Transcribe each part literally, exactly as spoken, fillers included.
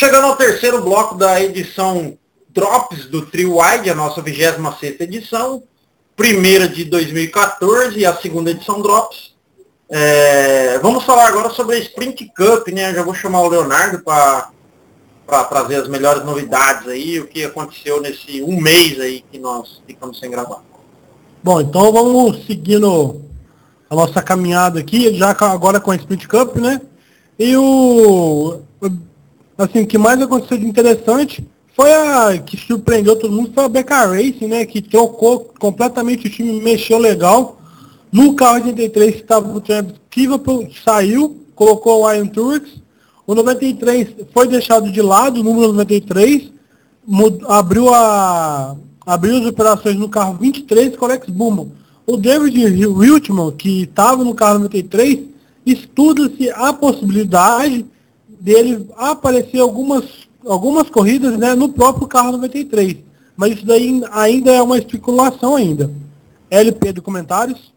Chegando ao terceiro bloco da edição Drops do Trio Wide, a nossa vigésima sexta edição, primeira de dois mil e quatorze e a segunda edição Drops. É, vamos falar agora sobre a Sprint Cup, né? Eu já vou chamar o Leonardo para trazer as melhores novidades aí, o que aconteceu nesse um mês aí que nós ficamos sem gravar. Bom, então vamos seguindo a nossa caminhada aqui, já agora com a Sprint Cup, né? E o... assim, o que mais aconteceu de interessante foi a que surpreendeu todo mundo, foi a B K Racing, né? Que trocou completamente o time, mexeu legal. No carro oitenta e três estava o Travis Kivapo, saiu, colocou o Ian Truex. O noventa e três foi deixado de lado, o número noventa e três, mud, abriu, a, abriu as operações no carro vinte e três com o Alex Bowman. O David Wiltman, que estava no carro noventa e três, estuda-se a possibilidade dele aparecer algumas, algumas corridas, né, no próprio carro noventa e três. Mas isso daí ainda é uma especulação ainda. L P de comentários?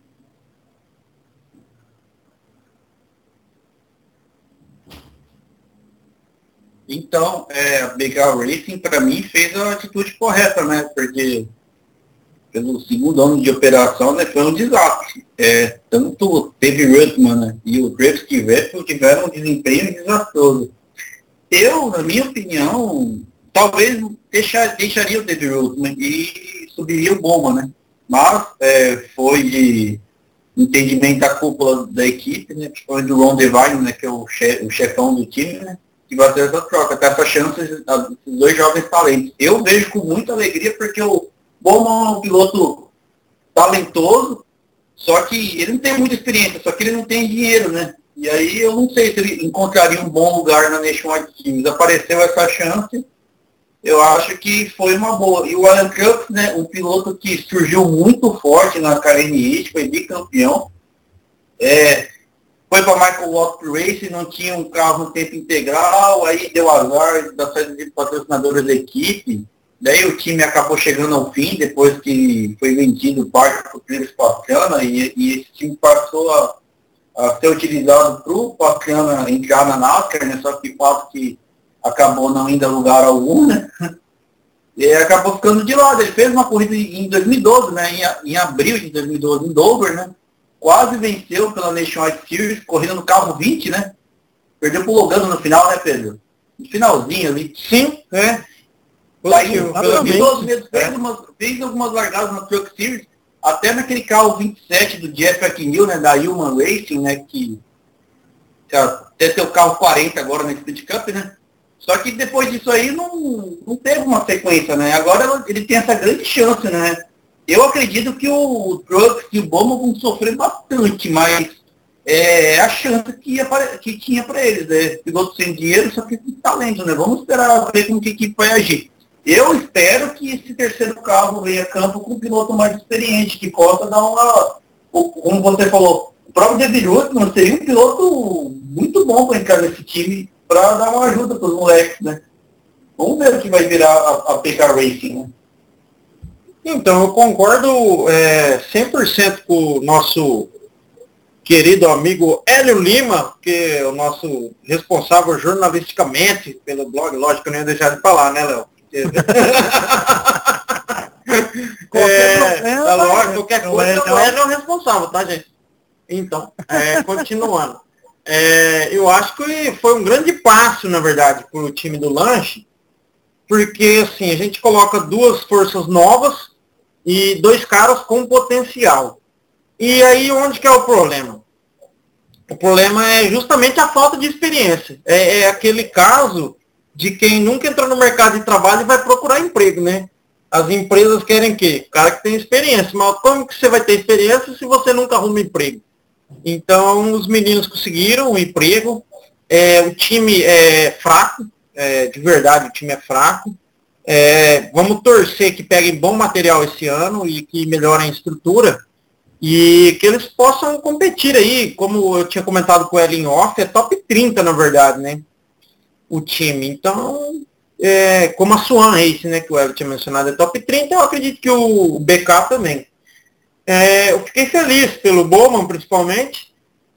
Então, é, a B K Racing, para mim, fez a atitude correta, né? Porque pelo segundo ano de operação, né, foi um desastre. É, tanto o David Rutman, né, e o Travis Kivapo tiveram um desempenho desastroso. Eu, na minha opinião, talvez deixar, deixaria o David Rutman e subiria o Bowman, né? Mas é, foi de entendimento da cúpula da equipe, né, principalmente do Ron Devine, né, que é o, che, o chefão do time, né? Que vai ter essa troca, ter essa chance desses dois jovens talentos. Eu vejo com muita alegria porque o Bowman é um piloto talentoso, só que ele não tem muita experiência, só que ele não tem dinheiro, né? E aí eu não sei se ele encontraria um bom lugar na Nationwide Teams. Apareceu essa chance, eu acho que foi uma boa. E o Alan Truex, né, um piloto que surgiu muito forte na K N H, foi bicampeão. É, foi para Michael Walker Racing, não tinha um carro no tempo integral, aí deu azar da saída de patrocinadores da equipe. Daí o time acabou chegando ao fim, depois que foi vendido parte para o Cleves Pastrana, e, e esse time passou a, a ser utilizado para o Pastrana entrar na NASCAR, né? Só que o fato que acabou não indo a lugar algum, né? E acabou ficando de lado. Ele fez uma corrida em dois mil e doze, né? Em, em abril de dois mil e doze, em Dover, né? Quase venceu pela Nationwide Series, corrida no carro vinte, né? Perdeu pro Logano no final, né, Pedro? No finalzinho ali. Sim, é. Saiu, pelo menos fez, é. umas, fez algumas largadas na Truck Series, até naquele carro vinte e sete do Jeff McNeil, né, da Human Racing, né, que até tem o carro quarenta agora na Speed Cup, né? Só que depois disso aí não, não teve uma sequência, né? Agora ele tem essa grande chance, né? Eu acredito que o Truex e o Bowman vão sofrer bastante, mas é a chance que, ia para, que tinha para eles, né? Piloto sem dinheiro, só que com talento, né? Vamos esperar ver como que a equipe vai agir. Eu espero que esse terceiro carro venha a campo com um piloto mais experiente, que possa dar uma... Como você falou, o próprio David Rutman seria um piloto muito bom para entrar nesse time, para dar uma ajuda para os moleques, né? Vamos ver o que vai virar a, a P K Racing, né? Então, eu concordo é, cem por cento com o nosso querido amigo Hélio Lima, que é o nosso responsável jornalisticamente pelo blog. Lógico que eu não ia deixar de falar, né, Léo? Qualquer é, problema, tá lógico, qualquer não coisa, é, o Hélio é o responsável, tá, gente? Então, é, continuando. É, eu acho que foi um grande passo, na verdade, para o time do Lanche, porque assim, a gente coloca duas forças novas e dois caras com potencial. E aí onde que é o problema? O problema é justamente a falta de experiência. É, é aquele caso de quem nunca entrou no mercado de trabalho e vai procurar emprego, né? As empresas querem o quê? O cara que tem experiência. Mas como que você vai ter experiência se você nunca arruma emprego? Então, os meninos conseguiram um emprego. É, o time é fraco. É, de verdade, o time é fraco. É, vamos torcer que peguem bom material esse ano e que melhorem a estrutura e que eles possam competir aí, como eu tinha comentado com o Elin Off, é top trinta na verdade, né? O time. Então, é, como a Swan Race, né, que o Elin tinha mencionado, é top trinta, eu acredito que o B K também. É, eu fiquei feliz pelo Bowman, principalmente,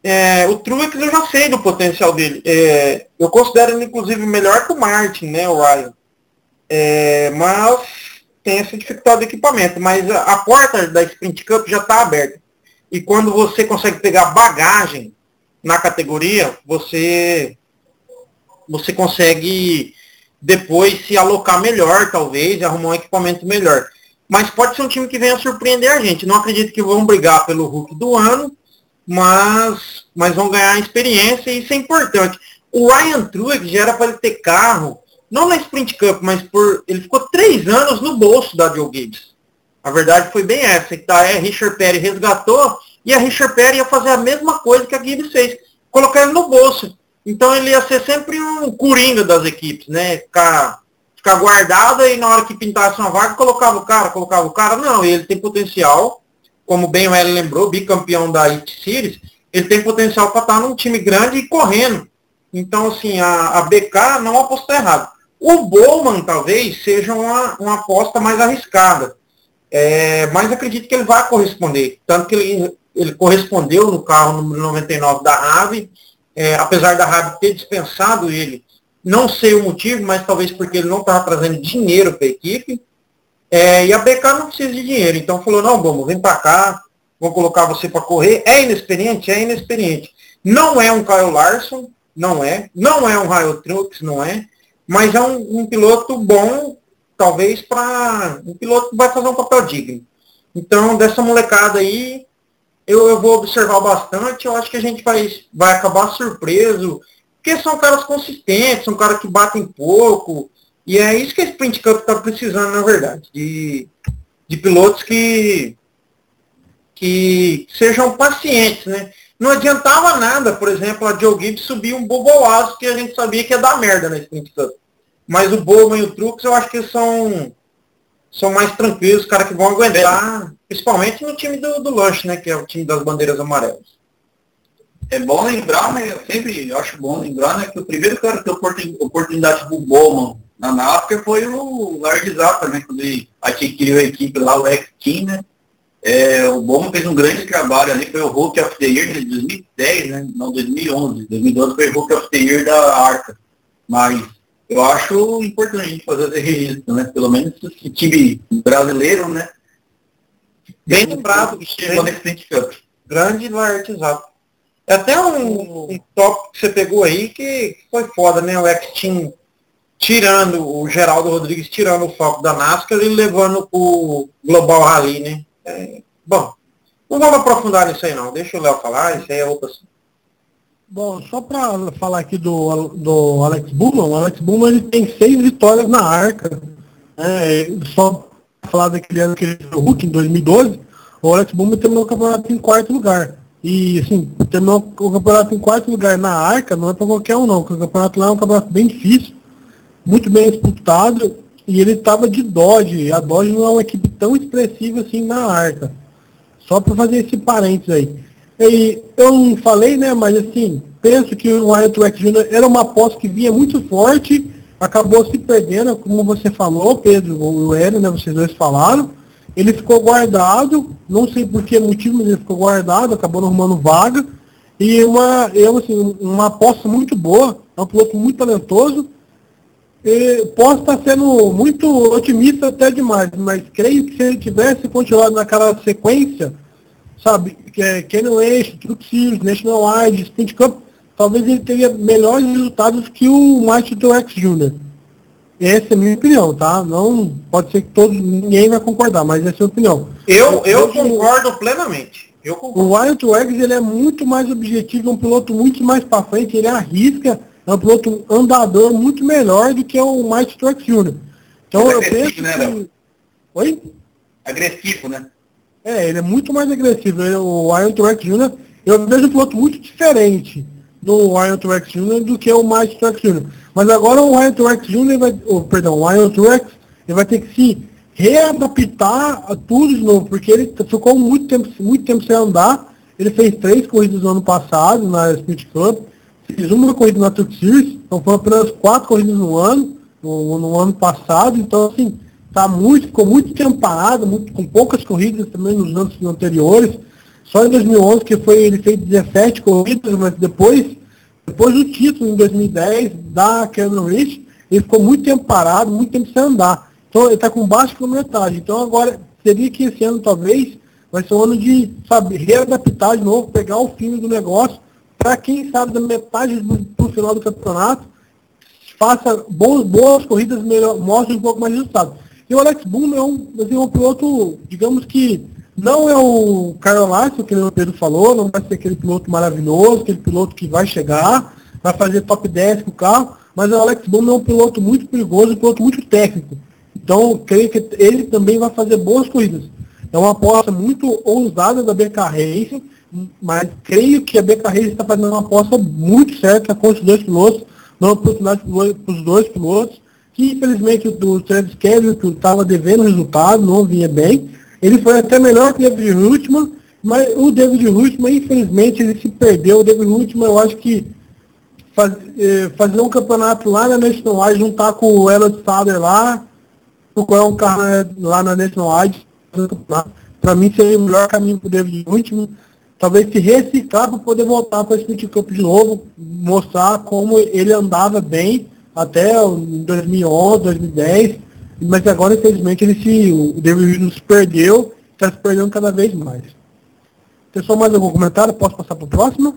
É, o Truex eu já sei do potencial dele. É, eu considero ele, inclusive, melhor que o Martin, né, o Ryan. É, mas tem essa dificuldade de equipamento. Mas a, a porta da Sprint Cup já está aberta. E quando você consegue pegar bagagem na categoria, você, você consegue depois se alocar melhor, talvez, e arrumar um equipamento melhor. Mas pode ser um time que venha surpreender a gente. Não acredito que vão brigar pelo Rookie do ano, mas, mas vão ganhar experiência e isso é importante. O Ryan Truex já era para ele ter carro, não na Sprint Cup, mas por ele ficou três anos no bolso da Joe Gibbs. A verdade foi bem essa, que a Richard Petty resgatou e a Richard Petty ia fazer a mesma coisa que a Gibbs fez, colocar ele no bolso. Então ele ia ser sempre um coringa das equipes, né? Ficar, ficar guardado e na hora que pintasse uma vaga, colocava o cara, colocava o cara. Não, ele tem potencial, como bem o L lembrou, bicampeão da Elite Series, ele tem potencial para estar num time grande e correndo. Então, assim, a, a B K não apostou errado. O Bowman, talvez, seja uma, uma aposta mais arriscada. É, mas acredito que ele vai corresponder. Tanto que ele, ele correspondeu no carro número noventa e nove da Rave, é, apesar da Rave ter dispensado ele. Não sei o motivo, mas talvez porque ele não estava trazendo dinheiro para a equipe. É, e a B K não precisa de dinheiro. Então falou, não, Bowman, vem para cá, vou colocar você para correr. É inexperiente? É inexperiente. Não é um Kyle Larson, não é. Não é um Ryan Truex, não é. Mas é um, um piloto bom, talvez, para um piloto que vai fazer um papel digno. Então, dessa molecada aí, eu, eu vou observar bastante. Eu acho que a gente vai, vai acabar surpreso, porque são caras consistentes, são caras que batem pouco. E é isso que a Sprint Cup está precisando, na verdade, de, de pilotos que, que sejam pacientes, né? Não adiantava nada, por exemplo, a Joe Gibbs subir um boboaço que a gente sabia que ia dar merda na Sprint Cup. Mas o Bowman e o Truex eu acho que são, são mais tranquilos, os caras que vão aguentar, principalmente no time do, do Lush, né? Que é o time das bandeiras amarelas. É bom lembrar, né? Eu sempre acho bom lembrar, né? Que o primeiro cara que teve oportunidade do Bowman na NASCAR foi o Larry Zappa, né? Quando ele adquiriu a equipe lá, o X-Team, né? É, o Bowman fez um grande trabalho ali, foi o Rookie of the Year de dois mil e dez, né? Não, dois mil e onze. dois mil e doze foi o Rookie of the Year da ARCA. Mas eu acho importante a gente fazer esse registro, né? Pelo menos esse time brasileiro, né? Bem lembrado que chegou nesse Sprint Cup. Grande Larry Zappa. É até um, um top que você pegou aí que foi foda, né? O X-Team tirando, o Geraldo Rodrigues tirando o foco da NASCAR e levando o Global Rally, né? É, bom, não vamos aprofundar nisso aí não, deixa o Léo falar, isso aí é outra assunto. Bom, só para falar aqui do, do Alex Bowman, o Alex Bowman ele tem seis vitórias na ARCA. É, só falar daquele ano que ele foi o Hulk em dois mil e doze, o Alex Bowman terminou o campeonato em quarto lugar. E assim, terminou o campeonato em quarto lugar na ARCA não é para qualquer um não, porque o campeonato lá é um campeonato bem difícil, muito bem disputado. E ele estava de Dodge. A Dodge não é uma equipe tão expressiva assim na ARCA. Só para fazer esse parênteses aí. E eu não falei, né? Mas assim, penso que o Ryan Truex Júnior era uma aposta que vinha muito forte, acabou se perdendo, como você falou, Pedro, o Hélio, né? Vocês dois falaram. Ele ficou guardado, não sei por que motivo, mas ele ficou guardado, acabou não arrumando vaga. E uma, eu, assim, uma aposta muito boa, é um piloto muito talentoso. E posso estar sendo muito otimista até demais, mas creio que se ele tivesse continuado naquela sequência, sabe, que é Canyon Race, Truck Series, National Wide, Sprint Cup, talvez ele teria melhores resultados que o Martin Truex Júnior Essa é a minha opinião, tá? Não pode ser que todos, ninguém vai concordar, mas essa é a minha opinião. Eu, eu, eu concordo plenamente. Eu concordo. O Ryan Truex, ele é muito mais objetivo, é um piloto muito mais para frente, ele arrisca. É um piloto andador muito melhor do que o Martin Truex Júnior Então é eu penso né, que... Oi? Agressivo, né? É, ele é muito mais agressivo. Ele, o Ryan Truex Júnior eu vejo um piloto muito diferente do Ryan Truex Júnior do que o Martin Truex Júnior Mas agora o Ryan Truex Júnior vai... Oh, perdão, o Ryan Truex ele vai ter que se readaptar a tudo de novo, porque ele ficou muito tempo, muito tempo sem andar. Ele fez três corridas no ano passado na Sprint Cup. Fiz uma corrida na Truck Series, então foram apenas quatro corridas no ano, no, no ano passado, então assim, tá muito, ficou muito tempo parado, muito, com poucas corridas também nos anos anteriores, Só em dois mil e onze que foi, ele fez dezessete corridas, mas depois, depois do título, em dois mil e dez, da Cameron Rich, ele ficou muito tempo parado, muito tempo sem andar. Então ele está com baixa quilometragem. Então agora seria que esse ano talvez vai ser um ano de, sabe, readaptar de novo, pegar o fim do negócio, para quem sabe da metade do final do campeonato, faça boas, boas corridas, melhor, mostre um pouco mais de resultado. E o Alex Bowman é um, assim, um piloto, digamos que não é o Kyle Larson, que o Pedro falou, não vai ser aquele piloto maravilhoso, aquele piloto que vai chegar, vai fazer top dez com o carro, mas o Alex Bowman é um piloto muito perigoso, um piloto muito técnico. Então, creio que ele também vai fazer boas corridas. É uma aposta muito ousada da B K Racing, mas creio que a B K Racing está fazendo uma aposta muito certa com os dois pilotos, dando oportunidade para os dois pilotos, que infelizmente o Travis Kelly, que estava devendo resultado, não vinha bem. Ele foi até melhor que o David Rutschman, mas o David Rutschman, infelizmente, ele se perdeu. O David Rutschman, eu acho que faz, eh, fazer um campeonato lá na Nationwide, juntar com o Elliott Sadler lá, procurar um carro lá na Nationwide, para mim seria o melhor caminho para o David Rutschman. Talvez se reciclar para poder voltar para esse Sprint Cup de novo, mostrar como ele andava bem até em dois mil e onze, dois mil e dez, mas agora infelizmente ele se, o David Rutschman se perdeu, está se perdendo cada vez mais. Tem só mais algum comentário? Posso passar para o próximo?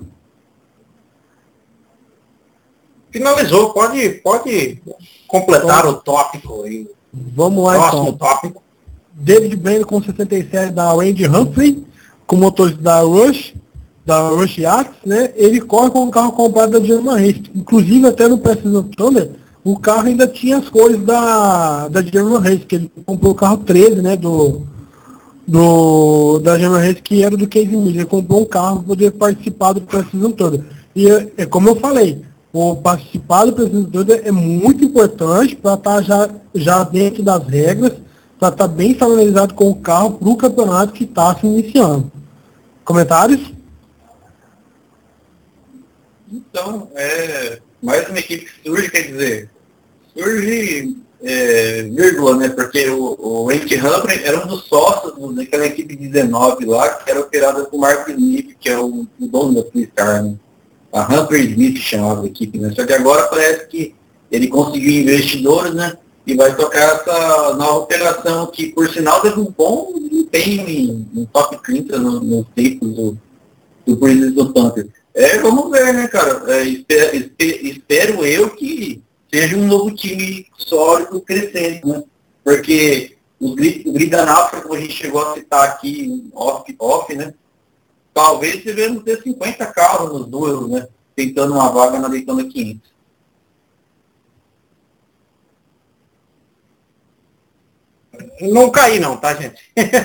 Finalizou, pode, pode completar então, o tópico aí. Vamos lá. Próximo Então. tópico. David Brandon com sessenta e sete da Randy Humphrey, com motores da Rush, da Rush Yachts, né? Ele corre com um carro comprado da German Race. Inclusive até no Precision Thunder, o carro ainda tinha as cores da, da German Race, que ele comprou o carro treze, né? Do, do, da German Race, que era do Casey Miller. Ele comprou um carro para poder participar do Precision Thunder. E é, é como eu falei, o participar do Precision Thunder é muito importante para estar já, já dentro das regras, para estar bem familiarizado com o carro para o campeonato que está se iniciando. Comentários? Então, é mais uma equipe que surge, quer dizer, surge, é, vírgula, né? Porque o, o Andy Humphrey era um dos sócios daquela equipe dezenove lá, que era operada por Mark Smith, que é o, o dono da Freestar, né? A Humphrey Smith chamava a equipe, né? Só que agora parece que ele conseguiu investidores, né? E vai tocar essa nova operação que, por sinal, teve um bom desempenho em, em top trinta nos no tempos do, do Precision do Thunder. É, vamos ver, né, cara? É, espero, espero eu que seja um novo time sólido crescendo, né? Porque o grid da NASCAR, como a gente chegou a citar aqui, off, off, né? Talvez devemos ter cinquenta carros nos duelos, né? Tentando uma vaga na Daytona quinhentos. Não caí não, tá, gente?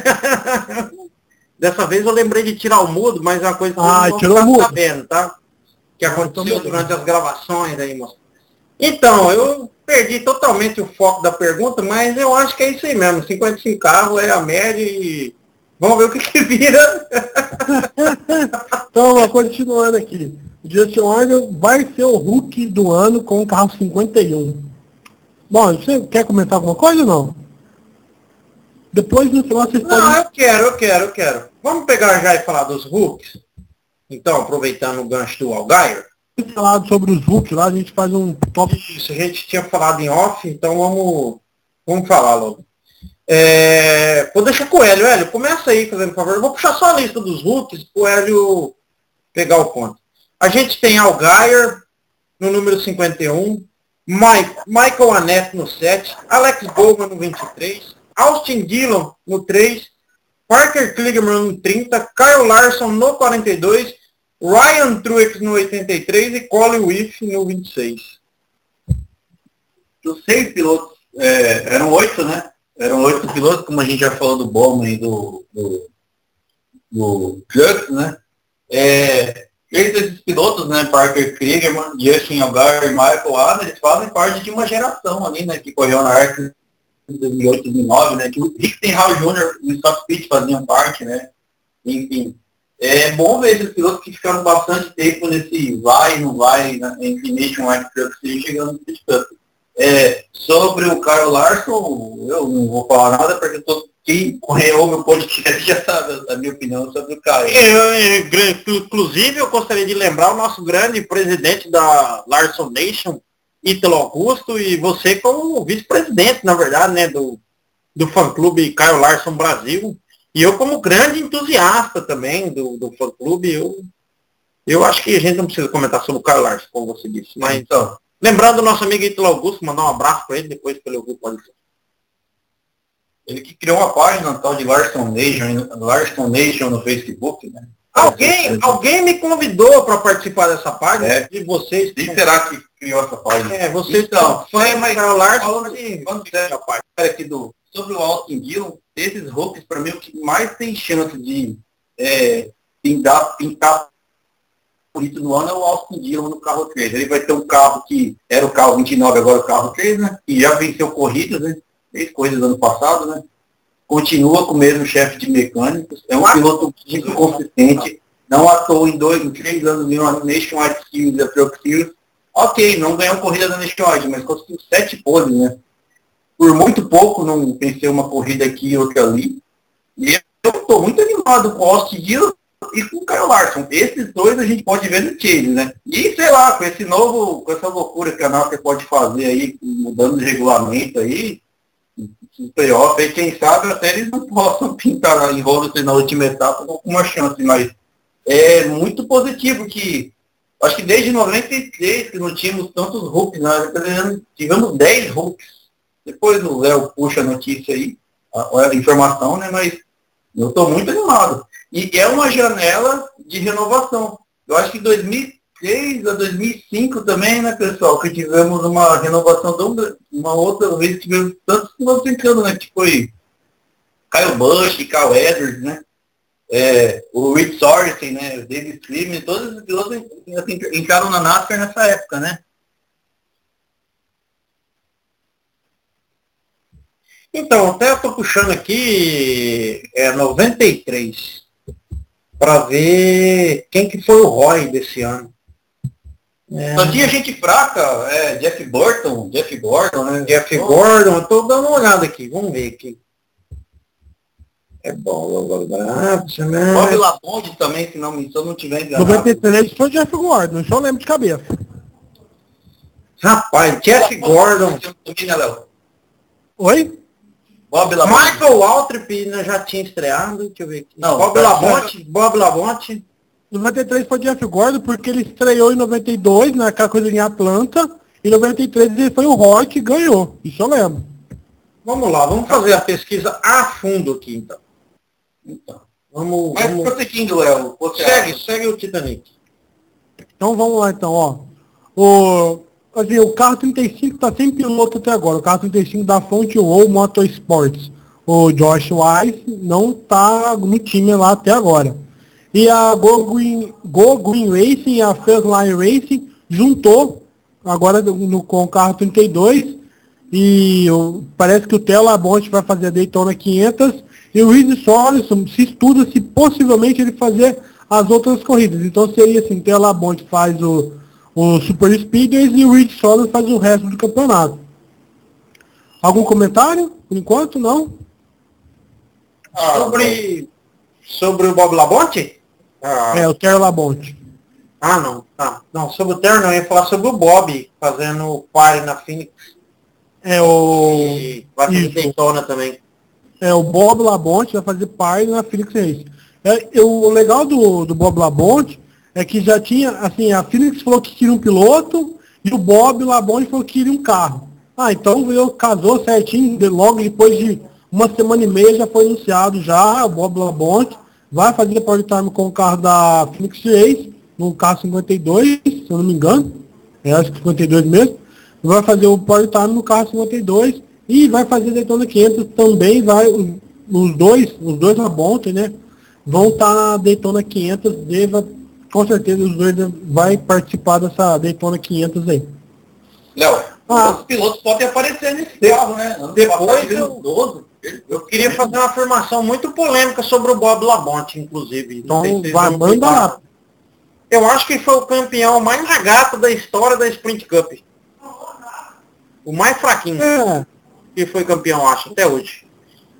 Dessa vez eu lembrei de tirar o mudo, mas é uma coisa que ah, eu não estou sabendo, tá? Que aconteceu durante as gravações aí, moço. Então, eu perdi totalmente o foco da pergunta, mas eu acho que é isso aí mesmo. cinquenta e cinco carros é a média e vamos ver o que, que vira. Então, continuando aqui. O Justin Order vai ser o Hulk do ano com o carro cinquenta e um. Bom, você quer comentar alguma coisa ou não? Depois no final vocês Não, podem... eu quero, eu quero, eu quero. Vamos pegar já e falar dos Hulks? Então, aproveitando o gancho do Allgaier. Falado sobre os Hulks lá, a gente faz um top. Isso, a gente tinha falado em off, então vamos, vamos falar logo. É, vou deixar com o Hélio. Hélio, começa aí, fazendo favor. Eu vou puxar só a lista dos Hulks para o Hélio pegar o ponto. A gente tem Allgaier no número cinquenta e um, Mike, Michael Annett no sete, Alex Bowman no vinte e três, Austin Dillon no três, Parker Kligerman no trinta, Kyle Larson no quarenta e dois, Ryan Truex no oitenta e três e Colin Whiff no vinte e seis. Dos seis pilotos, é, eram oito, né? Eram oito pilotos, como a gente já falou do Bowman e do, do, do Truex, né? É, esses pilotos, né? Parker Kligerman, Justin Allgaier e Michael Adams, eles fazem parte de uma geração ali, né? Que correu na Arca em dois mil e oito, dois mil e nove, né? Que o Rick Stenhouse júnior e o Scott Pitt faziam parte, né? Enfim, é bom ver esses pilotos que ficaram bastante tempo nesse vai e não vai, né, entre Nationwide Truck Series chegando no Pit Cup. É, sobre o Kyle Larson, eu não vou falar nada porque eu tô quem ouve o podcast já sabe a minha opinião sobre o Caio. Eu, eu, inclusive, eu gostaria de lembrar o nosso grande presidente da Larson Nation, Ítalo Augusto, e você como vice-presidente, na verdade, né, do, do fã-clube Caio Larson Brasil. E eu como grande entusiasta também do, do fã-clube, eu, eu acho que a gente não precisa comentar sobre o Caio Larson, como você disse. Mas, então, lembrando do nosso amigo Ítalo Augusto, mandar um abraço para ele, depois para ele ouvir o podcast. Ele que criou uma página tal de Larson Nation, Larson Nation no Facebook, né? Alguém, alguém me convidou para participar dessa página, é. de vocês. Quem será que criou essa página? É, vocês então, foi mais o Larson, falando de, falando de a página aqui do, sobre o Austin Dillon, esses Hulks, para mim, o que mais tem chance de é, pintar, pintar bonito no ano é o Austin Dillon no carro três. Ele vai ter um carro que era o carro vinte e nove, agora o carro três, né? E já venceu corridas, né? Fez coisas do ano passado, né? Continua com o mesmo chefe de mecânicos, é um Quatro. piloto muito consistente, não atuou em dois, em três anos em uma Nationwide Series da Truck Series. Ok, não ganhou corrida da Nationwide, mas conseguiu sete poses, né? Por muito pouco não venceu uma corrida aqui e outra ali. E eu estou muito animado com o Austin Dillon e com o Kyle Larson. Esses dois a gente pode ver no Chase, né? E sei lá, com esse novo, com essa loucura que a NASCAR pode fazer aí, mudando de regulamento aí, playoff, aí quem sabe até eles não possam pintar em rolos na última etapa com uma chance, mas é muito positivo que acho que desde noventa e três que não tínhamos tantos Hulks, né? Tivemos dez Hulks. Depois o Léo puxa a notícia aí, a, a informação, né? Mas eu estou muito animado. E é uma janela de renovação. Eu acho que dois mil e três a dois mil e cinco também, né, pessoal, que tivemos uma renovação, de uma outra vez tivemos tantos que nós entrando, né, que foi Kyle Busch, Kyle Edwards, né, é, o Rich Sorensen, né, o David Sliman, todos os pilotos assim, entraram na NASCAR nessa época, né. Então, até eu tô puxando aqui é noventa e três para ver quem que foi o Roy desse ano. É. Só tinha gente fraca, é, Jeff Burton, Jeff Gordon, né? Jeff oh. Gordon, eu tô dando uma olhada aqui, vamos ver aqui. É bom, Bob Labonde também, se não, se eu não tiver enganado. noventa e três foi Jeff Gordon, só lembro de cabeça. Rapaz, Jeff Gordon. Oi? Bob Labonte. Michael Waltrip já tinha estreado, deixa eu ver aqui. Não, Bob Labonte, Bob Labonte. noventa e três foi Jeff Gordon, porque ele estreou em noventa e dois, naquela coisa em Atlanta, e em noventa e três ele foi o Roy que ganhou, isso eu lembro. Vamos lá, vamos fazer a pesquisa a fundo aqui, então. Então, vamos... Mas vamos... prosseguindo, Léo. Segue, segue o Titanic. Então vamos lá, então, ó. O, assim, o carro trinta e cinco está sem piloto até agora, o carro trinta e cinco da Front Row Motorsports. O Josh Wise não está no time lá até agora. E a Go Green, Go Green Racing e a First Line Racing juntou agora no, com o carro trinta e dois. E o, parece que o Theo Labonte vai fazer a Daytona quinhentos. E o Reed Sorensen se estuda se possivelmente ele fazer as outras corridas. Então seria assim, o Theo Labonte faz o, o Super Speedways e o Reed Sorensen faz o resto do campeonato. Algum comentário? Por enquanto, não? Ah, sobre, sobre o Bob Labonte? Ah. É, o Theo Labonte. Ah, não. Tá. Não, sobre o Theo não, eu ia falar sobre o Bob, fazendo o party na Phoenix. É o... E vai fazer Daytona também. É, o Bob Labonte vai fazer party na Phoenix Race. É, eu, o legal do, do Bob Labonte é que já tinha, assim, a Phoenix falou que queria um piloto e o Bob Labonte falou que queria um carro. Ah, então eu casou certinho, logo depois de uma semana e meia já foi anunciado já, o Bob Labonte vai fazer part time com o carro da Phoenix Race, no carro cinquenta e dois, se eu não me engano, é, acho que cinquenta e dois mesmo, vai fazer o part time no carro cinquenta e dois e vai fazer Daytona quinhentos também, vai, os dois, os dois Labonte, né, vão estar na Daytona quinhentos, deva, com certeza os dois vai participar dessa Daytona quinhentos aí. Léo, ah, os pilotos podem aparecer nesse carro, né? Depois eu, eu queria fazer uma afirmação muito polêmica sobre o Bob Labonte, inclusive. Então, vai, manda lá. Eu acho que foi o campeão mais ragato da história da Sprint Cup. O mais fraquinho. É. Que foi campeão, acho, até hoje.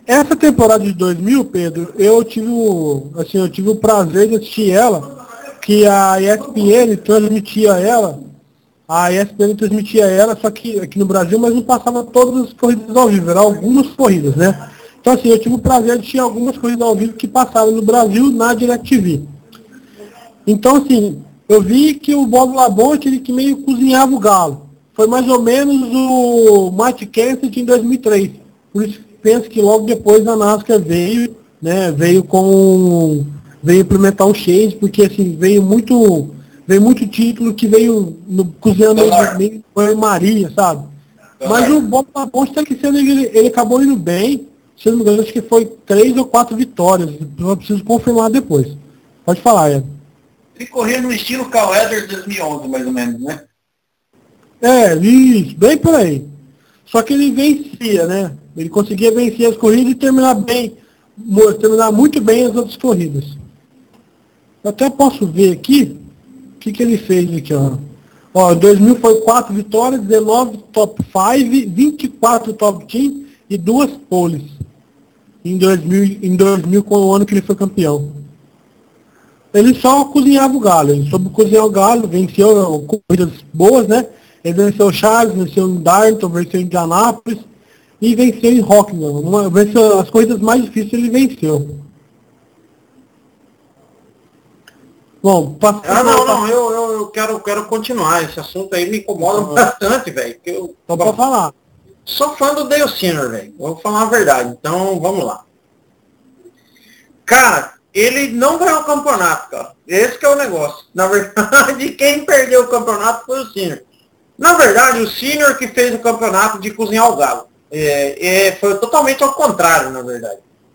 essa temporada de dois mil, Pedro, eu tive o, assim, eu tive o prazer de assistir ela, que a E S P N transmitia ela, a E S P N transmitia ela, só que aqui no Brasil, mas não passava todas as corridas ao vivo, eram algumas corridas, né? Então assim, eu tive o prazer de assistir algumas corridas ao vivo que passaram no Brasil na DirecTV. Então assim, eu vi que o Bob Labonte, ele que meio cozinhava o galo. Foi mais ou menos o Matt Kenseth em dois mil e três. Por isso penso que logo depois a NASCAR veio, né, veio com veio implementar um chase, porque assim, veio muito veio muito título que veio no, cozinhando meio com Maria, sabe? Mas o Bob Labonte tá que sendo, ele, ele acabou indo bem, se eu não me engano, acho que foi três ou quatro vitórias. Eu preciso confirmar depois. Pode falar, Ed. Ele corria no estilo Cal Edwards dois mil e onze, mais ou menos, né? É, isso, bem por aí. Só que ele vencia, né? Ele conseguia vencer as corridas e terminar bem, terminar muito bem as outras corridas. Eu até posso ver aqui o que, que ele fez aqui, ó. Ó, dois mil foi quatro vitórias, dezenove top cinco, vinte e quatro top dez e duas poles. Em dois mil, em dois mil, com o ano que ele foi campeão. Ele só cozinhava o galo, ele soube cozinhar o galo, venceu corridas boas, né? Ele venceu o Charles, venceu em Darlington, venceu em Indianápolis e venceu em Rockingham. Venceu as corridas mais difíceis, ele venceu. Bom, passando... Ah, não, não, eu, eu, eu quero, quero continuar. Esse assunto aí me incomoda uhum. bastante, velho. Eu Só pra falar. Sou fã do Dale Sinner, velho. Vou falar a verdade. Então, vamos lá. Cara, ele não ganhou o campeonato, cara. Esse que é o negócio. Na verdade, quem perdeu o campeonato foi o Sinner. Na verdade, o Sinner que fez o campeonato de cozinhar o galo. É, é, foi totalmente ao contrário, na verdade.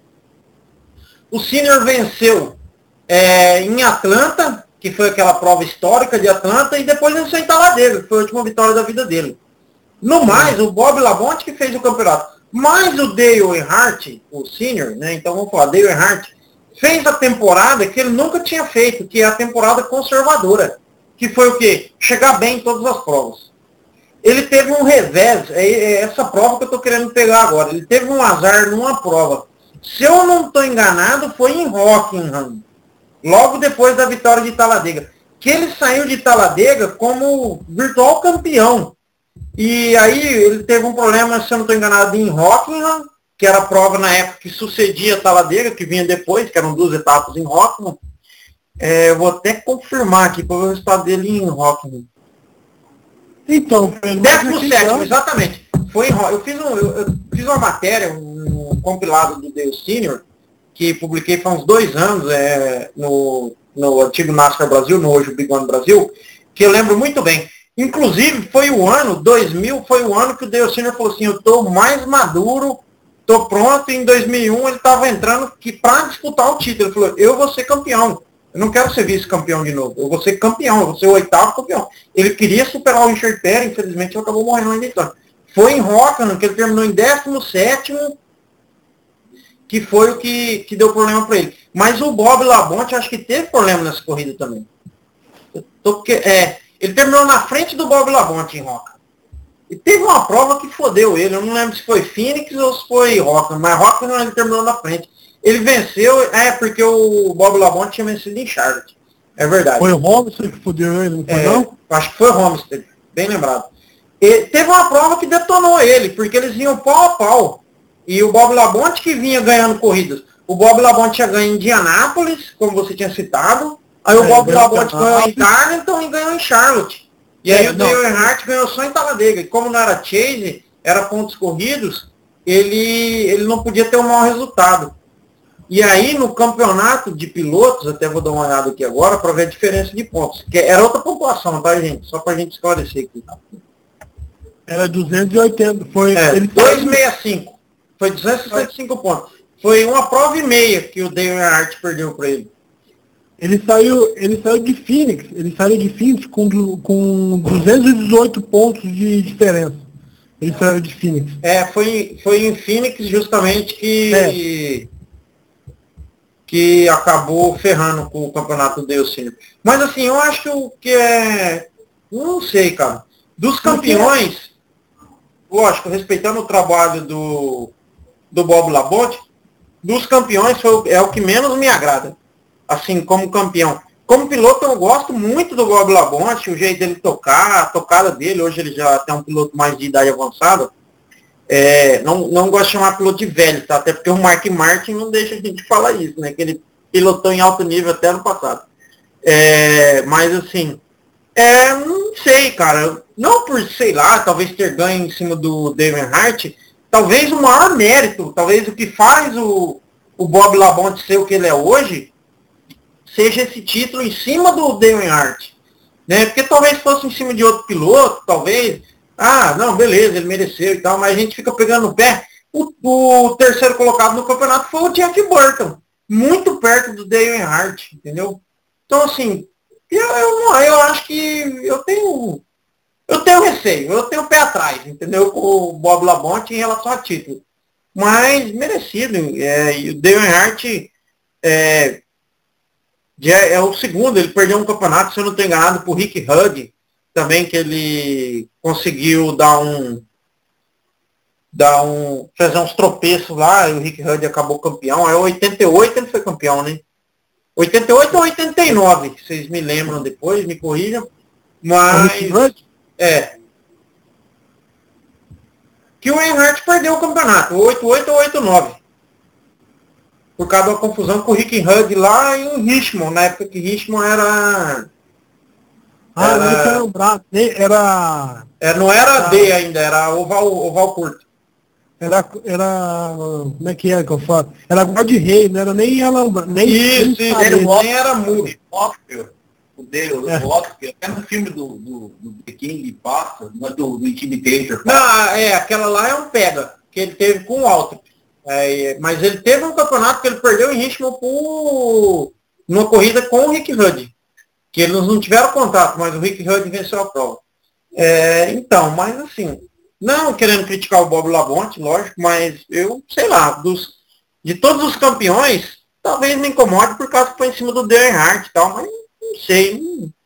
O Sinner venceu é, em Atlanta, que foi aquela prova histórica de Atlanta, e depois venceu em Talladega, que foi a última vitória da vida dele. No mais, o Bob Labonte que fez o campeonato. Mas o Dale Earnhardt, o Senior, né? Então vamos falar, Dale Earnhardt, fez a temporada que ele nunca tinha feito, que é a temporada conservadora. Que foi o quê? Chegar bem em todas as provas. Ele teve um revés, é essa prova que eu estou querendo pegar agora. Ele teve um azar numa prova. Se eu não estou enganado, foi em Rockingham. Logo depois da vitória de Talladega. Que ele saiu de Talladega como virtual campeão. E aí ele teve um problema, se eu não estou enganado, em Rockingham, que era a prova na época que sucedia a Talladega, que vinha depois, que eram duas etapas em Rockingham. É, eu vou até confirmar aqui para ver o resultado dele em Rockingham. Então, décimo sétimo, exatamente. Foi em Rockingham. Eu fiz, um, eu, eu fiz uma matéria, um, um compilado do Dale Senior, que publiquei faz uns dois anos é, no, no antigo NASCAR Brasil, no hoje Big One Brasil, que eu lembro muito bem. Inclusive, foi o ano, dois mil, foi o ano que o Dale Senior falou assim, eu estou mais maduro, estou pronto, e em dois mil e um ele estava entrando para disputar o título. Ele falou, eu vou ser campeão, eu não quero ser vice-campeão de novo, eu vou ser campeão, eu vou ser o oitavo campeão. Ele queria superar o Richard Petty, infelizmente ele acabou morrendo ainda então. Foi em Rockingham, que ele terminou em décimo sétimo, que foi o que, que deu problema para ele. Mas o Bob Labonte, acho que teve problema nessa corrida também. Eu tô, é... Ele terminou na frente do Bob Labonte em Rockingham. E teve uma prova que fodeu ele. Eu não lembro se foi Phoenix ou se foi Rockingham. Mas Rockingham ele terminou na frente. Ele venceu, é porque o Bob Labonte tinha vencido em Charlotte. É verdade. Foi o Homestead que fodeu ele, não foi é, não? Acho que foi o Homestead. Bem lembrado. E teve uma prova que detonou ele, porque eles iam pau a pau. E o Bob Labonte que vinha ganhando corridas. O Bob Labonte tinha ganho em Indianápolis, como você tinha citado. Aí o é, Bob Labonte ganhou em Darlington e ganhou em Charlotte. E é, aí o Dale Earnhardt ganhou só em Talladega. E como não era chase, era pontos corridos, ele, ele não podia ter um mau resultado. E aí no campeonato de pilotos, até vou dar uma olhada aqui agora para ver a diferença de pontos. Que era outra pontuação, tá, gente? Só pra gente esclarecer aqui. Era duzentos e oitenta. Foi é, ele duzentos e sessenta e cinco. Foi duzentos e sessenta e cinco pontos. Foi uma prova e meia que o Dale Earnhardt perdeu para ele. Ele saiu, ele saiu de Phoenix, ele saiu de Phoenix com, com duzentos e dezoito pontos de diferença. Ele saiu de Phoenix. É, foi, foi em Phoenix justamente que, é. que acabou ferrando com o campeonato do Dale Senior. Mas assim, eu acho que o que é. Não sei, cara. Dos campeões, lógico, respeitando o trabalho do, do Bob Labonte, dos campeões foi, é o que menos me agrada. Assim, como campeão. Como piloto, eu gosto muito do Bob Labonte, o jeito dele tocar, a tocada dele. Hoje ele já tem um piloto mais de idade avançada. É, não, não gosto de chamar piloto de velho, tá? Até porque o Mark Martin não deixa a gente falar isso, né? Que ele pilotou em alto nível até ano passado. É, mas assim, é, não sei, cara. Não por, sei lá, talvez ter ganho em cima do Dale Earnhardt, talvez o maior mérito, talvez o que faz o, o Bob Labonte ser o que ele é hoje, seja esse título em cima do Dale Earnhardt. Né? Porque talvez fosse em cima de outro piloto, talvez... Ah, não, beleza, ele mereceu e tal, mas a gente fica pegando no pé. O, o terceiro colocado no campeonato foi o Jeff Burton, muito perto do Dale Earnhardt, entendeu? Então, assim, eu, eu, eu acho que eu tenho eu tenho receio, eu tenho o pé atrás, entendeu? Com o Bob Labonte em relação a título. Mas merecido. É, e o Dale Earnhardt é, é o segundo, ele perdeu um campeonato, se eu não estou enganado, por Rick Hugg, também que ele conseguiu dar um dar um fazer uns tropeços lá, e o Rick Hugg acabou campeão. Aí oitenta e oito ele foi campeão, né? oitenta e oito ou oitenta e nove, vocês me lembram depois, me corrijam. Mas é que o Earnhardt perdeu o campeonato, oitenta e oito ou oitenta e nove. Por causa da confusão com o Rick Hugg lá e o Richmond, na época que Richmond era Ah, era, não quero lembrar. Era. É, não era era, D ainda, era oval, oval curto. Era, era. Como é que é que eu falo? Era guarda-rei, não era nem ela. Nem, Isso, nem isso, saber. ele nem era muro. O dele, o É. Oscar, até no filme do, do, do The King passa, mas do, do Intimidator. Não, é, aquela lá é um pega, que ele teve com o Alto. É, mas ele teve um campeonato que ele perdeu em Richmond por numa corrida com o Rick Hugg. Que eles não tiveram contato, mas o Rick Hugg venceu a prova. É, então, mas assim, não querendo criticar o Bob Labonte, lógico, mas eu, sei lá, dos, de todos os campeões, talvez me incomode por causa que foi em cima do Dale Earnhardt e tal, mas não sei.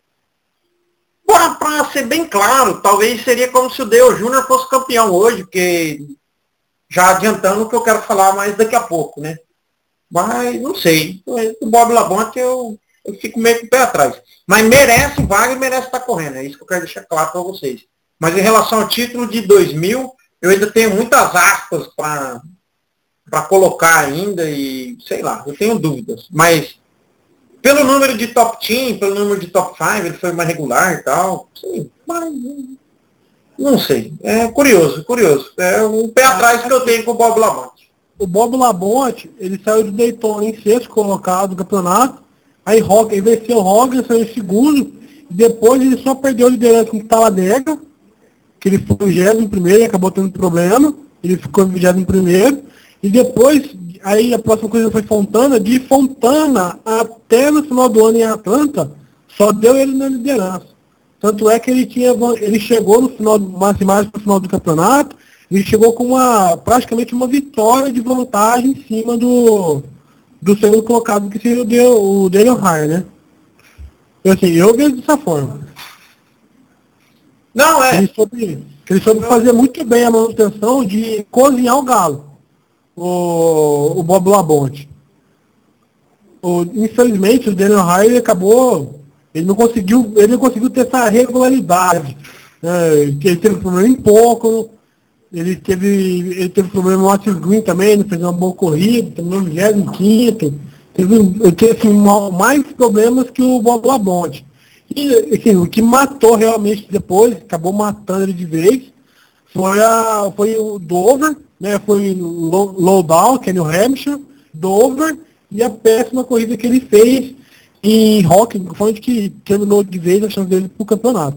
Para ser bem claro, talvez seria como se o Dale Júnior fosse campeão hoje, porque já adiantando o que eu quero falar mais daqui a pouco, né? Mas não sei. O Bob Labonte eu, eu fico meio com o pé atrás. Mas merece vaga e merece estar correndo. É isso que eu quero deixar claro para vocês. Mas em relação ao título de dois mil, eu ainda tenho muitas aspas para para colocar ainda e sei lá, eu tenho dúvidas. Mas pelo número de top dez, pelo número de top cinco, ele foi mais regular e tal. Sim, mas não sei. É curioso, curioso. É um pé atrás que eu tenho com o Bob Labonte. O Bob Labonte, ele saiu de Daytona em sexto colocado do campeonato. Aí Rock, ele venceu o Rock, saiu em segundo. E depois ele só perdeu a liderança com o Talladega, que ele foi o vigésimo primeiro e acabou tendo problema. Ele ficou em vigésimo primeiro. E depois, aí a próxima coisa foi Fontana. De Fontana até no final do ano em Atlanta, só deu ele na liderança. Tanto é que ele tinha, ele chegou no final, mais mais no final do campeonato, ele chegou com uma, praticamente uma vitória de vantagem em cima do, do segundo colocado, que seria o Dale, o Dale Earnhardt, né? Eu, assim, eu vejo dessa forma. Não, é. Ele soube, ele soube fazer muito bem a manutenção de cozinhar o galo, o, o Bob Labonte. O, infelizmente, o Dale Earnhardt acabou... Ele não conseguiu, ele não conseguiu ter essa regularidade. Né? Ele teve problema em pouco, ele teve, ele teve problema no Otis Green também, ele fez uma boa corrida, terminou no vigésimo quinto. Teve, ele teve assim, mais problemas que o Bob Labonte. E assim, o que matou realmente depois, acabou matando ele de vez, foi, a, foi o Dover, né? Foi o Lowdown, que é New Hampshire, Dover, e a péssima corrida que ele fez em Rock, foi onde que terminou de vez a chance dele pro campeonato.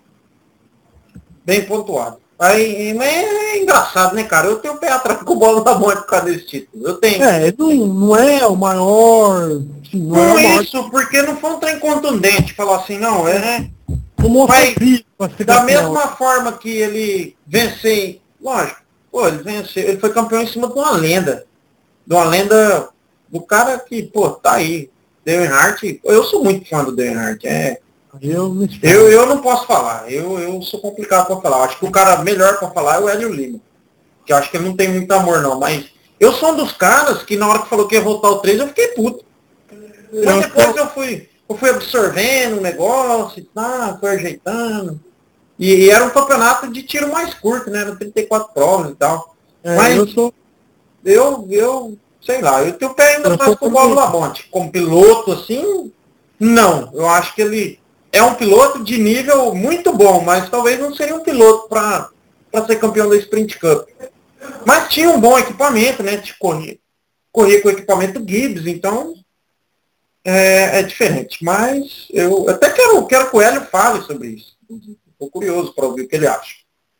Bem pontuado. Aí, mas é engraçado, né, cara? Eu tenho o pé atrás com o Bob Labonte por causa desse título. Eu tenho. É, não, não é o maior... Assim, não, não é o maior... isso, porque não foi um trem contundente. Falar assim, não, é... Como Mas, da assim, mesma forma que ele venceu, lógico, pô, ele venceu, ele foi campeão em cima de uma lenda. De uma lenda do cara que, pô, tá aí. Dale Earnhardt, eu sou muito fã do Dale Earnhardt, é. Eu, eu, eu não posso falar, eu, eu sou complicado para falar. Acho que o cara melhor para falar é o Hélio Lima, que eu acho que ele não tem muito amor não, mas Eu sou um dos caras que na hora que falou que ia voltar o três, eu fiquei puto. Mas depois eu fui, eu fui absorvendo o negócio e tal, fui ajeitando. E, e era um campeonato de tiro mais curto, né? Era trinta e quatro provas e tal. É, Mas eu sou. eu, eu, sei lá, eu tenho pé ainda Eu mais sou com o Bob Labonte. Como piloto, assim, não. Eu acho que ele é um piloto de nível muito bom, mas talvez não seria um piloto para ser campeão da Sprint Cup. Mas tinha um bom equipamento, né? De correr, correr com o equipamento Gibbs, então é, é diferente. Mas eu até quero, quero que o Hélio fale sobre isso. Estou curioso para ouvir o que ele acha.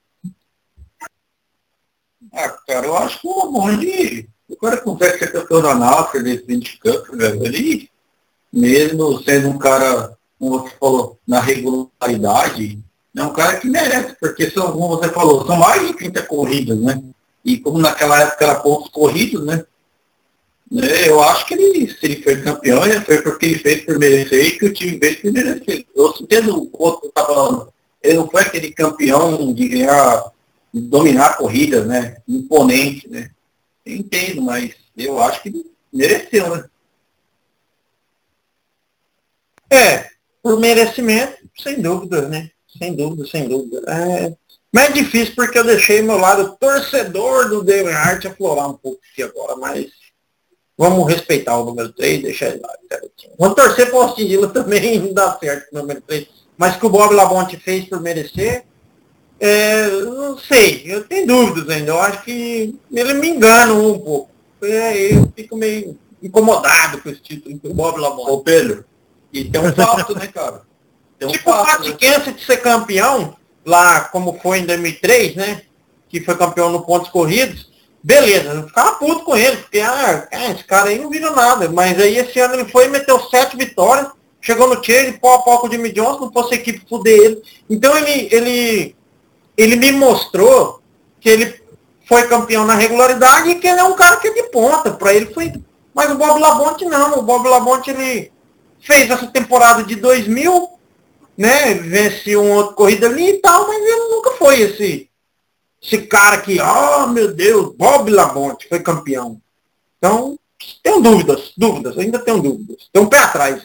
Ah, cara, eu acho que o bom de. O cara consegue ser campeão da NASCAR, desse Sprint Cup, velho. Ele, mesmo sendo um cara, como você falou, na regularidade, é um cara que merece, porque são, como você falou, são mais de trinta corridas, né? E como naquela época era poucos corridos, né? É, eu acho que ele, se ele foi campeão, ele foi porque ele fez por merecer e que o time fez por merecer. Eu entendo o outro que tá falando. Ele não foi aquele campeão de ganhar, de dominar corridas, né? Imponente, né? Eu entendo, mas eu acho que ele mereceu, né? É, por merecimento, sem dúvida, né? Sem dúvida, sem dúvida. É, mas é difícil porque eu deixei meu lado torcedor do Dale Earnhardt aflorar um pouco aqui agora, mas vamos respeitar o número três, deixar ele lá. Vamos torcer para o Austin Dillon também, não dá certo o número três. Mas que o Bob Labonte fez por merecer, é, não sei, eu tenho dúvidas ainda. Eu acho que ele me engana um pouco. É, eu fico meio incomodado com esse título do Bob Labonte. Ô Pedro, e tem um fato, né, cara? Tem um Tipo o fato, Pat né? Kenseth de ser campeão, lá como foi em dois mil e três, né? Que foi campeão no pontos corridos. Beleza, eu ficava puto com ele, porque ah, esse cara aí não vira nada. Mas aí esse ano ele foi e meteu sete vitórias, chegou no Chase, pau a pau com o Jimmy Johnson, não fosse a equipe fuder ele. Então ele, ele, ele me mostrou que ele foi campeão na regularidade e que ele é um cara que é de ponta. Pra ele foi. Mas o Bob Labonte não, o Bob Labonte ele fez essa temporada de dois mil, né? Venceu uma outra corrida ali e tal, mas ele nunca foi esse. Esse cara que, oh meu Deus, Bob Labonte foi campeão. Então, tenho dúvidas, dúvidas, ainda tenho dúvidas. Tem um pé atrás.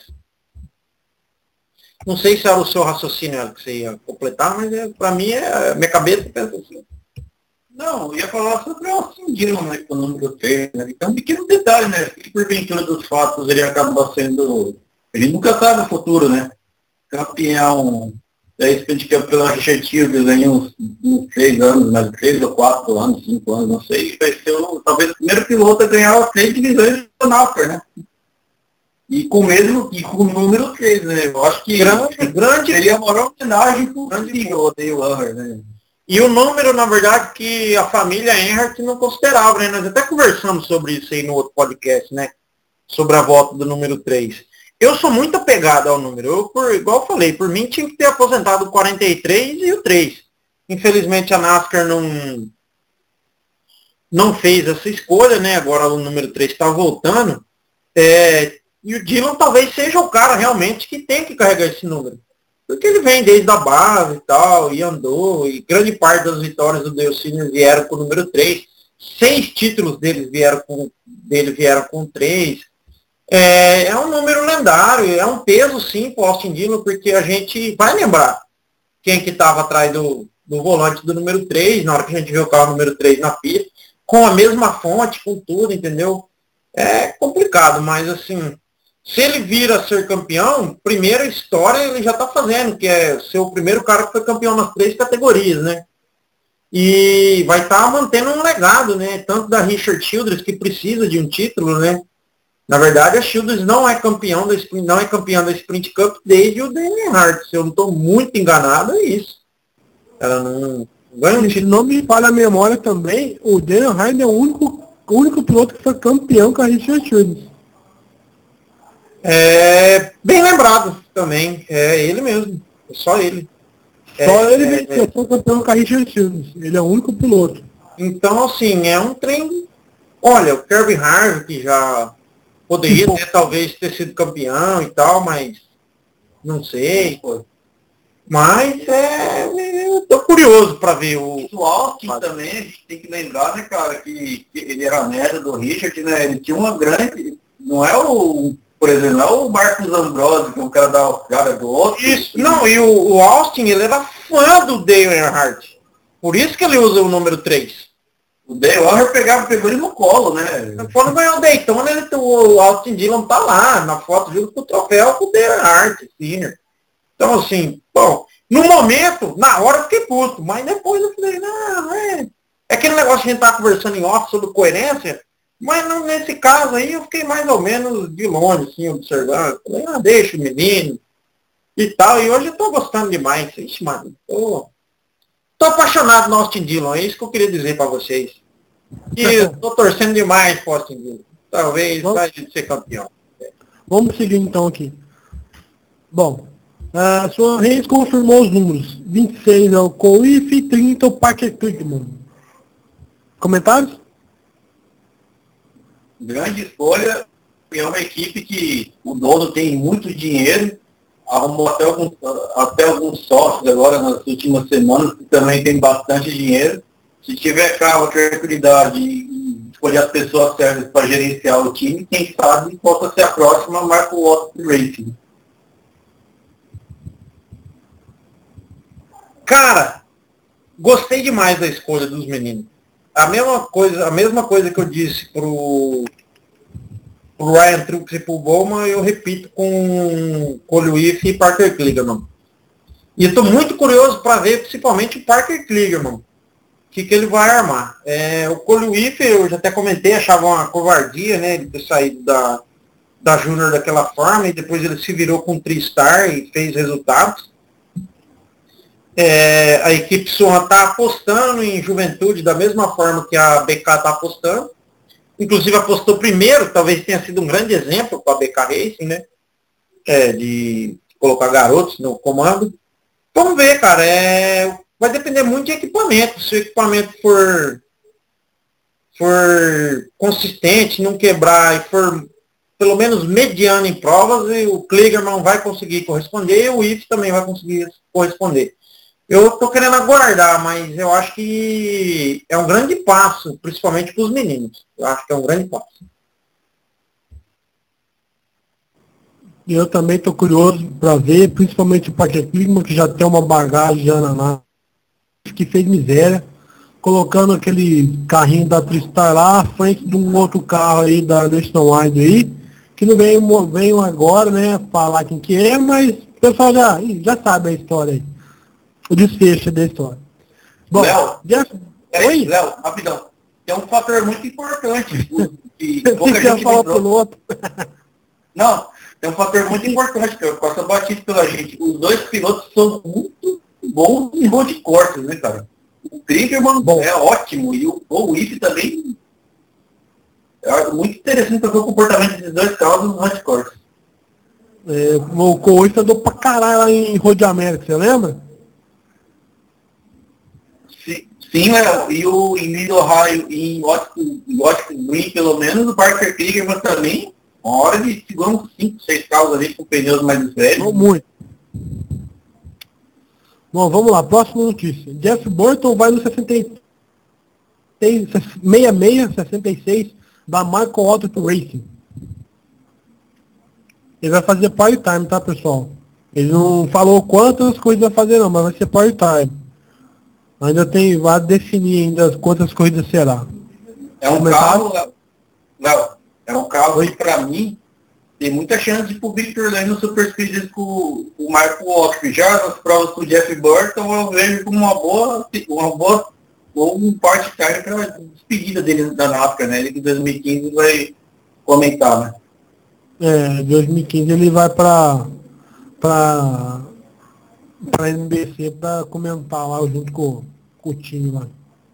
Não sei se era o seu raciocínio que você ia completar, mas é, para mim, é, minha cabeça pensa assim. Não, eu ia falar sobre o Austin Dillon, né, com o número três, né? Então, um pequeno detalhe, né? Que porventura dos fatos ele acaba sendo. Ele nunca sabe o futuro, né? Campeão da Sprint Cup pela Richard Childress em uns, uns três anos, mais três ou quatro anos, cinco anos, não sei. Vai ser o, talvez o primeiro piloto a ganhar as três divisões do NASCAR, né? E com o mesmo, e com o número três, né? Eu acho que Grande, grande. seria a maior homenagem pro grande odeio o Earnhardt, né? E o número, na verdade, que a família Earnhardt não considerava, né? Nós até conversamos sobre isso aí no outro podcast, né? Sobre a volta do número três. Eu sou muito apegado ao número. Eu, por, igual eu falei, por mim tinha que ter aposentado o quarenta e três e o três. Infelizmente a NASCAR não, não fez essa escolha, né? Agora o número três está voltando. É, e o Dillon talvez seja o cara realmente que tem que carregar esse número. Porque ele vem desde a base e tal, e andou, e grande parte das vitórias do Dale Júnior vieram com o número três. Seis títulos deles vieram com, dele vieram com três. É, é um número lendário, é um peso sim para o Austin Dillon, porque a gente vai lembrar quem que estava atrás do, do volante do número três, na hora que a gente viu o carro número três na pista, com a mesma fonte, com tudo, entendeu? É complicado, mas assim, se ele vira a ser campeão, primeira história ele já está fazendo, que é ser o primeiro cara que foi campeão nas três categorias, né? E vai estar tá mantendo um legado, né? Tanto da Richard Childress, que precisa de um título, né? Na verdade, a Childress não é campeão da Sprint, não é campeã da Sprint Cup desde o Dale Earnhardt. Se eu não estou muito enganado, é isso. Ela não ganha um Se título. não me falha a memória também, o Dale Earnhardt é o único, o único piloto que foi campeão com a Richard Childress. É bem lembrado também. É ele mesmo. É só ele. Só É, ele é, venceu, foi campeão com a Richard Childress. Ele é o único piloto. Então, assim, é um trem. Olha, o Kevin Harvick já poderia ter, talvez, ter sido campeão e tal, mas não sei. Pô. Mas é, eu tô curioso para ver o... O Austin também, a gente tem que lembrar, né, cara, que, que ele era neto do Richard, né? Ele tinha uma grande... Não é o... Por exemplo, não é o Marcos Ambrosio, que é o cara da cara do outro. Isso, não, e o, o Austin, ele era fã do Dale Earnhardt. Por isso que ele usa o número três. O Dale Earnhardt pegava, pegou ele no colo, né? Quando ganhou o Daytona, ele, o Austin Dillon tá lá, na foto, junto com o troféu com o Dale Earnhardt, Senior. Então, assim, bom, no momento, na hora eu fiquei puto, mas depois eu falei, não, é... É aquele negócio que a gente tá conversando em off sobre coerência, mas não, nesse caso aí eu fiquei mais ou menos de longe, assim, observando. Falei, ah, deixa o menino e tal. E hoje eu tô gostando demais. Ixi, mano, tô, tô apaixonado no Austin Dillon, é isso que eu queria dizer pra vocês. E eu tô torcendo demais pro Austin Dillon. Talvez vai ser campeão. Vamos seguir então aqui. Bom, a sua Reis confirmou os números. vinte e seis é o Coif e trinta o Parker Kligerman. Comentários? Grande escolha. É uma equipe que o dono tem muito dinheiro. Arrumou até alguns, até alguns sócios agora nas últimas semanas, que também tem bastante dinheiro. Se tiver calma, tranquilidade e escolher as pessoas certas para gerenciar o time, quem sabe possa ser a próxima Marco Watts Racing. Cara, gostei demais da escolha dos meninos. A mesma coisa, a mesma coisa que eu disse pro, pro Ryan Truex e pro Bowman, eu repito com o Lewis e Parker Kligerman. E estou muito curioso para ver principalmente o Parker Kligerman. O que, que ele vai armar. É, o Cole Whiff, eu já até comentei, achava uma covardia, né, ele ter saído da, da Júnior daquela forma, e depois ele se virou com o Tristar e fez resultados. É, a equipe Swan está apostando em juventude da mesma forma que a B K está apostando. Inclusive apostou primeiro, talvez tenha sido um grande exemplo para a B K Racing, né? É, de colocar garotos no comando. Vamos ver, cara. É, vai depender muito de equipamento. Se o equipamento for, for consistente, não quebrar e for pelo menos mediano em provas, e o Kligerman vai conseguir corresponder e o Whiff também vai conseguir corresponder. Eu estou querendo aguardar, mas eu acho que é um grande passo, principalmente para os meninos. Eu acho que é um grande passo. Eu também estou curioso para ver, principalmente o Parker Kligerman, que já tem uma bagagem de ananá, que fez miséria, colocando aquele carrinho da Tristar lá à frente de um outro carro aí da Nationwide aí, que não veio, veio agora, né, falar quem que é, mas o pessoal já, já sabe a história aí. O desfecho da história. Bom, Léo, já... Oi? Léo, rapidão. Tem um fator muito importante. Que pouca gente gente lembrou. Não, tem um fator muito importante, que passou batido pela gente. Os dois pilotos são muito bons em road courses, né, cara? O Kligerman é ótimo e o, o Whiff também é muito interessante para ver o comportamento desses dois carros nos road courses. É, o Coif andou pra caralho lá em Road América, você lembra? Sim, Léo, e o em Mid Ohio e em Washington Green, pelo menos, o Parker Kligerman também, uma hora de segura uns cinco, seis carros ali com pneus mais velhos. Não muito. Bom, vamos lá, próxima notícia. Jeff Burton vai no sessenta e seis, sessenta e seis, sessenta e seis da Marco Auto Racing. Ele vai fazer part-time, tá, pessoal? Ele não falou quantas coisas vai fazer não, mas vai ser part-time. Ainda tem, vai definir ainda quantas corridas será. É um carro, Léo, é um carro que pra mim tem muita chance de ir pro Victor Lane no Super Speed com o Marco Walker. Já nas provas com o Jeff Burton eu vejo como uma boa, uma boa, ou um part-time para despedida dele da NASCAR, né? Ele que em dois mil e quinze vai comentar, né? É, em dois mil e quinze ele vai para para para N B C para comentar lá junto com, com o time lá.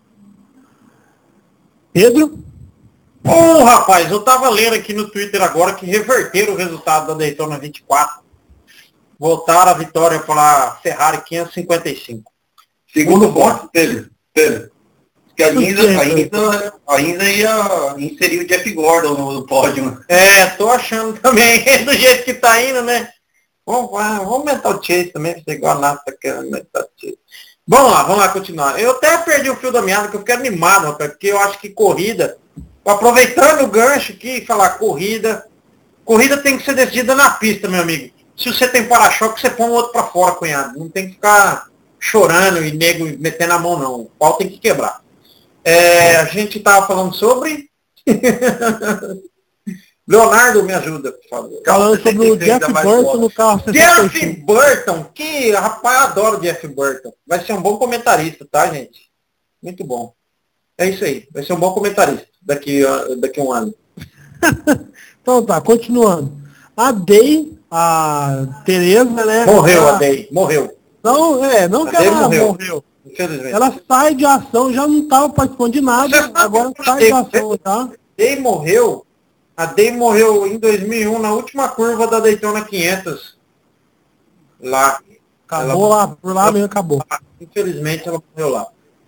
Pedro? Ô, oh, rapaz, eu tava lendo aqui no Twitter agora que reverteram o resultado da Daytona vinte e quatro. Voltaram a vitória para Ferrari quinhentos e cinquenta e cinco. Segundo ponto, Pedro. Pedro. Que ainda, ainda, ainda ia inserir o Jeff Gordon no pódio. É, tô achando também, do jeito que tá indo, né? Vamos, vamos aumentar o Chase também, pra ser igual a NASA querendo aumentar o Chase. Vamos lá, vamos lá continuar. Eu até perdi o fio da meada, que eu fiquei animado, rapaz, porque eu acho que corrida, aproveitando o gancho aqui, falar corrida, corrida tem que ser decidida na pista, meu amigo. Se você tem para-choque, você põe o outro para fora, cunhado. Não tem que ficar chorando e nego metendo a mão, não. O pau tem que quebrar. É, a gente estava falando sobre... Leonardo, me ajuda, por favor. Falando sobre o Jeff Burton no carro sessenta e cinco. Jeff Burton, que rapaz, eu adoro o Jeff Burton. Vai ser um bom comentarista, tá, gente? Muito bom. É isso aí, vai ser um bom comentarista daqui, daqui a um ano. Então tá, continuando. A Day, a Tereza, né? Morreu ela... a Day, morreu. Não, é, não a que ela morreu. morreu. Ela sai de ação, já não estava participando de nada, agora sai de ação, tá? A Day morreu. A Day morreu em dois mil e um, na última curva da Daytona quinhentos. Lá. Acabou ela, lá, por lá ela, mesmo acabou. Infelizmente ela morreu lá.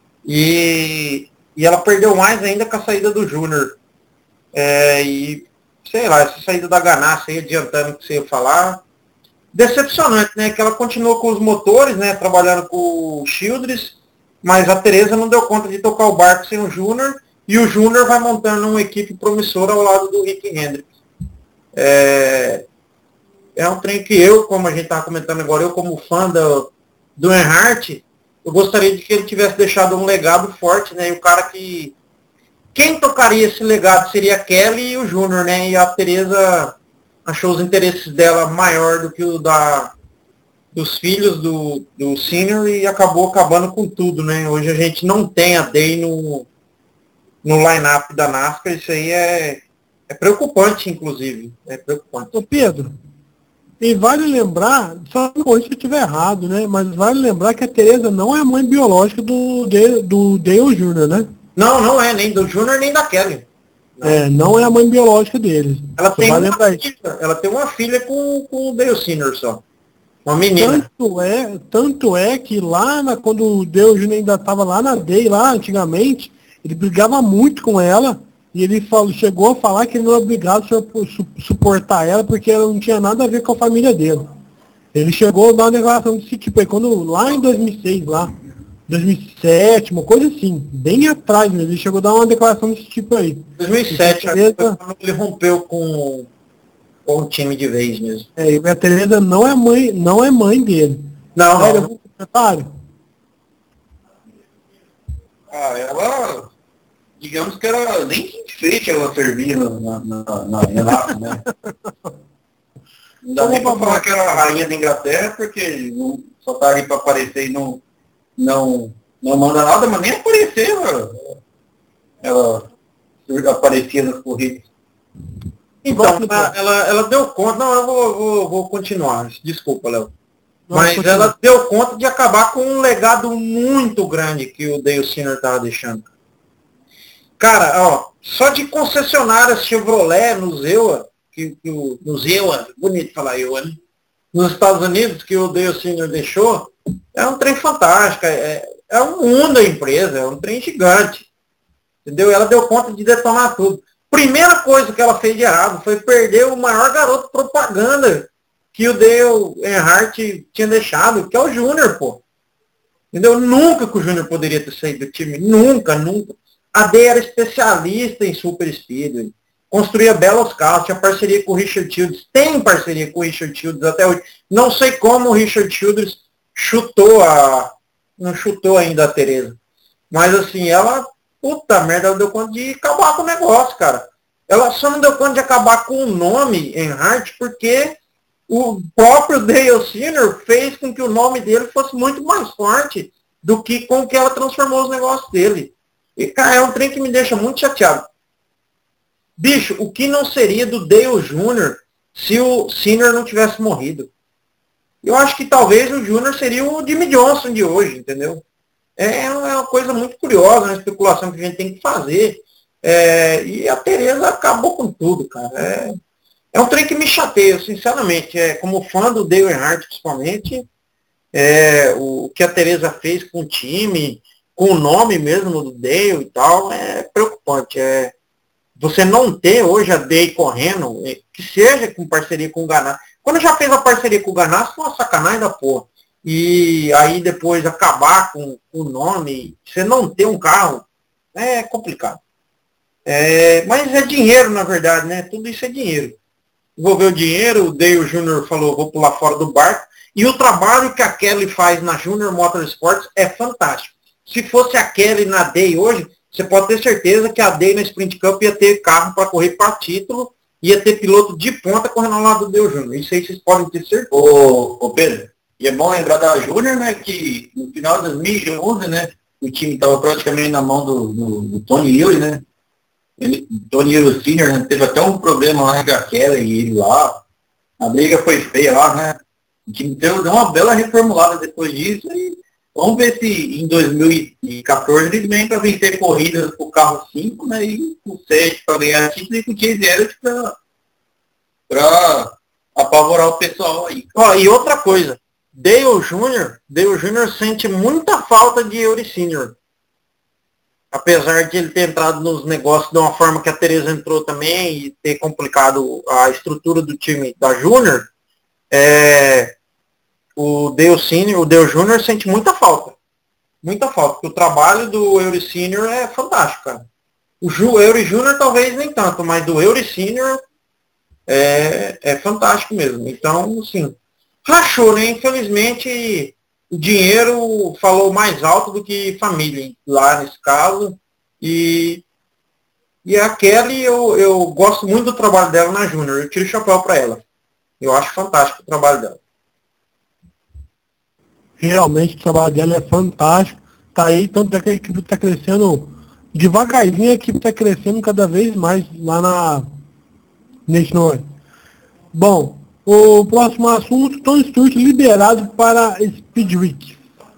E, e ela perdeu mais ainda com a saída do Júnior. É, e, sei lá, essa saída da Ganassi aí, adiantando o que você ia falar. Decepcionante, né? Que ela continuou com os motores, né? Trabalhando com o Childress, mas a Tereza não deu conta de tocar o barco sem o Júnior. E o Júnior vai montando uma equipe promissora ao lado do Rick Hendrick. É, é um trem que eu, como a gente estava comentando agora, eu como fã do, do Earnhardt, eu gostaria de que ele tivesse deixado um legado forte, né? E o cara que... Quem tocaria esse legado seria a Kelly e o Júnior, né? E a Tereza achou os interesses dela maior do que o da, dos filhos do, do Senior e acabou acabando com tudo, né? Hoje a gente não tem a Day no... no line-up da NASCAR, isso aí é, é preocupante, inclusive. É preocupante. Ô Pedro, e vale lembrar, só não se eu estiver errado, né? Mas vale lembrar que a Tereza não é a mãe biológica do, do Dale Júnior, né? Não, não é, nem do Júnior nem da Kelly. Não. É, não é a mãe biológica deles. Ela, tem uma, filha, ela tem uma filha com, com o Dale Senior só. Uma menina. Tanto é, tanto é que lá, na, quando o Dale Júnior ainda estava lá na Day, lá antigamente, ele brigava muito com ela e ele falou, chegou a falar que ele não era obrigado a suportar ela porque ela não tinha nada a ver com a família dele. Ele chegou a dar uma declaração desse tipo aí, quando, lá em dois mil e seis, lá, dois mil e sete, uma coisa assim, bem atrás, ele chegou a dar uma declaração desse tipo aí. dois mil e sete, Tereza, quando ele rompeu com, com o time de vez mesmo. É, e a Tereza não é mãe, não é mãe dele. Não, Olha, não. Comentário? Ah, ela, digamos que era nem de enfeite ela servia na, na, na Renato, né? Não dá nem pra falar que era a rainha da Inglaterra, porque não, só tá ali pra aparecer e não, não, não manda nada, mas nem aparecer, ela, ela aparecia nas corridas. Então, ela, ela, ela deu conta, não, eu vou, vou, vou continuar, desculpa, Léo. Mas continua. Ela deu conta de acabar com um legado muito grande que o Dale Senior estava deixando. Cara, ó, só de concessionárias Chevrolet no Zewa, que, que o, no Zewa, bonito falar eu, né? Nos Estados Unidos, que o Dale Senior deixou, é um trem fantástico, é, é um mundo a empresa, é um trem gigante. Entendeu? Ela deu conta de detonar tudo. Primeira coisa que ela fez de errado foi perder o maior garoto propaganda que o Dale Earnhardt tinha deixado, que é o Júnior, pô. Entendeu? Nunca que o Júnior poderia ter saído do time. Nunca, nunca. A Day era especialista em super speedway. Construía belos carros, tinha parceria com o Richard Childress. Tem parceria com o Richard Childress até hoje. Não sei como o Richard Childress chutou a... Não chutou ainda a Tereza. Mas assim, ela... Puta merda, ela deu conta de acabar com o negócio, cara. Ela só não deu conta de acabar com o nome Earnhardt porque o próprio Dale Senior fez com que o nome dele fosse muito mais forte do que com que ela transformou os negócios dele. E, cara, é um trem que me deixa muito chateado. Bicho, o que não seria do Dale Júnior se o Senior não tivesse morrido? Eu acho que talvez o Júnior seria o Jimmy Johnson de hoje, entendeu? É uma coisa muito curiosa, uma especulação que a gente tem que fazer. É, e a Tereza acabou com tudo, cara. É, é um trem que me chateia, sinceramente. É, como fã do Dale Earnhardt, principalmente, é, o, o que a Tereza fez com o time, com o nome mesmo do Dale e tal, é preocupante. É, você não ter hoje a Day correndo, que seja com parceria com o Ganassi. Quando já fez a parceria com o Ganassi, foi uma sacanagem da porra. e aí depois acabar com o nome, você não ter um carro, é complicado. É, mas é dinheiro, na verdade, né? Tudo isso é dinheiro. Envolveu dinheiro, o Dale Júnior falou, vou pular fora do barco. E o trabalho que a Kelly faz na Junior Motorsports é fantástico. Se fosse a Kelly na Day hoje, você pode ter certeza que a Day na Sprint Cup ia ter carro para correr para título, ia ter piloto de ponta correndo ao lado do Dale Júnior. Isso aí vocês podem ter certeza. Ô, ô Pedro, e é bom lembrar da Júnior, né, que no final de dois mil e onze, né, o time estava praticamente na mão do, do, do Tony Lewis, né? Ele, Tony Lewis Senior, né, teve até um problema lá com a Kelly e ele lá. A briga foi feia lá, né? O time deu, deu uma bela reformulada depois disso. E vamos ver se em dois mil e quatorze eles vêm para vencer corridas com o carro cinco, né? E com o sete para ganhar título e com o Chase Elliott para apavorar o pessoal aí. Ó, e outra coisa, Dale Júnior, Dale Júnior sente muita falta de Eury Senior. Apesar de ele ter entrado nos negócios de uma forma que a Teresa entrou também e ter complicado a estrutura do time da Júnior, é, o Dale Senior, o Dale Júnior sente muita falta. Muita falta, porque o trabalho do Eury Senior é fantástico, cara. O Ju, Eury Júnior talvez nem tanto, mas do Eury Senior é, é fantástico mesmo. Então, assim, rachou, né? Infelizmente, o dinheiro falou mais alto do que família lá nesse caso. E, e a Kelly, eu, eu gosto muito do trabalho dela na Júnior. Eu tiro o chapéu para ela. Eu acho fantástico o trabalho dela. Realmente o trabalho dela é fantástico. Tá aí, tanto é que a equipe está crescendo devagarzinho, a equipe está crescendo cada vez mais lá na National. Bom, o próximo assunto, Tony Stewart liberado para Speed Week.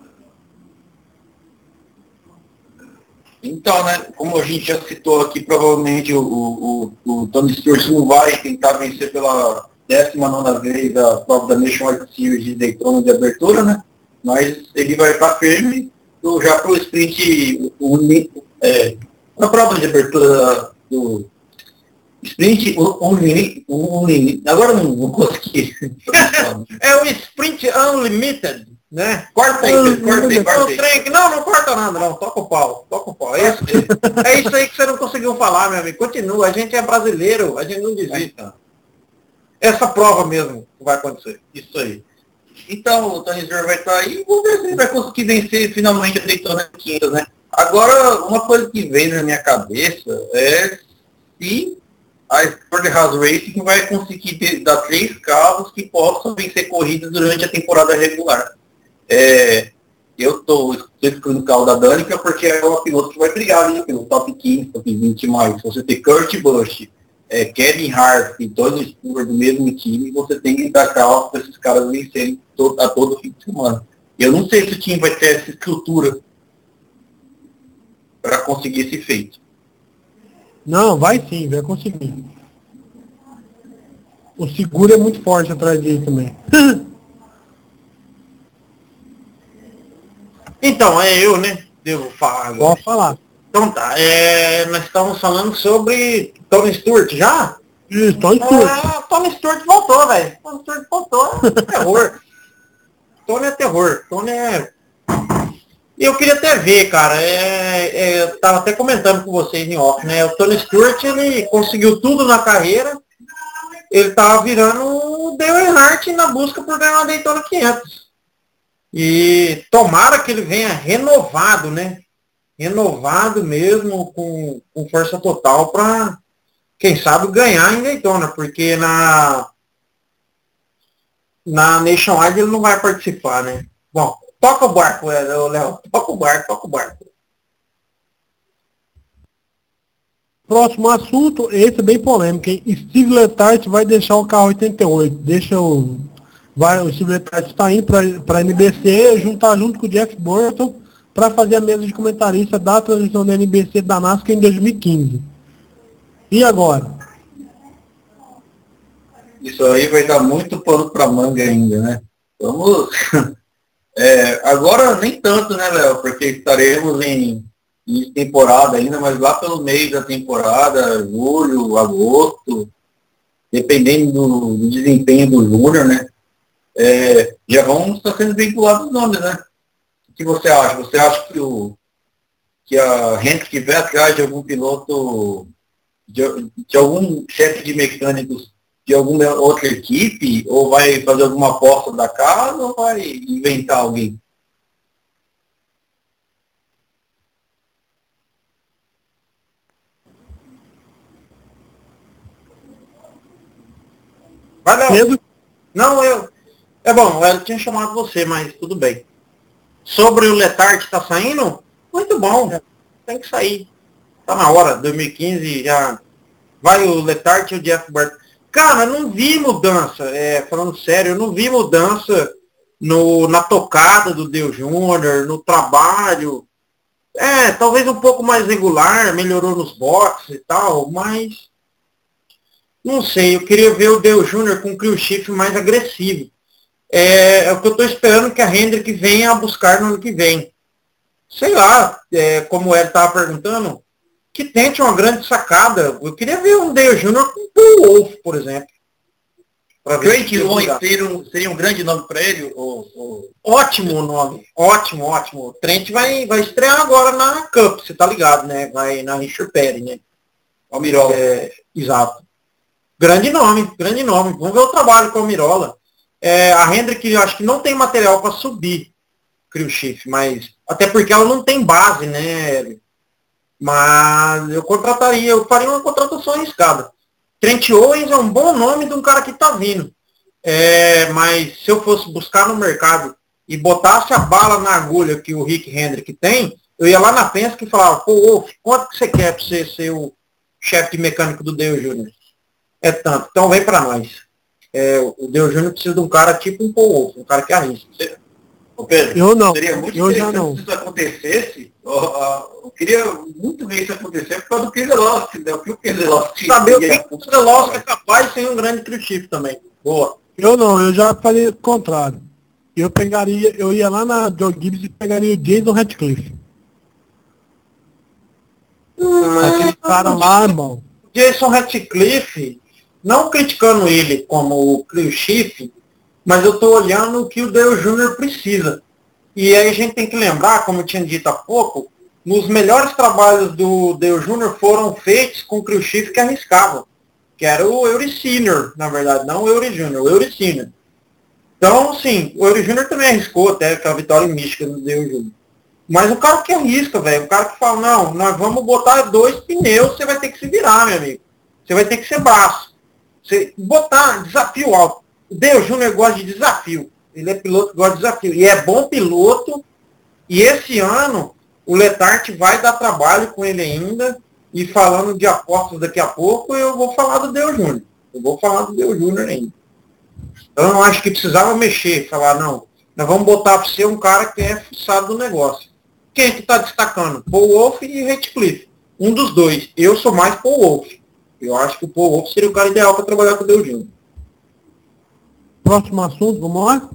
Então, né, como a gente já citou aqui, provavelmente o, o, o, o Tony Stewart não vai tentar vencer pela décima nona vez a prova da Nationwide Series de Daytona de abertura, né? Mas ele vai para firme do, já para o sprint, o, é, na prova de abertura do sprint, um, um, um, agora não vou conseguir. É o Sprint Unlimited, né? Corta aí, corta aí, corta aí. Não, não corta nada, não. Toca o pau, toca o pau. É isso, é isso aí que você não conseguiu falar, meu amigo. Continua, a gente é brasileiro, a gente não desista. Essa prova mesmo vai acontecer. Isso aí. Então, o Tony Stewart vai estar aí, vamos ver se ele vai conseguir vencer finalmente a Daytona quinta, né? Agora, uma coisa que veio na minha cabeça é se a Sport House Racing vai conseguir ter, dar três carros que possam vencer corridas durante a temporada regular. É, eu estou excluindo o carro da Danica porque é uma piloto que vai brigar, né, pelo top quinze, top vinte mais. Se você tem Kurt Busch, é, Kevin Harvick e Tony Stewart do mesmo time, você tem que dar carro para esses caras vencerem todo, a todo fim de semana. Eu não sei se o time vai ter essa estrutura para conseguir esse feito. Não, vai sim, vai conseguir. O seguro é muito forte atrás dele também. Então, é eu, né? Devo falar agora. Pode falar. Então tá, é, nós estamos falando sobre Tony Stewart já? Isso, Tony Stewart. Ah, Tony Stewart voltou, velho. Tony Stewart voltou. É terror. Tony é terror. Tony é... E eu queria até ver, cara, é, é, eu tava até comentando com vocês em off, né? O Tony Stewart, ele conseguiu tudo na carreira, ele tava virando o Dale Earnhardt na busca por ganhar uma Daytona quinhentos. E tomara que ele venha renovado, né? Renovado mesmo, com, com força total para, quem sabe, ganhar em Daytona, porque na, na Nationwide ele não vai participar, né? Bom, toca o barco, Léo. Toca o barco, toca o barco. Próximo assunto, esse é bem polêmico, hein? Steve Letarte vai deixar o carro oitenta e oito. Deixa o... Vai, o Steve Letarte está indo para a N B C, juntar junto com o Jeff Burton para fazer a mesa de comentarista da transição da N B C da NASCAR em dois mil e quinze. E agora? Isso aí vai dar muito pano para manga ainda, né? Vamos... É, agora nem tanto, né, Léo? Porque estaremos em, em temporada ainda, mas lá pelo meio da temporada, julho, agosto, dependendo do, do desempenho do Júnior, né? é, já vão estar sendo vinculados os nomes, né? O que você acha? Você acha que, o, que a Hendrick vai atrás de algum piloto, de, de algum chefe de mecânicos de alguma outra equipe, ou vai fazer alguma aposta da casa, ou vai inventar alguém? Vai, Léo. Não, eu... É bom, eu tinha chamado você, mas tudo bem. Sobre o Letarte tá saindo? Muito bom. Tem que sair. Tá na hora. dois mil e quinze já... Vai o Letarte e o Jeff Burton. Cara, não vi mudança. É, falando sério, eu não vi mudança no, na tocada do Dale Júnior, no trabalho. É, talvez um pouco mais regular, melhorou nos boxes e tal, mas... Não sei, eu queria ver o Dale Júnior com o crew shift mais agressivo. É, é o que eu estou esperando que a Hendrick venha buscar no ano que vem. Sei lá, é, como ele estava perguntando, que tente uma grande sacada. Eu queria ver um Dale Júnior com o Paul Wolf, por exemplo. Trent Owens seria um, seria um grande nome para ele? Ou, ou... Ótimo nome, ótimo, ótimo. O Trent vai, vai estrear agora na Cup, você tá ligado, né? Vai na Richard Petty, né? Almirola. É, exato. Grande nome, grande nome. Vamos ver o trabalho com a Almirola. É, a Hendrick, eu acho que não tem material para subir crew shift, mas até porque ela não tem base, né? Mas eu contrataria, eu faria uma contratação arriscada. Trent Owens é um bom nome de um cara que está vindo. É, mas se eu fosse buscar no mercado e botasse a bala na agulha que o Rick Hendrick tem, eu ia lá na Penske e falava, pô, Wolf, quanto que você quer para você ser o chefe de mecânico do Dale Júnior? É tanto. Então vem para nós. É, o Dale Júnior precisa de um cara tipo um Paul Wolf, um cara que arrisca. Ô Pedro, eu não. Seria muito eu interessante já não. se isso acontecesse. Eu, eu queria muito ver isso acontecer por causa do Keselowski, né? O que o Keselowski... Saber o que o Keselowski é capaz sem um grande crew shift também. Boa. Eu não, eu já faria o contrário. Eu pegaria, eu ia lá na Joe Gibbs e pegaria o Jason Ratcliffe. Hum, Aquele cara lá, irmão. Jason Ratcliffe, não criticando ele como o crew shift, mas eu estou olhando o que o Dale Júnior precisa. E aí a gente tem que lembrar, como eu tinha dito há pouco, nos melhores trabalhos do Dale Júnior foram feitos com o crew shift que arriscava. Que era o Eury Senior, na verdade, não o Eury Júnior, o Eury Senior. Então, sim, o Eury Júnior também arriscou até aquela vitória mística do Dale Júnior. Mas o cara que arrisca, velho, o cara que fala, não, nós vamos botar dois pneus, você vai ter que se virar, meu amigo. Você vai ter que ser braço. Você botar desafio alto. O Dale Júnior gosta de desafio. Ele é piloto que gosta de desafio. E é bom piloto. E esse ano, o Letarte vai dar trabalho com ele ainda. E falando de apostas daqui a pouco, eu vou falar do Dale Júnior. Eu vou falar do Dale Júnior ainda. Então eu acho que precisava mexer. Falar, não, nós vamos botar para ser um cara que é fuçado do negócio. Quem que está destacando? Paul Wolf e Ratcliffe. Um dos dois. Eu sou mais Paul Wolf. Eu acho que o Paul Wolf seria o cara ideal para trabalhar com o Dale Júnior. Próximo assunto, vamos lá?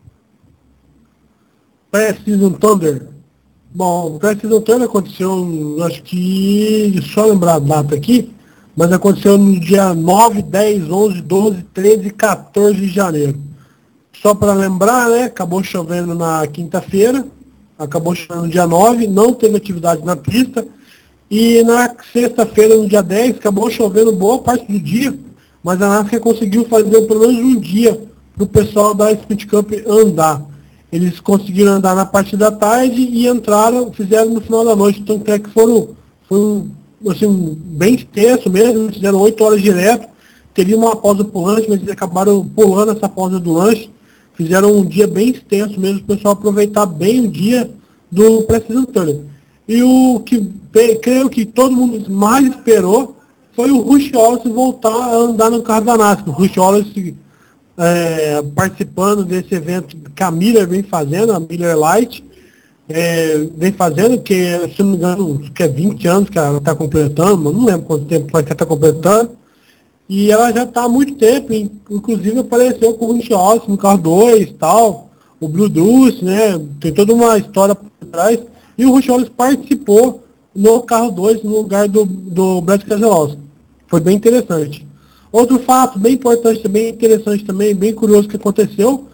Pré-Season Thunder. Bom, o Pré-Season Thunder aconteceu, acho que, só lembrar a data aqui, mas aconteceu no dia nove, dez, onze, doze, treze e quatorze de janeiro. Só para lembrar, né, acabou chovendo na quinta-feira, acabou chovendo no dia nove, não teve atividade na pista, e na sexta-feira, no dia dez, acabou chovendo boa parte do dia, mas a NASCAR conseguiu fazer pelo menos um dia para o pessoal da Sprint Cup andar. Eles conseguiram andar na parte da tarde e entraram, fizeram no final da noite. Então é que foram, foi assim, bem extenso mesmo, fizeram oito horas direto. Teria uma pausa para o lanche, mas eles acabaram pulando essa pausa do lanche. Fizeram um dia bem extenso mesmo, para o pessoal aproveitar bem o dia do Pré-Season Thunder. E o que creio que todo mundo mais esperou foi o Rush Wallace voltar a andar no carro da NASCAR. O Rush Wallace é, participando desse evento que a Miller vem fazendo, a Miller Lite, é, vem fazendo, que se não me engano, que é vinte anos que ela está completando, não lembro quanto tempo que ela está completando, e ela já está há muito tempo, inclusive apareceu com o Rush Wallace no carro dois e tal, o Blue Deuce, né, tem toda uma história por trás, e o Rush Wallace participou no carro dois no lugar do, do Brad Keselowski. Foi bem interessante. Outro fato bem importante, bem interessante também, bem curioso que aconteceu,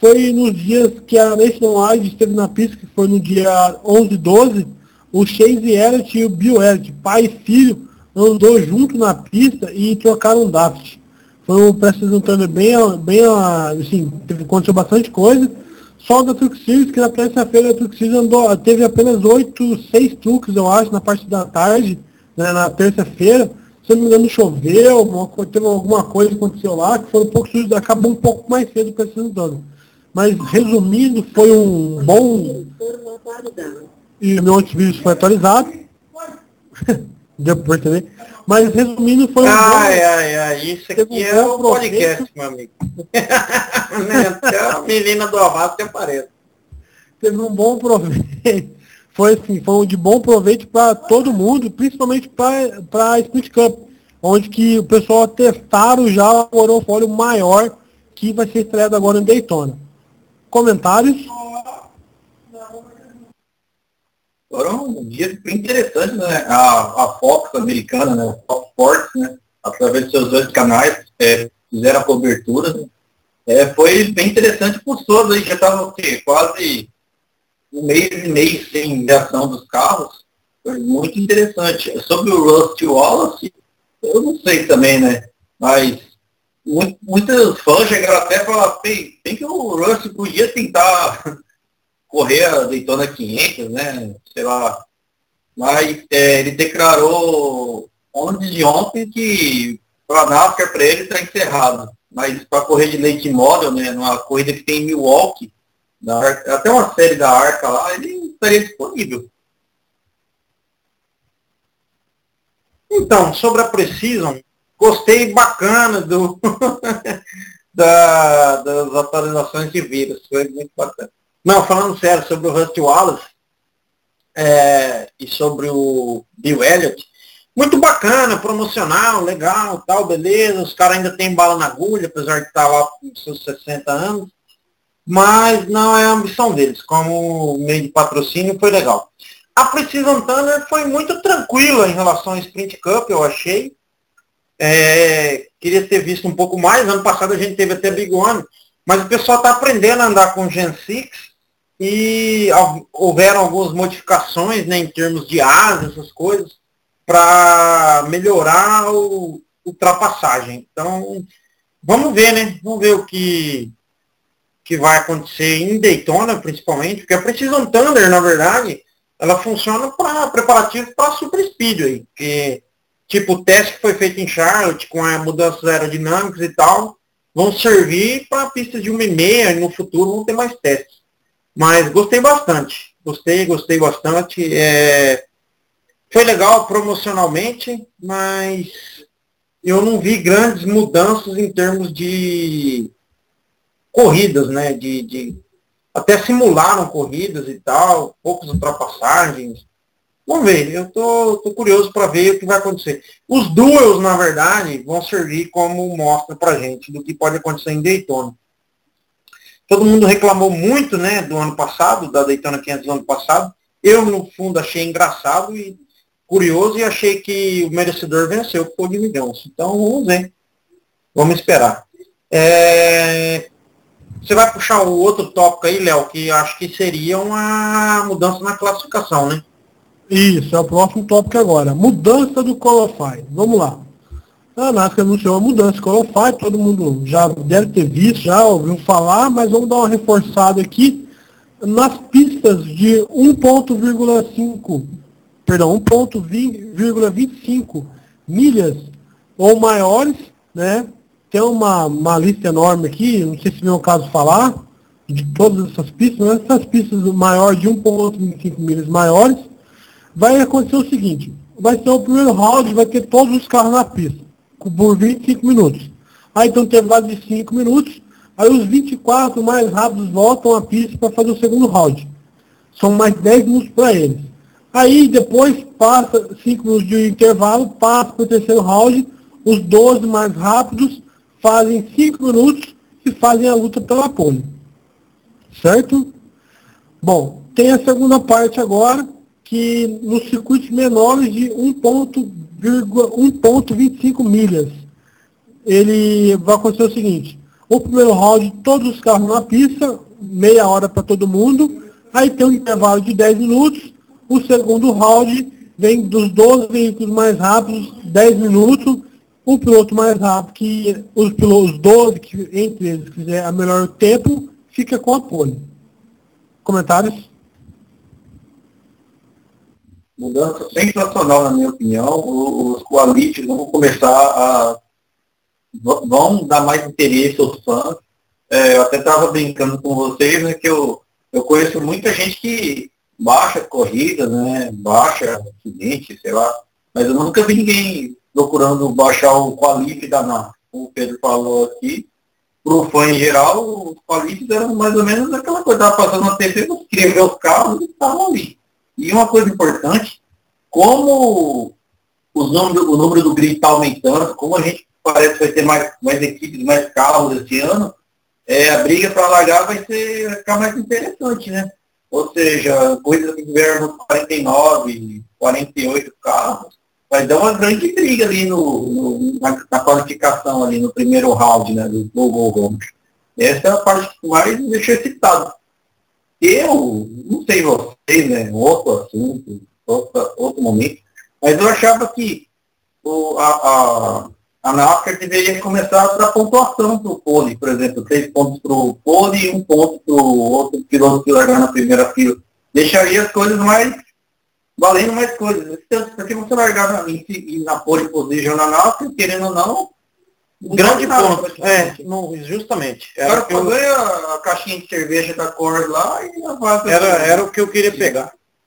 foi nos dias que a Nationwide esteve na pista, que foi no dia onze e doze, o Chase Elliott e o Bill Elliott, pai e filho, andou junto na pista e trocaram um draft. Foi um pré-season turner bem, bem, assim, teve, aconteceu bastante coisa. Só da Truck Series, que na terça-feira a Truck Series andou, teve apenas oito, seis truques, eu acho, na parte da tarde, né, na terça-feira. Se eu não me engano, choveu, uma, teve alguma coisa que aconteceu lá, que foi um pouco sujo, acabou um pouco mais cedo o pré-season turner. Mas, resumindo, foi um bom... E o meu antivírus foi atualizado. Deu pra perceber. Mas, resumindo, foi um ai, bom... Ai, ai, ai, isso aqui um é o podcast, meu amigo. Até a menina do Arrasto que aparece. Teve um bom proveito. Foi, assim, foi um de bom proveito para todo mundo, principalmente para a Sprint Cup, onde que o pessoal testaram já o aerofólio maior, que vai ser estreado agora em Daytona. Comentários? Foram um dia bem interessante, né? A, a Fox americana, né? A Fox Sports, né? Através de seus dois canais, é, fizeram a cobertura, né? É, foi bem interessante por todos aí, já estava quase um mês e meio sem reação dos carros. Foi muito interessante. Sobre o Rusty Wallace, eu não sei também, né? Mas muito, muitos fãs chegaram até a falar, tem, tem que o Rusty podia tentar correr a Daytona quinhentos, né? Sei lá. Mas é, ele declarou ontem de ontem que para a NASCAR para ele está encerrado. Mas para correr de late model, né? Numa corrida que tem em Milwaukee, da Arca, até uma série da Arca lá, ele estaria disponível. Então, sobre a Precision, gostei bacana do da, das atualizações de vírus, foi muito bacana. Não, falando sério sobre o Rusty Wallace é, e sobre o Bill Elliott, muito bacana, promocional, legal, tal, beleza, os caras ainda tem bala na agulha, apesar de estar lá com seus sessenta anos, mas não é a ambição deles, como meio de patrocínio foi legal. A Precision Thunder foi muito tranquila em relação à Sprint Cup, eu achei. É, queria ter visto um pouco mais, ano passado a gente teve até Big One, mas o pessoal está aprendendo a andar com Gen seis, e houveram algumas modificações, né, em termos de asas, essas coisas, para melhorar o ultrapassagem. Então, vamos ver, né? Vamos ver o que, que vai acontecer em Daytona, principalmente, porque a Precision Thunder, na verdade, ela funciona para preparativos para Super Speed aí, porque tipo o teste que foi feito em Charlotte com as mudanças aerodinâmicas e tal, vão servir para pistas de uma e meia e no futuro vão ter mais testes. Mas gostei bastante, gostei, gostei bastante. É... Foi legal promocionalmente, mas eu não vi grandes mudanças em termos de corridas, né? De, de... Até simularam corridas e tal, poucas ultrapassagens. Vamos ver, eu tô, tô curioso para ver o que vai acontecer. Os duels, na verdade, vão servir como mostra pra gente do que pode acontecer em Daytona. Todo mundo reclamou muito, né, do ano passado, da Daytona quinhentos do ano passado. Eu, no fundo, achei engraçado e curioso e achei que o merecedor venceu, que foi o Jimmy Johnson. Então, vamos ver. Vamos esperar. É... Você vai puxar o outro tópico aí, Léo, que acho que seria uma mudança na classificação, né? Isso, é o próximo tópico agora. Mudança do Qualify. Vamos lá. A NASCAR anunciou a mudança do Qualify, todo mundo já deve ter visto, já ouviu falar, mas vamos dar uma reforçada aqui. Nas pistas de um ponto cinco, perdão, um ponto vinte e cinco milhas ou maiores, né? Tem uma, uma lista enorme aqui, não sei se vem o caso falar, de todas essas pistas, mas essas pistas maiores de um ponto vinte e cinco milhas maiores, vai acontecer o seguinte, vai ser o primeiro round, vai ter todos os carros na pista, por vinte e cinco minutos. Aí então tem mais de cinco minutos, aí os vinte e quatro mais rápidos voltam à pista para fazer o segundo round. São mais dez minutos para eles. Aí depois passa cinco minutos de intervalo, passa para o terceiro round, os doze mais rápidos fazem cinco minutos e fazem a luta pela pole. Certo? Bom, tem a segunda parte agora, que nos circuitos menores de um ponto vinte e cinco milhas, ele vai acontecer o seguinte, O primeiro round, todos os carros na pista, meia hora para todo mundo. Aí tem um intervalo de dez minutos. O segundo round vem dos doze veículos mais rápidos, dez minutos. O piloto mais rápido, que os pilotos doze, que entre eles fizer a melhor tempo, fica com a pole. Comentários? Mudança sensacional, na minha opinião. Os qualities vão começar a... vão dar mais interesse aos fãs. É, eu até estava brincando com vocês, né, que eu, eu conheço muita gente que baixa corrida, né, baixa acidente, sei lá, mas eu nunca vi ninguém procurando baixar o quality da N A S C. Como o Pedro falou aqui, para o fã em geral, os qualities eram mais ou menos aquela coisa, estava passando na T V, você queria ver os carros e estavam ali. E uma coisa importante, como os números, o número do grid está aumentando, como a gente parece que vai ter mais, mais equipes, mais carros esse ano, é, a briga para largar vai, ser, vai ficar mais interessante, né? Ou seja, coisas que tiveram quarenta e nove, quarenta e oito carros, vai dar uma grande briga ali no, no, na, na qualificação, ali no primeiro round, né, do Global Home. Essa é a parte que mais me deixou excitado. Eu, não sei vocês, né, outro assunto, outro, outro momento, mas eu achava que o, a, a, a NASCAR deveria começar a dar pontuação para o pole, por exemplo, três pontos para o pole e um ponto para o outro piloto que largar na primeira fila. Deixaria as coisas mais, valendo mais coisas. Porque você largar na, na pole position na NASCAR, querendo ou não, um grande ponto. É, não, justamente. Era o que eu ganhei a caixinha de cerveja da Cor lá e a vaga. Era, era o que eu queria pegar.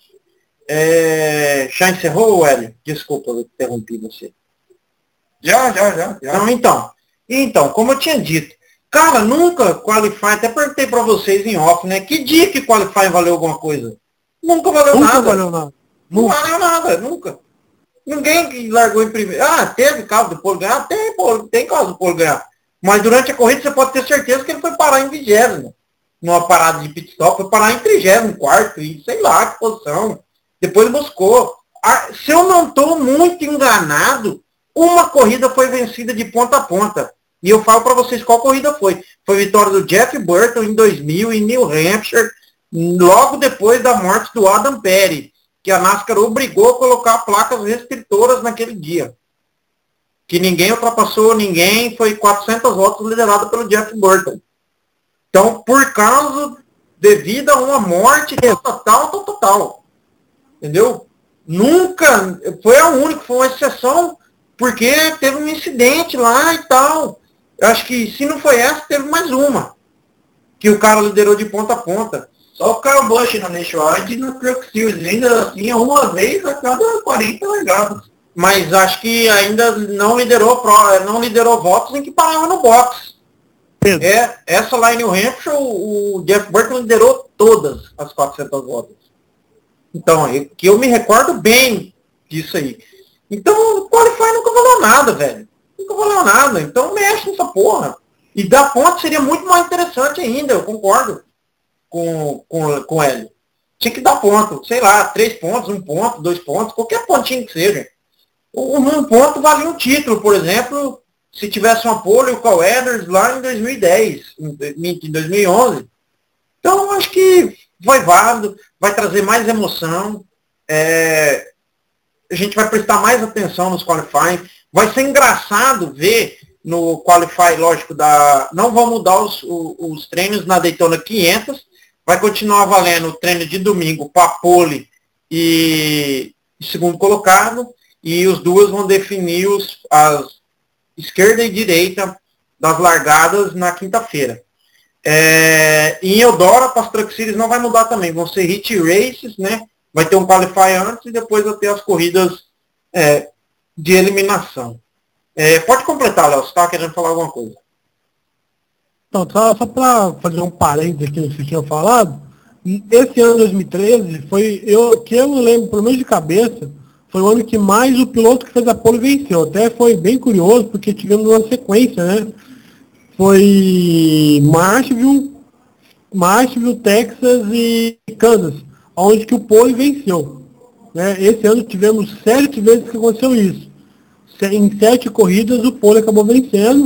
É, já encerrou, Hélio? Desculpa, eu interrompi você. Já, já, já, já. Não, então. Então, como eu tinha dito, cara, nunca Qualify, até perguntei para vocês em off, né? Que dia que Qualify valeu alguma coisa? Nunca valeu nunca nada. Valeu nada. Não Nunca. valeu nada, nunca. Ninguém largou em primeiro. Ah, teve caso do Polo ganhar? Tem, pô, tem caso do Polo ganhar. Mas durante a corrida você pode ter certeza que ele foi parar em vigésimo. Numa parada de pit stop, foi parar em trigésimo quarto, e sei lá que posição. Depois buscou. Ah, se eu não estou muito enganado, uma corrida foi vencida de ponta a ponta. E eu falo para vocês qual corrida foi. Foi a vitória do Jeff Burton em dois mil em New Hampshire, logo depois da morte do Adam Petty, que a NASCAR obrigou a colocar placas restritoras naquele dia. Que ninguém ultrapassou ninguém, foi quatrocentos votos liderado pelo Jeff Burton. Então, por causa, devido a uma morte total, total, total. Entendeu? Nunca, foi a única, foi uma exceção, porque teve um incidente lá e tal. Eu acho que se não foi essa, teve mais uma. Que o cara liderou de ponta a ponta. Só o Kyle Busch na Nationwide e no Truck Series, ainda assim, uma vez a cada quarenta largadas. Mas acho que ainda não liderou, não liderou votos em que parava no box. É, essa lá em New Hampshire, o, o Jeff Burton liderou todas as quatrocentas votos. Então, eu, que eu me recordo bem disso aí. Então, o Qualify nunca valeu nada, velho. Nunca valeu nada. Então, mexe nessa porra. E dar ponto seria muito mais interessante ainda, eu concordo com, com, com ele. Tinha que dar ponto. Sei lá, três pontos, um ponto, dois pontos, qualquer pontinho que seja. Um, um ponto vale um título, por exemplo, se tivesse uma pole, o Cal Edwards lá em dois mil e dez, em dois mil e onze. Então, acho que foi válido, vai trazer mais emoção. É, a gente vai prestar mais atenção nos qualifying. Vai ser engraçado ver no qualify, lógico, da, não vão mudar os, os, os treinos na Daytona quinhentos, vai continuar valendo o treino de domingo para pole e segundo colocado, e os duas vão definir os, as esquerda e direita das largadas na quinta-feira. É, em Eldora, para as Truck Series não vai mudar também, vão ser hit races, né? Vai ter um qualify antes e depois vai ter as corridas é, de eliminação. É, pode completar, Léo, você estava querendo falar alguma coisa. Então, só, só para fazer um parênteses aqui no que você tinha falado, esse ano dois mil e treze foi, eu, que eu lembro, pelo menos de cabeça, foi o ano que mais o piloto que fez a pole venceu. Até foi bem curioso, porque tivemos uma sequência, né? Foi Marshville, Marshville, Texas e Kansas, onde que o pole venceu. Né? Esse ano tivemos sete vezes que aconteceu isso. Em sete corridas o pole acabou vencendo.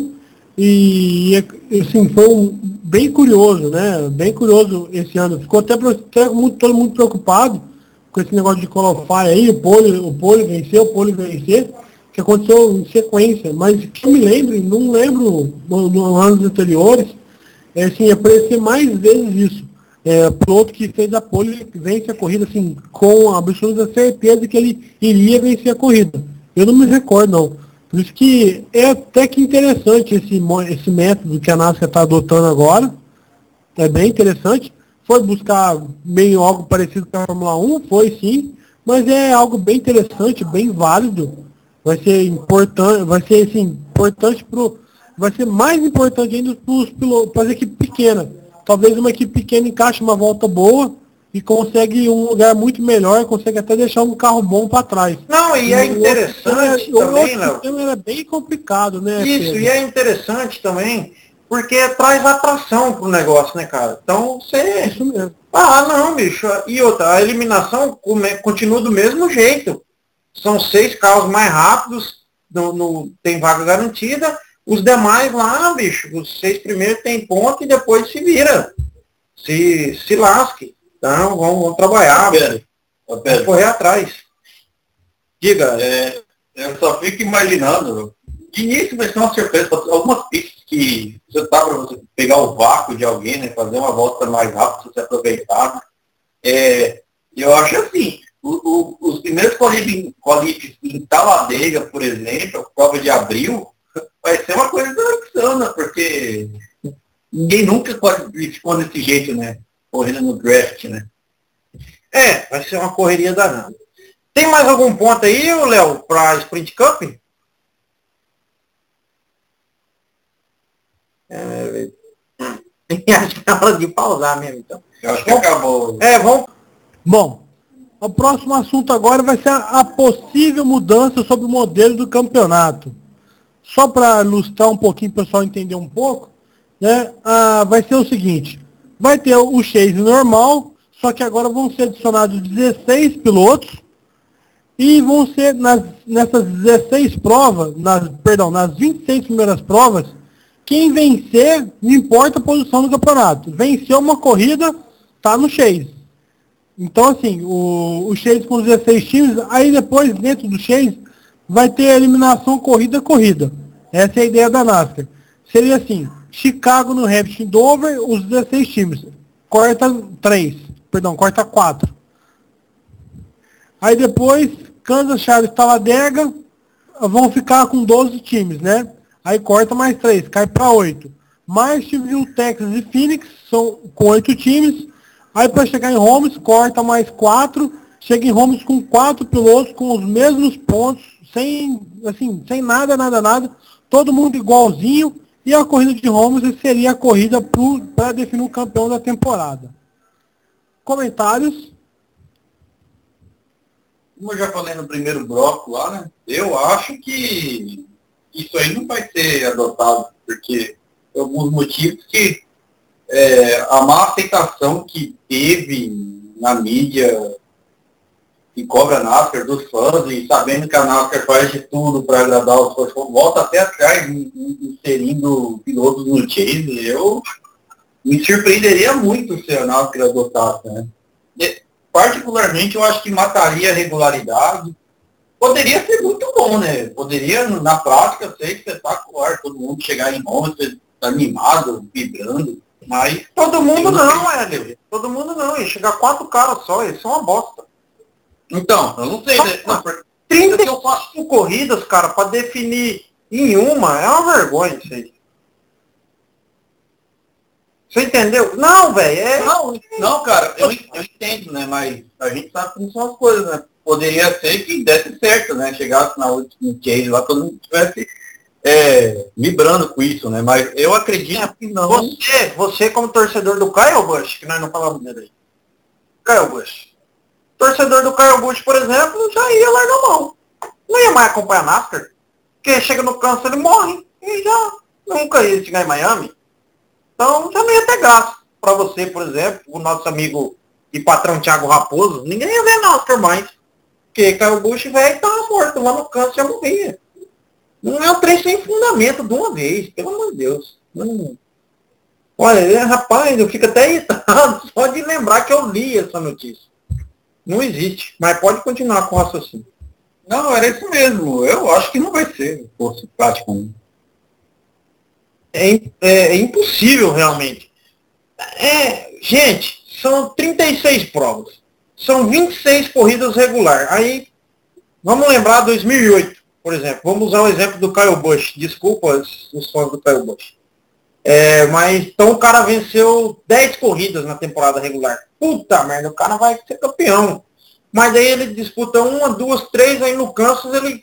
E, assim, foi um, bem curioso, né? Bem curioso esse ano. Ficou até, até muito, todo mundo preocupado com esse negócio de qualify aí, o pole, o pole vencer, o pole vencer, que aconteceu em sequência. Mas que eu me lembre, não lembro nos no anos anteriores, é, assim, aparecer mais vezes isso. É, o piloto que fez a pole vence a corrida, assim, com a absoluta certeza que ele iria vencer a corrida. Eu não me recordo, não. Por isso que é até que interessante esse, esse método que a NASCAR está adotando agora. É bem interessante. Foi buscar meio algo parecido com a Fórmula um, foi sim, mas é algo bem interessante, bem válido. Vai ser importante, vai ser assim, importante pro, vai ser mais importante ainda para as equipes pequenas. Talvez uma equipe pequena encaixe uma volta boa e consegue um lugar muito melhor, consegue até deixar um carro bom para trás. Não, e é interessante o também, Léo. O sistema era bem complicado, né? Isso, Pedro? E é interessante também, porque traz atração pro negócio, né, cara? Então você. Isso mesmo. Ah, não, bicho. E outra, a eliminação continua do mesmo jeito. São seis carros mais rápidos, no, no, tem vaga garantida. Os demais lá, bicho, os seis primeiros tem ponto e depois se vira. Se, se lasque. Então, vamos, vamos trabalhar. Pedro, Pedro, vamos correr atrás. Diga. É, eu só fico imaginando. De início vai ser uma surpresa. Algumas pistas que você tá para você pegar o vácuo de alguém, né? Fazer uma volta mais rápida, você aproveitar. Né? É, eu acho assim, o, o, os primeiros qualifes em Talladega, por exemplo, a prova de abril, vai ser uma coisa insana, porque ninguém nunca qualificou desse jeito, né? Correndo no draft, né? É, vai ser uma correria danada. Tem mais algum ponto aí, Léo, para Sprint Cup? É, acho que é hora de pausar mesmo, então. Eu acho que acabou. É, vamos. Bom, o próximo assunto agora vai ser a, a possível mudança sobre o modelo do campeonato. Só para ilustrar um pouquinho, para o pessoal entender um pouco, né, ah, vai ser o seguinte, vai ter o chase normal, só que agora vão ser adicionados dezesseis pilotos, e vão ser, nas, nessas dezesseis provas, nas, perdão, nas vinte e seis primeiras provas, quem vencer, não importa a posição do campeonato. Venceu uma corrida, tá no chase. Então, assim, o, o chase com dezesseis times, aí depois, dentro do chase, vai ter a eliminação corrida-corrida. Essa é a ideia da NASCAR. Seria assim, Chicago, no Hampshire, Dover, os dezesseis times. Corta três, perdão, corta quatro. Aí depois, Kansas, Charles, Talladega, vão ficar com doze times, né? Aí corta mais três, cai para oito. Martinsville, Texas e Phoenix são com oito times. Aí para chegar em Holmes, corta mais quatro. Chega em Holmes com quatro pilotos, com os mesmos pontos, sem, assim, sem nada, nada, nada. Todo mundo igualzinho. E a corrida de Holmes seria a corrida para definir o campeão da temporada. Comentários? Como eu já falei no primeiro bloco lá, né? Eu acho que isso aí não vai ser adotado, porque por alguns motivos que é, a má aceitação que teve na mídia que cobra a NASCAR dos fãs, e sabendo que a NASCAR faz de tudo para agradar os fãs, volta até atrás, inserindo pilotos no chase, eu me surpreenderia muito se a NASCAR adotasse, né? E, particularmente, eu acho que mataria a regularidade. Poderia ser muito bom, né? Poderia, na prática, ser espetacular. Todo mundo chegar em Monza, animado, vibrando. Mas todo mundo não, Hélio. Todo mundo não. Ia chegar quatro caras só. Isso é uma bosta. Então, eu não sei. Né? Não, trinta e quatro corridas, cara, para definir em uma. É uma vergonha isso aí. Você entendeu? Não, velho. É... Não, não, cara, eu, eu entendo, né? Mas a gente sabe como são as coisas, né? Poderia ser que desse certo, né? Chegasse na última chase lá, todo mundo estivesse é, vibrando com isso, né? Mas eu acredito que não. Você, você como torcedor do Kyle Busch, que nós não falamos dele aí. Kyle Busch. Torcedor do Kyle Busch, por exemplo, já ia largar a mão. Não ia mais acompanhar a NASCAR. Porque chega no câncer, ele morre. E já nunca ia chegar em Miami. Então já não ia ter graça. Para você, por exemplo, o nosso amigo e patrão Thiago Raposo, ninguém ia ver NASCAR mais. Porque Kyle Busch, velho, tava morto lá no câncer, já morria. Não é um trem sem fundamento de uma vez, pelo amor de Deus. Não. Olha, rapaz, eu fico até irritado só de lembrar que eu li essa notícia. Não existe, mas pode continuar com o raciocínio. Não, era isso mesmo. Eu acho que não vai ser força prática. É, é, é impossível, realmente. É, gente, são trinta e seis provas. São vinte e seis corridas regulares. Aí, vamos lembrar dois mil e oito, por exemplo. Vamos usar o exemplo do Kyle Busch. Desculpa os, os fãs do Kyle Busch. É, mas então o cara venceu dez corridas na temporada regular. Puta merda, o cara vai ser campeão. Mas aí ele disputa uma, duas, três, aí no Kansas ele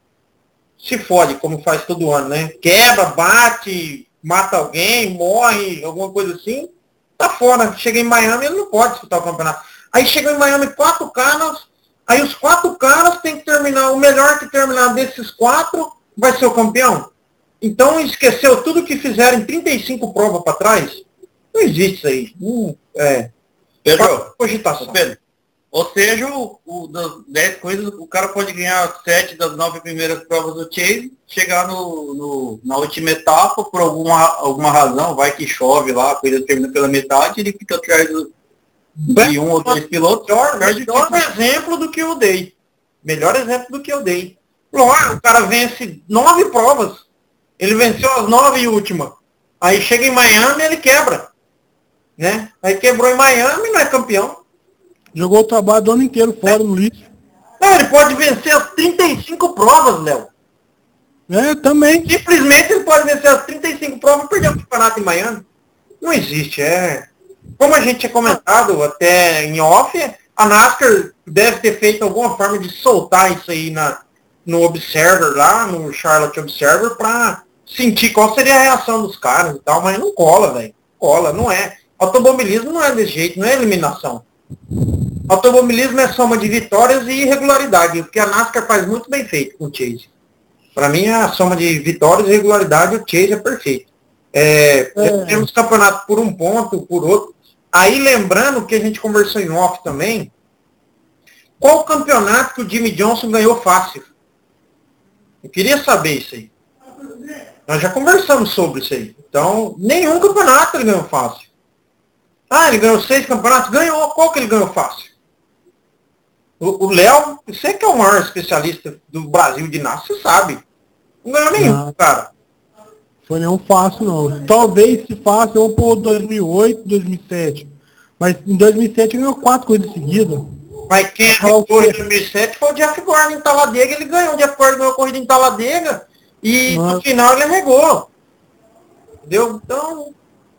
se fode, como faz todo ano, né? Quebra, bate, mata alguém, morre, alguma coisa assim. Tá fora. Chega em Miami, ele não pode disputar o campeonato. Aí chega em Miami quatro caras, aí os quatro caras tem que terminar, o melhor que terminar desses quatro vai ser o campeão. Então esqueceu tudo que fizeram em trinta e cinco provas para trás? Não existe isso aí. Hum, é. Pedro, cogitação. Pedro, ou seja, o, o, das dez coisas, o cara pode ganhar sete das nove primeiras provas do Chase, chegar no, no, na última etapa, por alguma, alguma razão, vai que chove lá, a coisa termina pela metade, ele fica atrás do, de um ou dois pilotos. Melhor, melhor exemplo do que eu dei. Melhor exemplo do que eu dei. O cara vence nove provas. Ele venceu as nove e última. Aí chega em Miami e ele quebra. Né? Aí quebrou em Miami e não é campeão. Jogou o trabalho do ano inteiro fora no lixo. Não, ele pode vencer as trinta e cinco provas, Léo. É, também. Simplesmente ele pode vencer as trinta e cinco provas e perder o campeonato em Miami. Não existe, é... Como a gente tinha comentado até em off, a NASCAR deve ter feito alguma forma de soltar isso aí na, no Observer lá, no Charlotte Observer, para sentir qual seria a reação dos caras e tal, mas não cola, velho. Cola, não é. Automobilismo não é desse jeito, não é eliminação. Automobilismo é soma de vitórias e irregularidade, porque a NASCAR faz muito bem feito com o Chase. Para mim, a soma de vitórias e irregularidade, o Chase é perfeito. É, é. Temos campeonato por um ponto, por outro. Aí, lembrando que a gente conversou em off também, qual o campeonato que o Jimmy Johnson ganhou fácil? Eu queria saber isso aí. Nós já conversamos sobre isso aí. Então, nenhum campeonato ele ganhou fácil. Ah, ele ganhou seis campeonatos? Ganhou. Qual que ele ganhou fácil? O Léo, você que é o maior especialista do Brasil de NASCAR, você sabe. Não ganhou nenhum, ah, cara. Foi nenhum fácil, não. Talvez se fácil, eu por dois mil e oito, dois mil e sete. Mas em dois mil e sete ele ganhou quatro corridas seguidas. Mas quem ganhou em dois mil e sete foi o Jeff Gordon em Talladega. Ele ganhou. O Jeff Gordon ganhou a corrida em Talladega e Nossa. No final ele arregou. Entendeu? Então,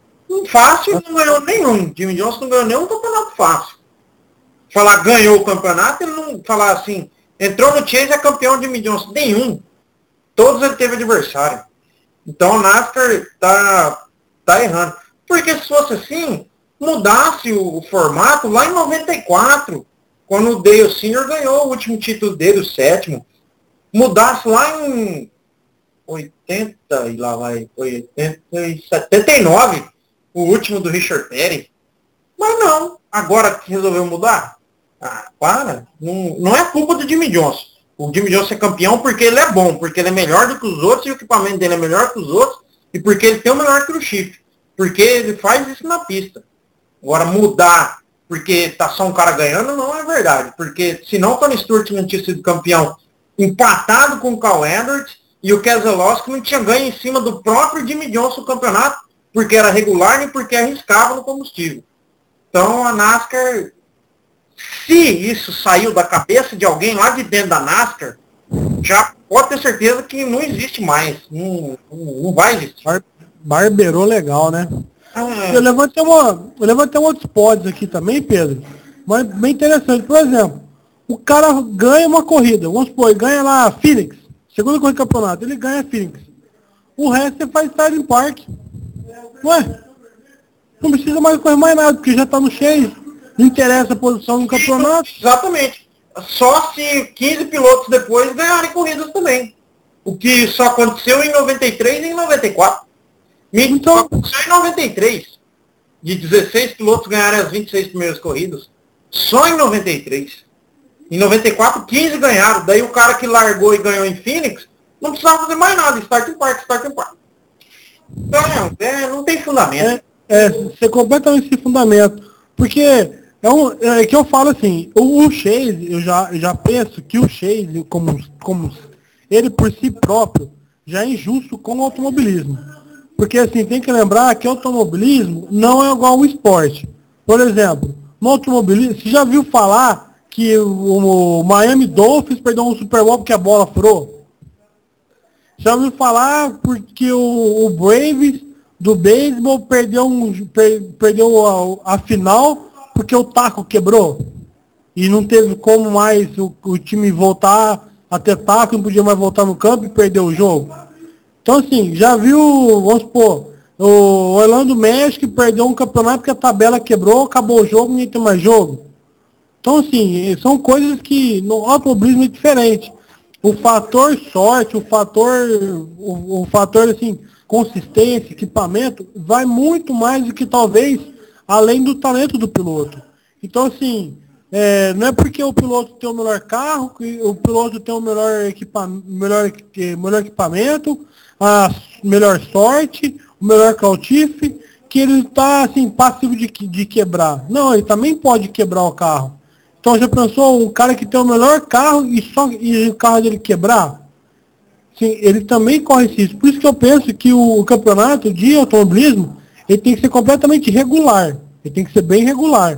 fácil não ganhou nenhum. Jimmy Johnson não ganhou nenhum campeonato fácil. Falar ganhou o campeonato, ele não falar assim, entrou no Chase é campeão de Jimmy Johnson. Nenhum. Todos ele teve adversário. Então o NASCAR tá, tá errando. Porque se fosse assim, mudasse o, o formato lá em noventa e quatro, quando o Dale Senior ganhou o último título dele, o sétimo. Mudasse lá em oitenta, e lá vai, oitenta, setenta e nove, o último do Richard Petty. Mas não, agora que resolveu mudar, ah, para, não, não é culpa do Jimmy Johnson. O Jimmy Johnson é campeão porque ele é bom, porque ele é melhor do que os outros e o equipamento dele é melhor que os outros e porque ele tem o melhor cruise chip. Porque ele faz isso na pista. Agora mudar porque tá só um cara ganhando não é verdade. Porque senão o Tony Stewart não tinha sido campeão empatado com o Carl Edwards e o Keselowski não tinha ganho em cima do próprio Jimmy Johnson o campeonato porque era regular e porque arriscava no combustível. Então a NASCAR, se isso saiu da cabeça de alguém lá de dentro da NASCAR, já pode ter certeza que não existe mais. Não, não, não vai existir. Bar barbeirou legal, né? Ah, eu levantei, uma, eu levantei outros pods aqui também, Pedro. Mas bem interessante. Por exemplo, o cara ganha uma corrida. Vamos supor, ele ganha lá Phoenix. Segunda corrida do campeonato. Ele ganha Phoenix. O resto você faz Starting Park. Ué? Não precisa mais correr mais nada, porque já tá no Chase. Não interessa a posição no campeonato. Exatamente. Só se quinze pilotos depois ganharem corridas também. O que só aconteceu em noventa e três e em noventa e quatro. Então, só aconteceu em noventa e três. De dezesseis pilotos ganharem as vinte e seis primeiras corridas. Só em noventa e três. Em noventa e quatro, quinze ganharam. Daí o cara que largou e ganhou em Phoenix, Não precisava fazer mais nada, start em parque, start em parque. Então, é, não tem fundamento. É, é ser completamente sem fundamento. Porque é, um, é que eu falo assim, o, o Chase, eu já, eu já penso que o Chase, como, como ele por si próprio, já é injusto com o automobilismo. Porque assim, tem que lembrar que o automobilismo não é igual ao esporte. Por exemplo, no automobilismo, você já viu falar que o, o Miami Dolphins perdeu um Super Bowl porque a bola furou? Já ouviu falar porque o, o Braves do beisebol perdeu, um, per, perdeu a, a final porque o taco quebrou? E não teve como mais o, o time voltar a ter taco, não podia mais voltar no campo e perdeu o jogo. Então assim, já viu, vamos supor, o Orlando Magic perdeu um campeonato porque a tabela quebrou, acabou o jogo, ninguém tem mais jogo. Então assim, são coisas que no automobilismo é diferente. O fator sorte, o fator, o, o fator assim, consistência, equipamento, vai muito mais do que talvez além do talento do piloto. Então assim, é, não é porque o piloto tem o melhor carro, que o piloto tem o melhor, equipa, melhor, melhor equipamento, a melhor sorte, o melhor cautife, que ele está assim, passivo de, de quebrar. Não, ele também pode quebrar o carro. Então já pensou um cara que tem o melhor carro e só e o carro dele quebrar? Sim, ele também corre esse risco. Por isso que eu penso que o, o campeonato de automobilismo ele tem que ser completamente regular. Ele tem que ser bem regular.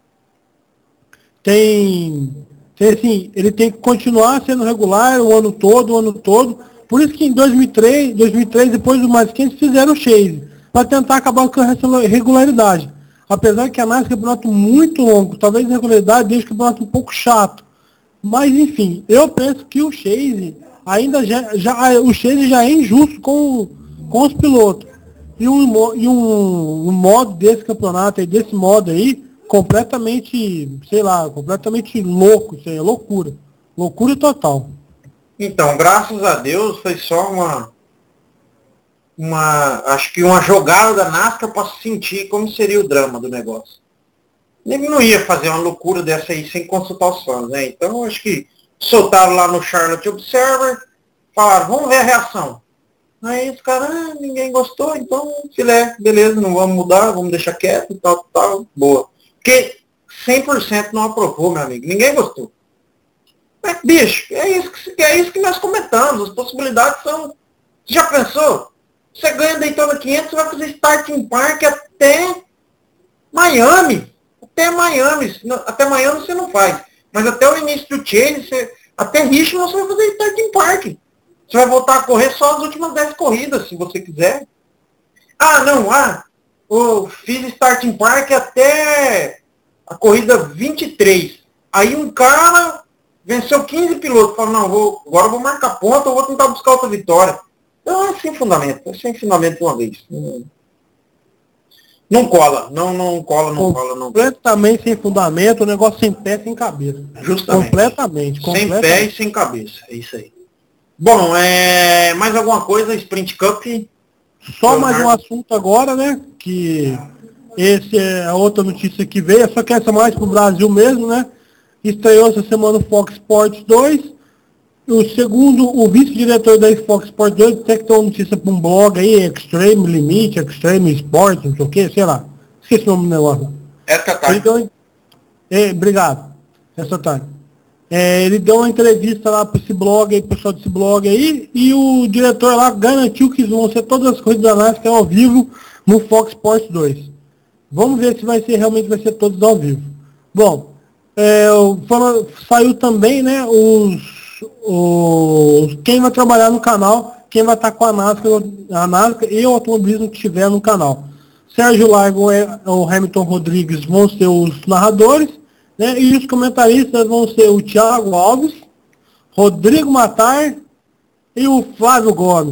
Tem, tem assim, ele tem que continuar sendo regular o ano todo, o ano todo. Por isso que em dois mil e três, dois mil e três depois do mais quente, fizeram o Chase, para tentar acabar com essa regularidade. Apesar que a NASCAR é um campeonato muito longo, talvez a regularidade deixe o campeonato um pouco chato. Mas enfim, eu penso que o Chase ainda já, já o Chase já é injusto com, com os pilotos. E um, e um, um modo desse campeonato aí, desse modo aí, completamente, sei lá, completamente louco, isso aí é loucura. Loucura total. Então, graças a Deus, foi só uma, uma acho que uma jogada da NASCAR para sentir como seria o drama do negócio. Ele não ia fazer uma loucura dessa aí sem consultar os fãs, né? Então, acho que soltaram lá no Charlotte Observer, falaram, vamos ver a reação. Aí os caras, ah, ninguém gostou, então, filé, beleza, não vamos mudar, vamos deixar quieto e tal, tal, boa. Porque cem por cento não aprovou, meu amigo, ninguém gostou. Mas, bicho, é isso, que, é isso que nós comentamos, as possibilidades são... Você já pensou? Você ganha Daytona quinhentos, você vai fazer starting park até Miami. Até Miami. Até Miami você não faz. Mas até o início do Chase, você, até Richmond você vai fazer starting park. Você vai voltar a correr só as últimas dez corridas, se você quiser. Ah, não, ah, eu fiz starting park até a corrida vinte e três. Aí um cara... venceu quinze pilotos, falou, não, vou, agora eu vou marcar ponta, eu vou tentar buscar outra vitória. Então é sem fundamento, é sem fundamento de uma vez. Não, não cola, não, não cola, não cola, não. Completamente sem fundamento, o negócio sem pé, sem cabeça. Justamente. Completamente. completamente. Sem pé e sem cabeça, é isso aí. Bom, é, mais alguma coisa, Sprint Cup? Só mais um assunto agora, né, que esse é a outra notícia que veio, só que essa mais pro Brasil mesmo, né. Estreou essa semana o Fox Sports dois. O segundo, o vice-diretor da Fox Sports dois detectou notícia para um blog aí, Extreme Limit, Extreme Sports, não sei o que, sei lá. Esqueci o nome do negócio. Essa tarde. Deu... É, obrigado. Essa tarde. É, ele deu uma entrevista lá para esse blog aí, pessoal desse blog aí, e o diretor lá garantiu que vão ser todas as coisas da NASCAR ao vivo no Fox Sports dois. Vamos ver se vai ser, realmente vai ser todos ao vivo. Bom, É, fala, saiu também, né, os, os, quem vai trabalhar no canal, quem vai estar com a NASCAR, a NASCAR e o automobilismo que estiver no canal. Sérgio Largo e o Hamilton Rodrigues vão ser os narradores, né, e os comentaristas vão ser o Thiago Alves, Rodrigo Matar e o Flávio Gomes.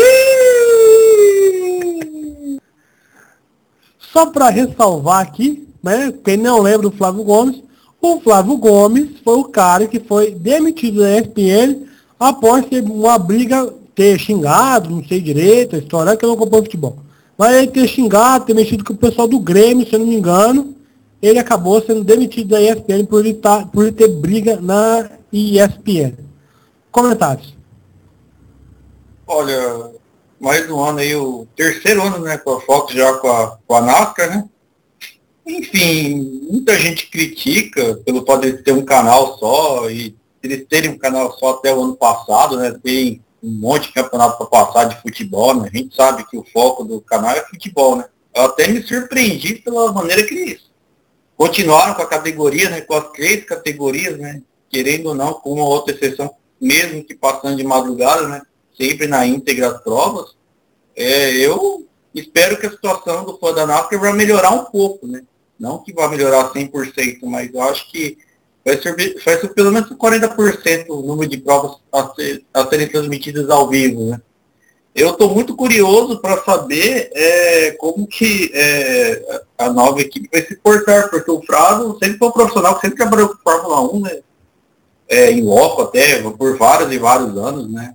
Xiii! Só para ressalvar aqui, né, quem não lembra do Flávio Gomes, o Flávio Gomes foi o cara que foi demitido da E S P N após ter uma briga, ter xingado, não sei direito, a história que eu não acompanho futebol. Mas ele ter xingado, ter mexido com o pessoal do Grêmio, se eu não me engano, ele acabou sendo demitido da E S P N por ele, tá, por ele ter briga na E S P N. Comentários. Olha, mais um ano aí, o terceiro ano, né, com a Fox já com a, com a NASCAR, né? Enfim, muita gente critica pelo fato de ter um canal só, e eles terem um canal só até o ano passado, né? Tem um monte de campeonato para passar de futebol, né? A gente sabe que o foco do canal é futebol, né? Eu até me surpreendi pela maneira que eles continuaram com a categoria, né? Com as três categorias, né? Querendo ou não, com uma outra exceção, mesmo que passando de madrugada, né? Sempre na íntegra das provas. É, eu espero que a situação do fã da NASCAR vai melhorar um pouco, né? Não que vai melhorar cem por cento, mas eu acho que vai ser, vai ser pelo menos quarenta por cento o número de provas a, ser, a serem transmitidas ao vivo, né? Eu estou muito curioso para saber é, como que é, a nova equipe vai se portar, porque o Frado sempre foi um profissional que sempre trabalhou com Fórmula um, né? É, em loco até, por vários e vários anos, né?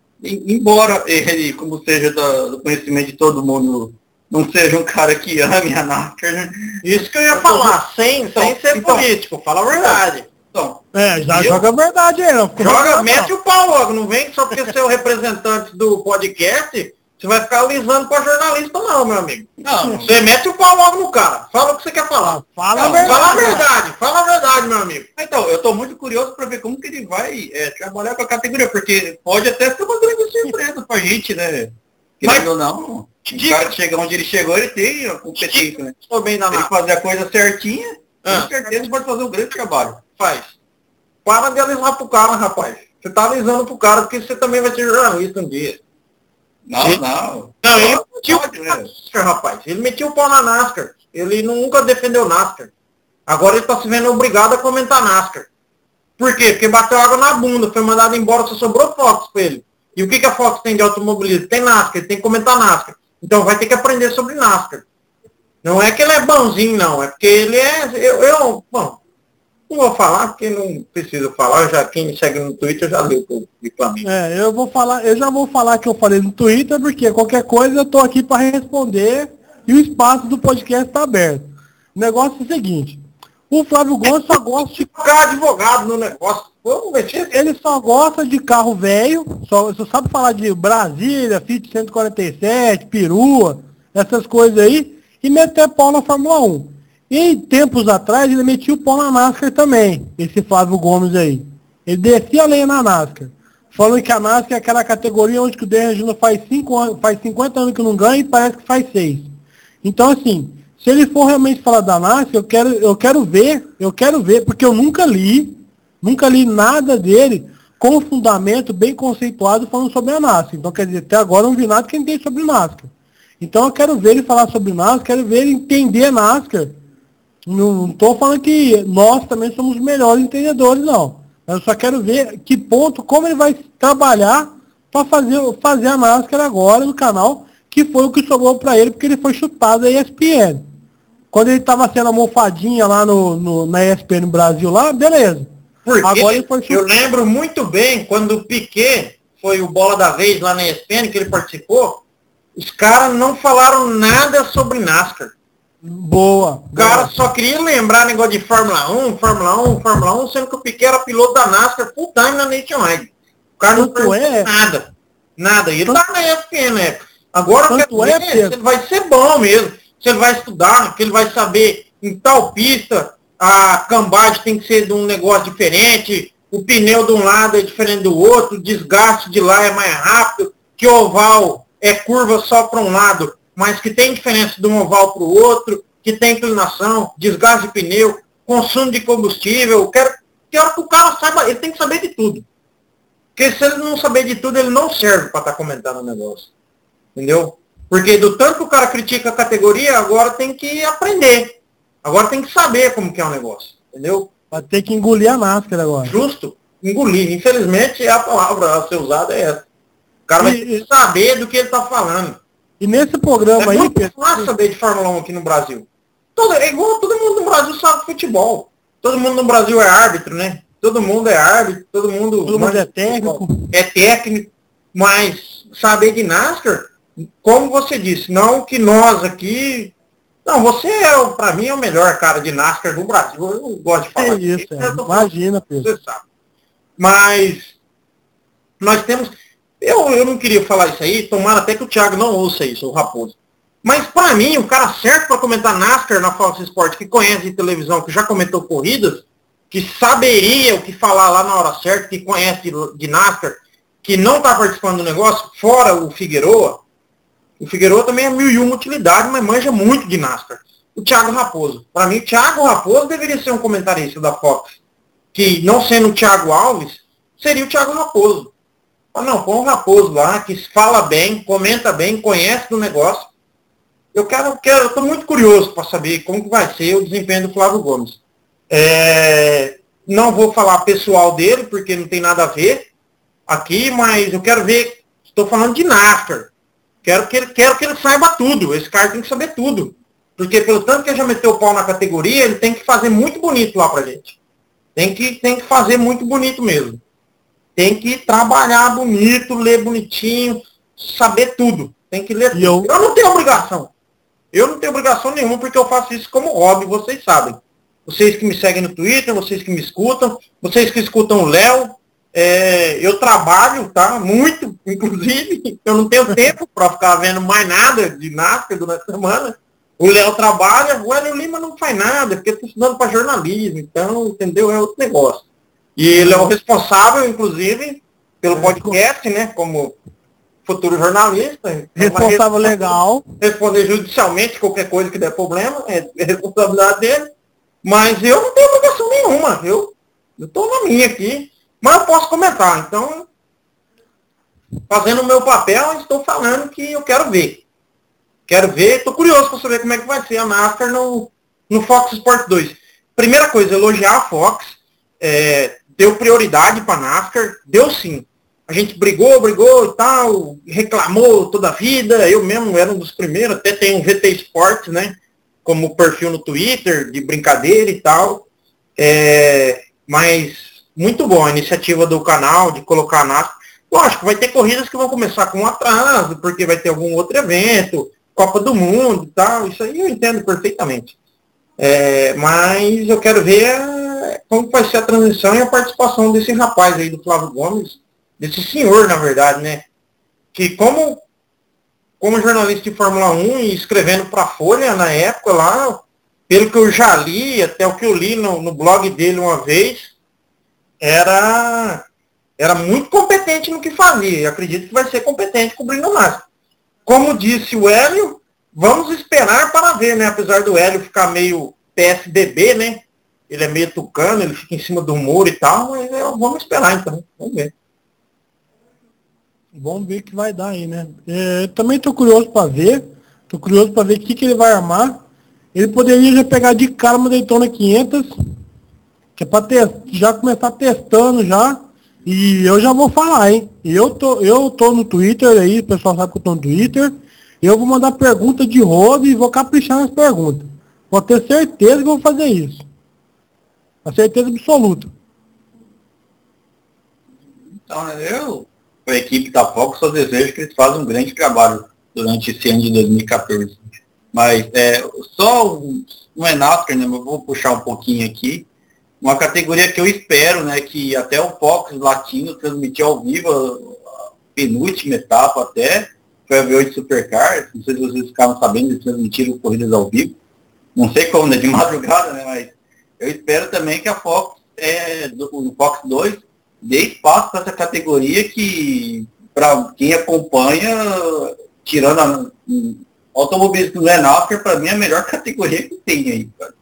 E, embora ele, como seja da, do conhecimento de todo mundo, não seja um cara que ame a NASCAR, né? Isso que eu ia eu falar, tô... sem, então, sem ser então, político, fala a verdade. Então, é, já joga a verdade aí, não. Joga, mete o pau logo, não vem só porque você é o representante do podcast, você vai ficar alisando pra jornalista não, meu amigo. Não, você mete o pau logo no cara, fala o que você quer falar. Fala, não, a, verdade, fala a verdade, fala a verdade, meu amigo. Então, eu tô muito curioso pra ver como que ele vai é, trabalhar com a categoria, porque pode até ser uma grande surpresa pra gente, né? Mas ou não, o cara que chega onde ele chegou, ele tem a competência, né? Estou bem danado. Ele fazer a coisa certinha, ah. com certeza pode fazer um grande trabalho. Faz. Para de alisar pro cara, rapaz. Você tá alisando pro cara porque você também vai ser jornalista um dia. Não, ele... não. Não, ele não, metiu o pau na NASCAR, rapaz. Ele metiu o pau na NASCAR. Ele nunca defendeu NASCAR. Agora ele tá se vendo obrigado a comentar NASCAR. Por quê? Porque bateu água na bunda, foi mandado embora, só sobrou Fox pra ele. E o que, que a Fox tem de automobilismo? Tem NASCAR, ele tem que comentar NASCAR. Então vai ter que aprender sobre NASCAR. Não é que ele é bonzinho, não. É porque ele é... Eu, eu bom, não vou falar, porque não preciso falar. Já, quem me segue no Twitter já leu o reclame. É, eu vou falar, eu já vou falar que eu falei no Twitter, porque qualquer coisa eu tô aqui para responder e o espaço do podcast está aberto. O negócio é o seguinte, o Flávio Gomes só gosta de... Ficar advogado no negócio. Vamos mexer. Ele só gosta de carro velho, só, só sabe falar de Brasília, Fiat cento e quarenta e sete, perua, essas coisas aí, e meter pau na Fórmula um. E tempos atrás ele metia o pau na NASCAR também, esse Flávio Gomes aí. Ele descia a lei na NASCAR, falando que a NASCAR é aquela categoria onde que o Dan Regina faz, cinco anos, faz cinquenta anos que não ganha e parece que faz seis. Então assim, se ele for realmente falar da NASCAR, eu quero, eu quero ver, eu quero ver, porque eu nunca li, nunca li nada dele com um fundamento bem conceituado falando sobre a NASCAR. Então quer dizer, até agora eu não vi nada que ele tem sobre NASCAR. Então eu quero ver ele falar sobre NASCAR, quero ver ele entender NASCAR. Não estou falando que nós também somos os melhores entendedores, não. Eu só quero ver que ponto, como ele vai trabalhar para fazer, fazer a NASCAR agora no canal, que foi o que sobrou para ele, porque ele foi chutado da E S P N. Quando ele estava sendo almofadinha lá no, no, na E S P N no Brasil, lá, beleza. Porque agora ele foi chutado. Eu lembro muito bem, quando o Piquet foi o bola da vez lá na E S P N, que ele participou, os caras não falaram nada sobre NASCAR. Boa. O cara boa. Só queria lembrar negócio de Fórmula um, Fórmula um, Fórmula um, sendo que o Piquet era piloto da NASCAR full time na Nationwide. O cara não Tanto é, nada. Nada. E ele tá na E S P N, né? Agora eu quero é, ver se ele vai ser bom mesmo. Se ele vai estudar, que ele vai saber em tal pista a cambagem tem que ser de um negócio diferente, o pneu de um lado é diferente do outro, o desgaste de lá é mais rápido, que o oval é curva só para um lado, mas que tem diferença de um oval para o outro, que tem inclinação, desgaste de pneu, consumo de combustível. Eu quero, quero que o cara saiba, ele tem que saber de tudo. Porque se ele não saber de tudo, ele não serve para estar tá comentando o negócio. Entendeu? Porque do tanto que o cara critica a categoria, agora tem que aprender. Agora tem que saber como que é o negócio. Entendeu? Vai ter que engolir a máscara agora. Justo. Engolir. Infelizmente, a palavra a ser usada é essa. O cara vai ter que saber do que ele está falando. E nesse programa é aí... É muito fácil saber de Fórmula um aqui no Brasil. Todo, é igual todo mundo no Brasil sabe futebol. Todo mundo no Brasil é árbitro, né? Todo mundo é árbitro, todo mundo... Todo mundo é técnico. É técnico, mas saber de NASCAR, como você disse, não que nós aqui... Não, você é, para mim, é o melhor cara de NASCAR do Brasil. Eu não gosto de falar é isso, é. Imagina, Pedro. Você sabe. Mas nós temos... Eu, eu não queria falar isso aí, tomara até que o Thiago não ouça isso, o Raposo. Mas para mim, o cara certo para comentar NASCAR na Fox Sports, que conhece de televisão, que já comentou corridas, que saberia o que falar lá na hora certa, que conhece de, de NASCAR, que não está participando do negócio, fora o Figueroa. O Figueroa também é mil e uma utilidade, mas manja muito de NASCAR. O Thiago Raposo. Para mim, o Thiago Raposo deveria ser um comentarista da Fox. Que, não sendo o Thiago Alves, seria o Thiago Raposo. Ah, não, põe o Raposo lá, que fala bem, comenta bem, conhece do negócio. Eu quero, quero, eu tô muito curioso para saber como que vai ser o desempenho do Flávio Gomes. É, não vou falar pessoal dele, porque não tem nada a ver aqui, mas eu quero ver, estou falando de NASCAR. Quero que, ele, quero que ele saiba tudo, esse cara tem que saber tudo. Porque pelo tanto que ele já meteu o pau na categoria, ele tem que fazer muito bonito lá pra gente. Tem que, tem que fazer muito bonito mesmo. Tem que trabalhar bonito, ler bonitinho, saber tudo. Tem que ler tudo. Eu... eu não tenho obrigação. Eu não tenho obrigação nenhuma, porque eu faço isso como hobby, vocês sabem. Vocês que me seguem no Twitter, vocês que me escutam, vocês que escutam o Léo, é, eu trabalho, tá? Muito, inclusive. Eu não tenho tempo para ficar vendo mais nada de NASCAR durante a semana. O Léo trabalha, o Hélio Lima não faz nada, porque eu estou estudando para jornalismo, então, entendeu? É outro negócio. E ele é o responsável, inclusive, pelo podcast, né? Como futuro jornalista. Responsável legal. Responder judicialmente qualquer coisa que der problema, é responsabilidade dele. Mas eu não tenho obrigação nenhuma. Eu estou na minha aqui. Mas eu posso comentar. Então, fazendo o meu papel, eu estou falando que eu quero ver. Quero ver, estou curioso para saber como é que vai ser a NASCAR no, no Fox Sports dois. Primeira coisa, elogiar a Fox. É, deu prioridade para a NASCAR. Deu sim. A gente brigou, brigou e tal, reclamou toda a vida. Eu mesmo era um dos primeiros, até tem um V T Sports, né? Como perfil no Twitter, de brincadeira e tal. É, mas muito bom a iniciativa do canal de colocar a NASCAR. Lógico, vai ter corridas que vão começar com um atraso, porque vai ter algum outro evento, Copa do Mundo e tal. Isso aí eu entendo perfeitamente. É, mas eu quero ver como vai ser a transição e a participação desse rapaz aí, do Flávio Gomes, desse senhor, na verdade, né? Que como, como jornalista de Fórmula um e escrevendo para a Folha na época lá, pelo que eu já li, até o que eu li no, no blog dele uma vez, era, era muito competente no que fazia. Eu acredito que vai ser competente cobrindo o NASCAR. Como disse o Hélio, vamos esperar para ver, né? Apesar do Hélio ficar meio P S D B, né? Ele é meio tucano, ele fica em cima do muro e tal, mas é, vamos esperar então. Vamos ver. Vamos ver o que vai dar aí, né? É, também estou curioso para ver. Estou curioso para ver o que, que ele vai armar. Ele poderia já pegar de cara uma Daytona quinhentos, que é para já começar testando já. E eu já vou falar, hein? Eu tô, eu tô no Twitter aí, o pessoal sabe que eu tô no Twitter. Eu vou mandar pergunta de rodo e vou caprichar nas perguntas. Vou ter certeza que vou fazer isso. A certeza absoluta. Então, eu, a equipe da Fox, só desejo que eles façam um grande trabalho durante esse ano de dois mil e quatorze. Mas é, só um, um é NASCAR, né? Eu vou puxar um pouquinho aqui. Uma categoria que eu espero, né? Que até o Fox Latino transmitiu ao vivo a, a penúltima etapa até. Foi a V oito Supercar. Não sei se vocês ficaram sabendo, eles transmitiram corridas ao vivo. Não sei como, né? De madrugada, né? Mas eu espero também que a Fox, é, do, o Fox dois, dê espaço para essa categoria que, para quem acompanha, tirando a um, automobilismo do NASCAR, para mim é a melhor categoria que tem aí, cara.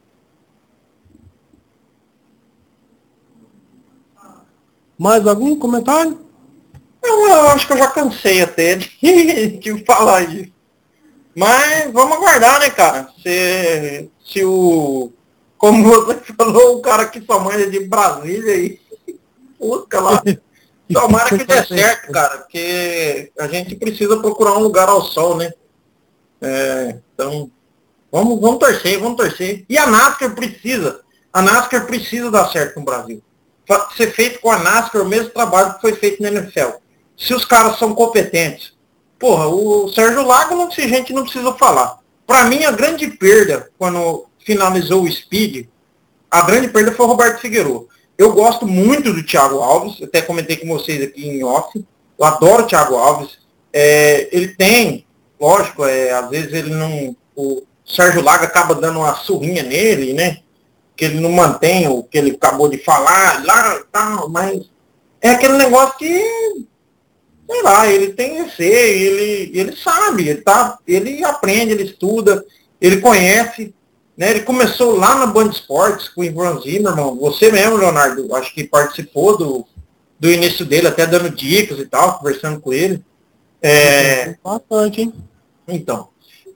Mais algum comentário? Eu, eu acho que eu já cansei até de, de falar isso. Mas vamos aguardar, né, cara? Se, se o... Como você falou, o cara que só manja de Brasília aí, busca lá. Tomara que dê certo, cara, porque a gente precisa procurar um lugar ao sol, né? É, então, vamos, vamos torcer, vamos torcer. E a NASCAR precisa. A NASCAR precisa dar certo no Brasil. Ser feito com a NASCAR o mesmo trabalho que foi feito na N F L. Se os caras são competentes. Porra, o Sérgio Lago, não, a gente não precisa falar. Para mim, a grande perda, quando finalizou o Speed, a grande perda foi o Roberto Figueroa. Eu gosto muito do Thiago Alves, até comentei com vocês aqui em off. Eu adoro o Thiago Alves. É, ele tem, lógico, é, às vezes ele não. O Sérgio Laga acaba dando uma surrinha nele, né? Que ele não mantém o que ele acabou de falar lá e tal, mas é aquele negócio que, sei lá, ele tem receio, ele, ele sabe, ele, tá, ele aprende, ele estuda, ele conhece, né? Ele começou lá na Band Esportes com o Ivan Zimmermann, você mesmo, Leonardo, acho que participou do, do início dele, até dando dicas e tal, conversando com ele. É, bastante, hein? Então,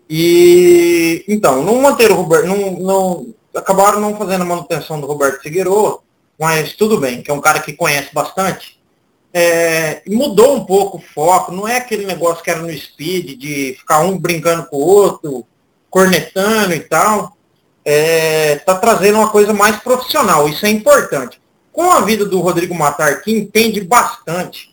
e então, não manter o Roberto, não, não, acabaram não fazendo a manutenção do Roberto Figueiredo, mas tudo bem, que é um cara que conhece bastante. É, mudou um pouco o foco, não é aquele negócio que era no speed, de ficar um brincando com o outro, cornetando e tal. É, tá trazendo uma coisa mais profissional, isso é importante. Com a vida do Rodrigo Matar, que entende bastante,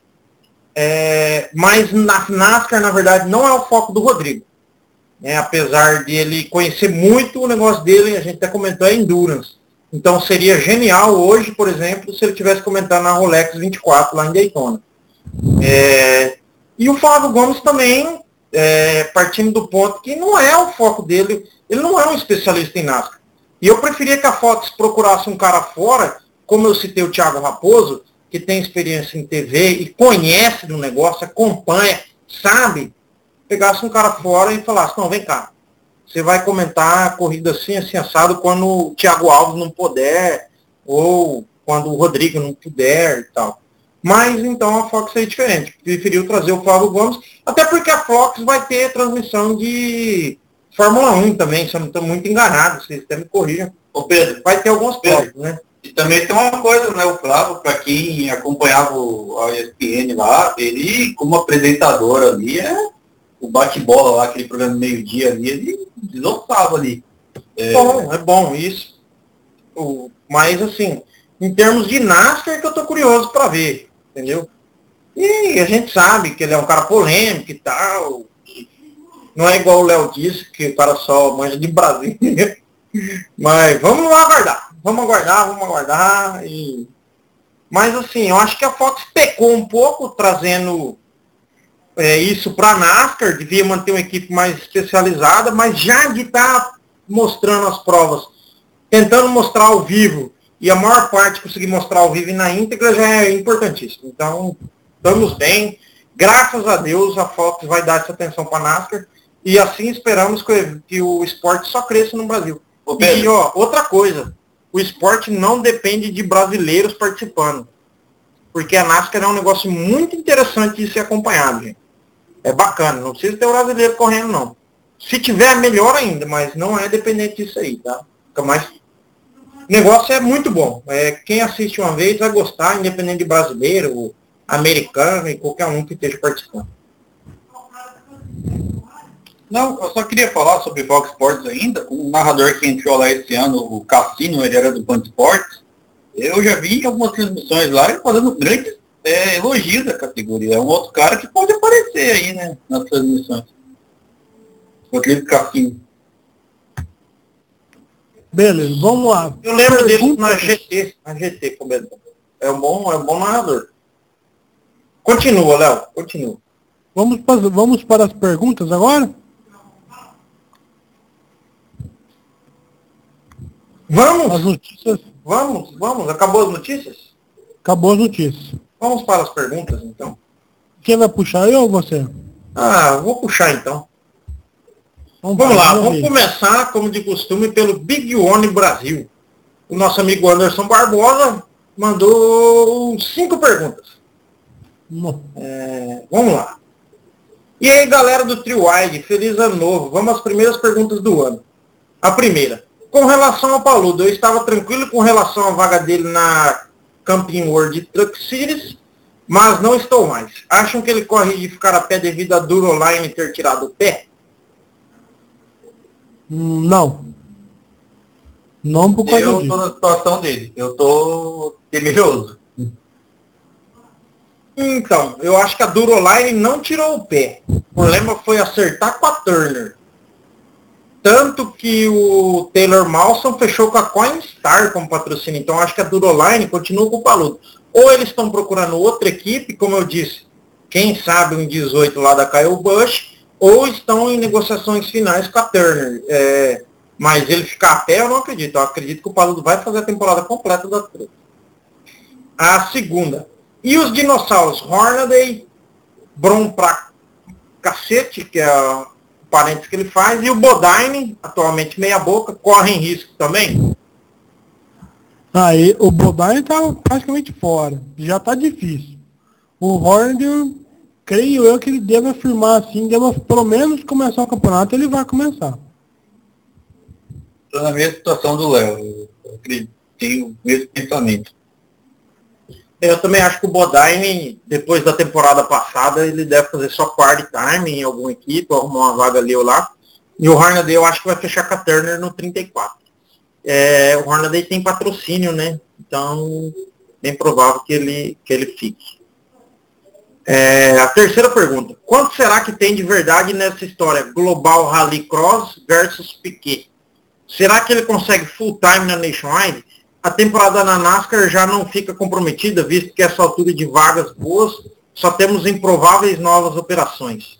é, mas na NASCAR, na verdade, não é o foco do Rodrigo. É, apesar de ele conhecer muito o negócio dele, a gente até comentou, é Endurance. Então seria genial hoje, por exemplo, se ele tivesse comentado na Rolex vinte e quatro lá em Daytona. É, e o Flávio Gomes também, é, partindo do ponto que não é o foco dele, ele não é um especialista em NASCAR. E eu preferia que a Fox procurasse um cara fora, como eu citei o Thiago Raposo, que tem experiência em T V e conhece do negócio, acompanha, sabe, pegasse um cara fora e falasse, não, vem cá, você vai comentar a corrida assim, assim, assado, quando o Thiago Alves não puder, ou quando o Rodrigo não puder e tal. Mas então a Fox é diferente, preferiu trazer o Flávio Gomes, até porque a Fox vai ter transmissão de Fórmula um também, se eu não estou muito enganado, vocês até me corrijam. Ô Pedro, vai ter alguns provas, né? E também tem uma coisa, né, o Flávio, para quem acompanhava o, a E S P N lá, ele, como apresentador ali, é o bate-bola lá, aquele programa meio-dia ali, ele deslocava ali. É bom, é bom isso. O, mas, assim, em termos de NASCAR, que eu tô curioso para ver, entendeu? E a gente sabe que ele é um cara polêmico e tal. Não é igual o Léo disse, que o cara só manja de Brasília. Mas vamos lá aguardar. Vamos aguardar, vamos aguardar. E... Mas assim, eu acho que a Fox pecou um pouco trazendo é, isso para a NASCAR, devia manter uma equipe mais especializada, mas já de estar tá mostrando as provas, tentando mostrar ao vivo, e a maior parte conseguir mostrar ao vivo e na íntegra já é importantíssimo. Então, estamos bem. Graças a Deus a Fox vai dar essa atenção para a NASCAR, e assim esperamos que, que o esporte só cresça no Brasil. E ó, outra coisa, o esporte não depende de brasileiros participando. Porque a NASCAR é um negócio muito interessante de ser acompanhado, gente. É bacana, não precisa ter um brasileiro correndo, não. Se tiver, melhor ainda, mas não é dependente disso aí, tá? Fica mais... O negócio é muito bom. É, quem assiste uma vez vai gostar, independente de brasileiro, americano e qualquer um que esteja participando. Não, eu só queria falar sobre Fox Sports ainda. Um narrador que entrou lá esse ano, o Cassino, ele era do Band Esportes. Eu já vi algumas transmissões lá e fazendo grandes é, elogios da categoria. É um outro cara que pode aparecer aí, né, nas transmissões. Rodrigo Cassino. Beleza, vamos lá. Eu lembro dele na G T, na G T, como é um bom, é um bom narrador. Continua, Léo, continua. Vamos para, vamos para as perguntas agora? Vamos? As notícias? Vamos, vamos. Acabou as notícias? Acabou as notícias. Vamos para as perguntas, então. Quem vai puxar, eu ou você? Ah, vou puxar, então. Vamos, vamos lá, vamos começar, como de costume, pelo Big One Brasil. O nosso amigo Anderson Barbosa mandou cinco perguntas. É, vamos lá. E aí, galera do Trio Wide, feliz ano novo. Vamos às primeiras perguntas do ano. A primeira. Com relação ao Paludo, eu estava tranquilo com relação à vaga dele na Camping World Truck Series, mas não estou mais. Acham que ele corre de ficar a pé devido a Duroline ter tirado o pé? Não. Não por causa Eu disso. tô na situação dele. Eu tô temeroso. Então, eu acho que a Duroline não tirou o pé. O problema foi acertar com a Turner. Tanto que o Taylor Malson fechou com a Coinstar como patrocínio. Então, acho que a Duroline continua com o Paludo. Ou eles estão procurando outra equipe, como eu disse, quem sabe um dezoito lá da Kyle Busch, ou estão em negociações finais com a Turner. É, mas ele ficar a pé, eu não acredito. Eu acredito que o Paludo vai fazer a temporada completa da Truck. A segunda. E os dinossauros? Hornaday, Brom pra cacete, que é o parênteses que ele faz, e o Bodine, atualmente meia boca, correm risco também? Aí o Bodine tá praticamente fora. Já tá difícil. O Hornaday, creio eu que ele deve afirmar assim, deve pelo menos começar o campeonato, ele vai começar. Estou na mesma situação do Léo. Eu acredito, tenho o mesmo pensamento. Eu também acho que o Bodine, depois da temporada passada, ele deve fazer só part-time em alguma equipe, arrumar uma vaga ali ou lá. E o Hornaday eu acho que vai fechar com a Turner no trinta e quatro. É, o Hornaday tem patrocínio, né? Então, bem provável que ele, que ele fique. É, a terceira pergunta. Quanto será que tem de verdade nessa história Global Rallycross versus Piquet? Será que ele consegue full time na Nationwide? A temporada na NASCAR já não fica comprometida, visto que essa altura de vagas boas, só temos improváveis novas operações.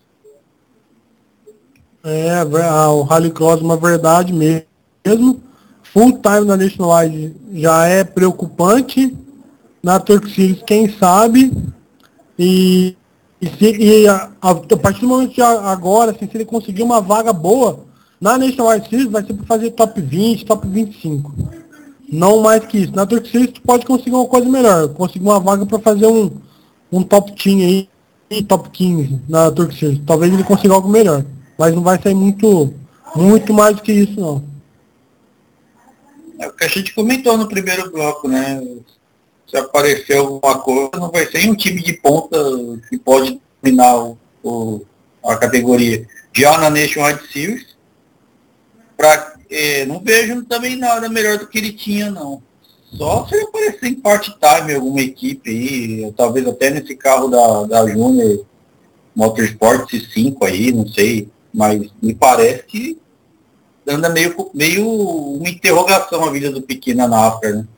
É, o Rallycross é uma verdade mesmo. Full time na Nationwide já é preocupante. Na Turk Series, quem sabe. E, e, se, e a, a, a partir do momento de agora, assim, se ele conseguir uma vaga boa, na Nationwide Series vai ser para fazer top vinte, top vinte e cinco. Não mais que isso. Na Turk Series tu pode conseguir uma coisa melhor. Conseguir uma vaga para fazer um, um top dez aí, e top quinze na Turk Series. Talvez ele consiga algo melhor. Mas não vai sair muito, muito mais do que isso, não. É o que a gente comentou no primeiro bloco, né? Se aparecer alguma coisa, não vai ser um time de ponta que pode dominar o, o, a categoria. Já na Nationwide Series, pra, é, não vejo também nada melhor do que ele tinha, não. Só se ele aparecer em part-time alguma equipe aí, talvez até nesse carro da, da Junior Motorsport C cinco aí, não sei. Mas me parece que anda meio, meio uma interrogação a vida do Piquet na NASCAR, né?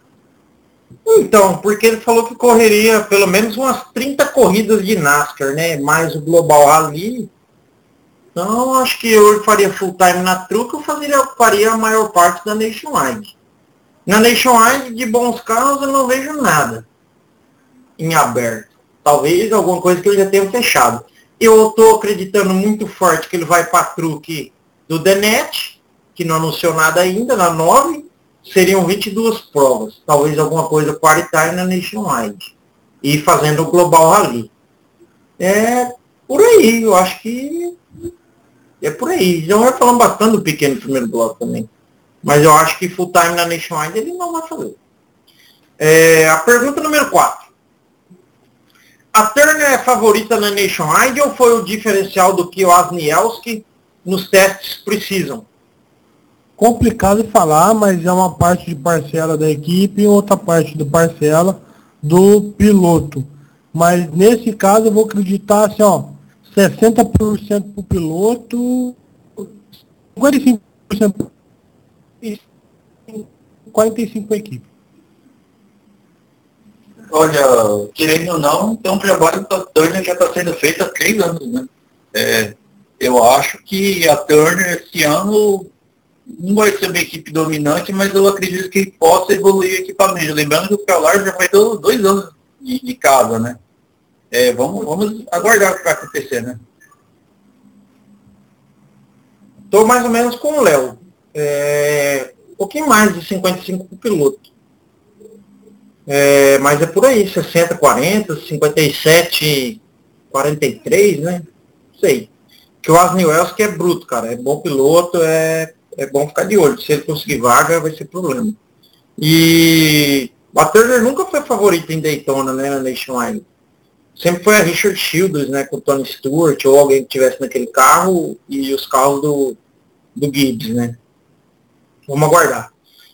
Então, porque ele falou que correria pelo menos umas trinta corridas de NASCAR, né? Mais o Global Rally. Então, acho que eu faria full time na Truck, eu faria, faria a maior parte da Nationwide. Na Nationwide, de bons carros, eu não vejo nada em aberto. Talvez alguma coisa que ele já tenha fechado. Eu estou acreditando muito forte que ele vai para a Truck do Denet, que não anunciou nada ainda, na nove. Seriam vinte e duas provas. Talvez alguma coisa part-time na Nationwide. E fazendo o Global Rally. É por aí, eu acho que é por aí. Já vai falando bastante do pequeno primeiro bloco também. Mas eu acho que full time na Nationwide ele não vai fazer. É, a pergunta número quatro. A Turner é favorita na Nationwide ou foi o diferencial do que o Asnielski nos testes precisam? Complicado de falar, mas é uma parte de parcela da equipe e outra parte de parcela do piloto. Mas nesse caso eu vou acreditar assim, ó, sessenta por cento para o piloto, cinquenta e cinco por cento e quarenta e cinco por cento para a equipe. Olha, querendo ou não, então o trabalho da Turner já está sendo feito há três anos, né? É, eu acho que a Turner esse ano não vai ser uma equipe dominante, mas eu acredito que possa evoluir o equipamento. Lembrando que o Calar já faz dois anos de, de casa, né? É, vamos, vamos aguardar o que vai acontecer, né? Estou mais ou menos com o Léo. É, um pouquinho mais de cinquenta e cinco para o piloto. É, mas é por aí, sessenta, quarenta, cinquenta e sete, quarenta e três, né? Não sei. Que o Asnielski é bruto, cara. É bom piloto, é, é bom ficar de olho. Se ele conseguir vaga, vai ser problema. E a Turner nunca foi favorita em Daytona, né, na Nationwide. Sempre foi a Richard Childress, né, com o Tony Stewart, ou alguém que estivesse naquele carro, e os carros do, do Gibbs, né. Vamos aguardar.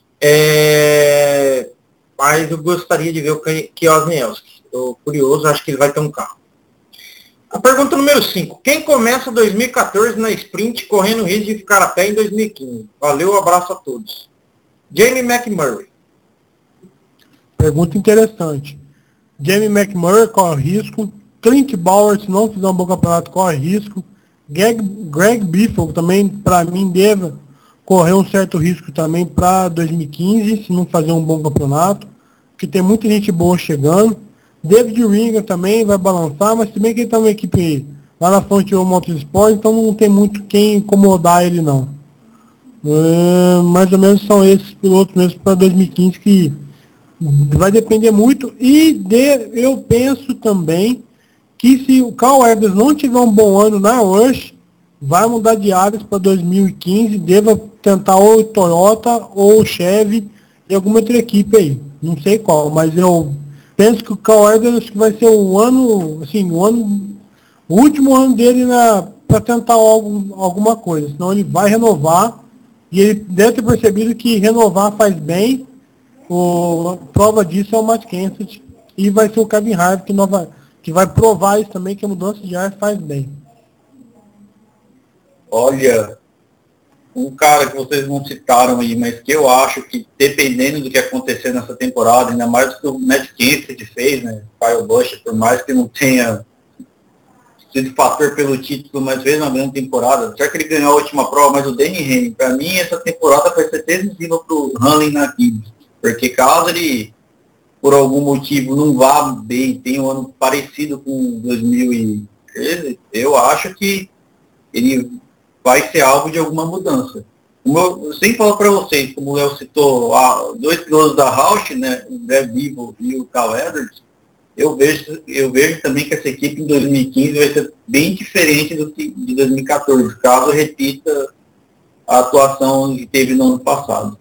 É... Mas eu gostaria de ver o Kwiatkowski. Estou curioso, acho que ele vai ter um carro. A pergunta número cinco. Quem começa dois mil e quatorze na sprint correndo o risco de ficar a pé em dois mil e quinze? Valeu, abraço a todos. Jamie McMurray. Pergunta interessante. Jamie McMurray corre risco. Clint Bauer, se não fizer um bom campeonato, corre risco. Greg, Greg Biffle também, para mim, deve correr um certo risco também para dois mil e quinze, se não fazer um bom campeonato, porque tem muita gente boa chegando. David Ringer também vai balançar, mas se bem que ele está numa equipe lá na Frontier Motorsport, então não tem muito quem incomodar ele não. É, mais ou menos são esses pilotos mesmo para dois mil e quinze, que vai depender muito. E de, eu penso também que se o Carl Edwards não tiver um bom ano na Rush, vai mudar de áreas para dois mil e quinze, deva tentar ou Toyota ou Chevy e alguma outra equipe aí. Não sei qual, mas eu penso que o Carl Edwards vai ser o ano, assim, o ano, o último ano dele para tentar algo, alguma coisa, senão ele vai renovar, e ele deve ter percebido que renovar faz bem. O, a prova disso é o Matt Kenseth, e vai ser o Kevin Harvick que, nova, que vai provar isso também, que a mudança de ar faz bem. Olha, um cara que vocês não citaram aí, mas que eu acho que, dependendo do que acontecer nessa temporada, ainda mais do que o Matt Kenseth fez, né, Kyle Busch, por mais que não tenha sido fator pelo título, mas fez uma grande temporada, já que ele ganhou a última prova, mas o Danny Hamlin, para mim, essa temporada vai ser decisiva para o Hamlin na Gibbs, porque caso ele, por algum motivo, não vá bem, tem um ano parecido com dois mil e treze, eu acho que ele vai ser alvo de alguma mudança. Como eu sempre falo para vocês, como o Léo citou, a, dois pilotos da Roush, né, o Greg Biffle e o Carl Edwards, eu vejo, eu vejo também que essa equipe em dois mil e quinze vai ser bem diferente do que de dois mil e quatorze, caso repita a atuação que teve no ano passado.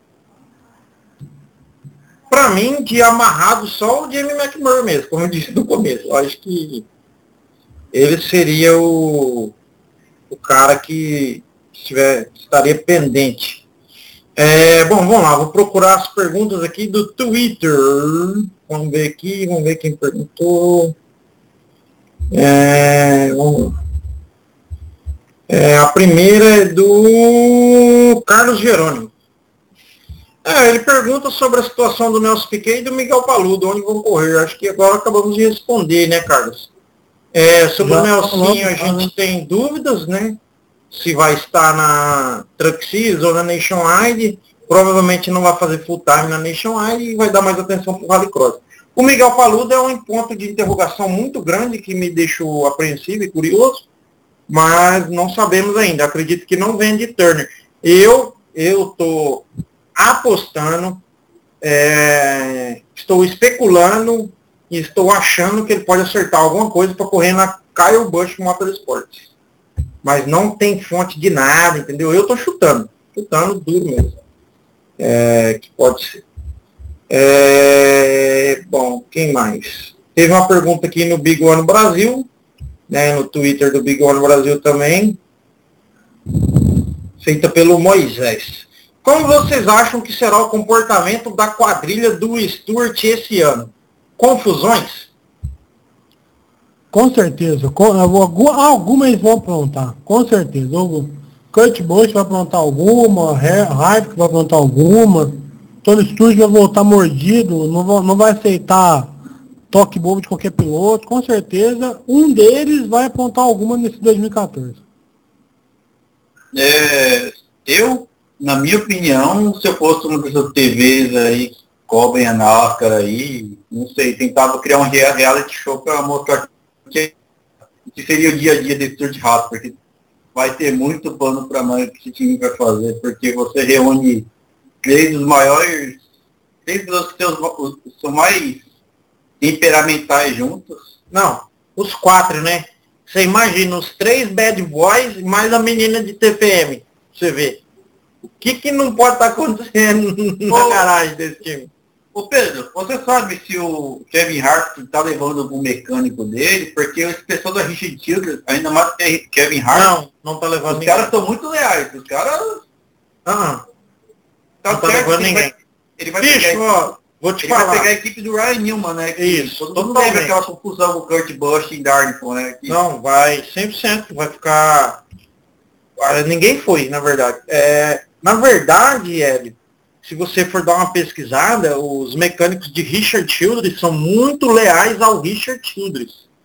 Para mim, de amarrado só o Jamie McMurray mesmo, como eu disse no começo. Eu acho que ele seria o o cara que estiver, estaria pendente. É, bom, vamos lá, vou procurar as perguntas aqui do Twitter. Vamos ver aqui, vamos ver quem perguntou. É, vamos, é, a primeira é do Carlos Jerônimo. É, ele pergunta sobre a situação do Nelson Piquet e do Miguel Paludo, onde vão correr. Acho que agora acabamos de responder, né, Carlos? É, sobre Já o Nelsinho, a gente tem dúvidas, né? Se vai estar na Truck Series ou na Nationwide. Provavelmente não vai fazer full time na Nationwide e vai dar mais atenção para o Rallycross. O Miguel Paludo é um ponto de interrogação muito grande que me deixou apreensivo e curioso, mas não sabemos ainda. Acredito que não vem de Turner. Eu eu estou apostando, é, estou especulando e estou achando que ele pode acertar alguma coisa para correr na Kyle Busch Motorsports. Mas não tem fonte de nada, entendeu? Eu estou chutando, chutando duro mesmo. É, que pode ser. É, bom, quem mais? Teve uma pergunta aqui no Big One Brasil, né, no Twitter do Big One Brasil também, feita pelo Moisés. Como vocês acham que será o comportamento da quadrilha do Stewart esse ano? Confusões? Com certeza. Com, alguma eles vão aprontar. Com certeza. O Kurt Busch vai aprontar alguma, Harvick vai aprontar alguma, Tony Stewart vai voltar mordido, não vai, não vai aceitar toque bobo de qualquer piloto. Com certeza, um deles vai aprontar alguma nesse dois mil e quatorze. É, eu, na minha opinião, se eu fosse uma dessas T Vs aí que cobrem a NASCAR aí, não sei, tentava criar um reality show para mostrar que, que seria o dia a dia desse Stewart Haas, porque vai ter muito pano para manga que esse time vai fazer, porque você reúne três dos maiores, três pilotos que são, são mais temperamentais juntos. Não, os quatro, né? Você imagina os três bad boys mais a menina de T P M. Você vê. O que que não pode estar tá acontecendo na garagem desse time? Ô Pedro, você sabe se o Kevin Hart está levando algum mecânico dele? Porque esse pessoal da Richard Childress, ainda mais que Kevin Hart, não, não tá levando os ninguém. caras estão muito leais. Os caras... Ah, tá não tá levando ele ninguém. Vai, ele vai Bicho, pegar, ó, vou te ele falar. vai pegar a equipe do Ryan Newman, né? Que Isso, todo mundo lembra aquela confusão com o Kurt Busch em Darlington, né? Que... Não, vai cem por cento, vai ficar... Ninguém foi, na verdade. É, na verdade, Hélio, se você for dar uma pesquisada, os mecânicos de Richard Childress são muito leais ao Richard Childress.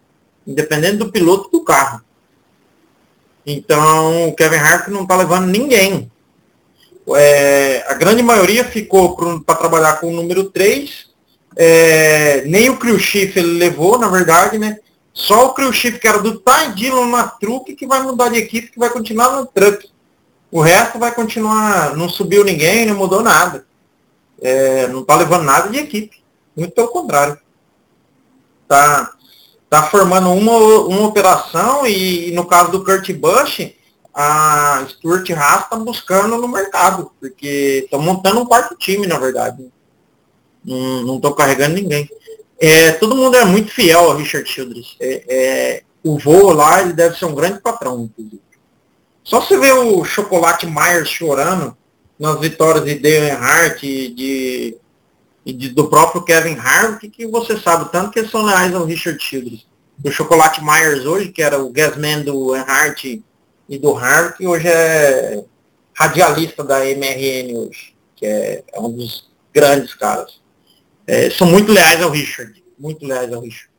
independente do piloto do carro. Então o Kevin Harvick não está levando ninguém. É, a grande maioria ficou para trabalhar com o número três, é, nem o crew chief ele levou, na verdade, né? Só o crew chief que era do Ty Dillon na truque que vai mudar de equipe, que vai continuar no truck. O resto vai continuar, não subiu ninguém, não mudou nada. É, não está levando nada de equipe. Muito pelo contrário. Tá, tá formando uma, uma operação e, no caso do Kurt Busch, a Stuart Haas está buscando no mercado, porque estão montando um quarto time, na verdade. Não estou carregando ninguém. É, todo mundo é muito fiel ao Richard Childress. É, é, o voo lá, ele deve ser um grande patrão, inclusive. Só você ver o Chocolate Myers chorando nas vitórias de Dale Earnhardt e de, e de, do próprio Kevin Harvick, que você sabe tanto que eles são leais ao Richard Childress. O Chocolate Myers hoje, que era o gasman do Earnhardt e do Harvick, hoje é radialista da M R N hoje, que é, é um dos grandes caras. É, são muito leais ao Richard, muito leais ao Richard.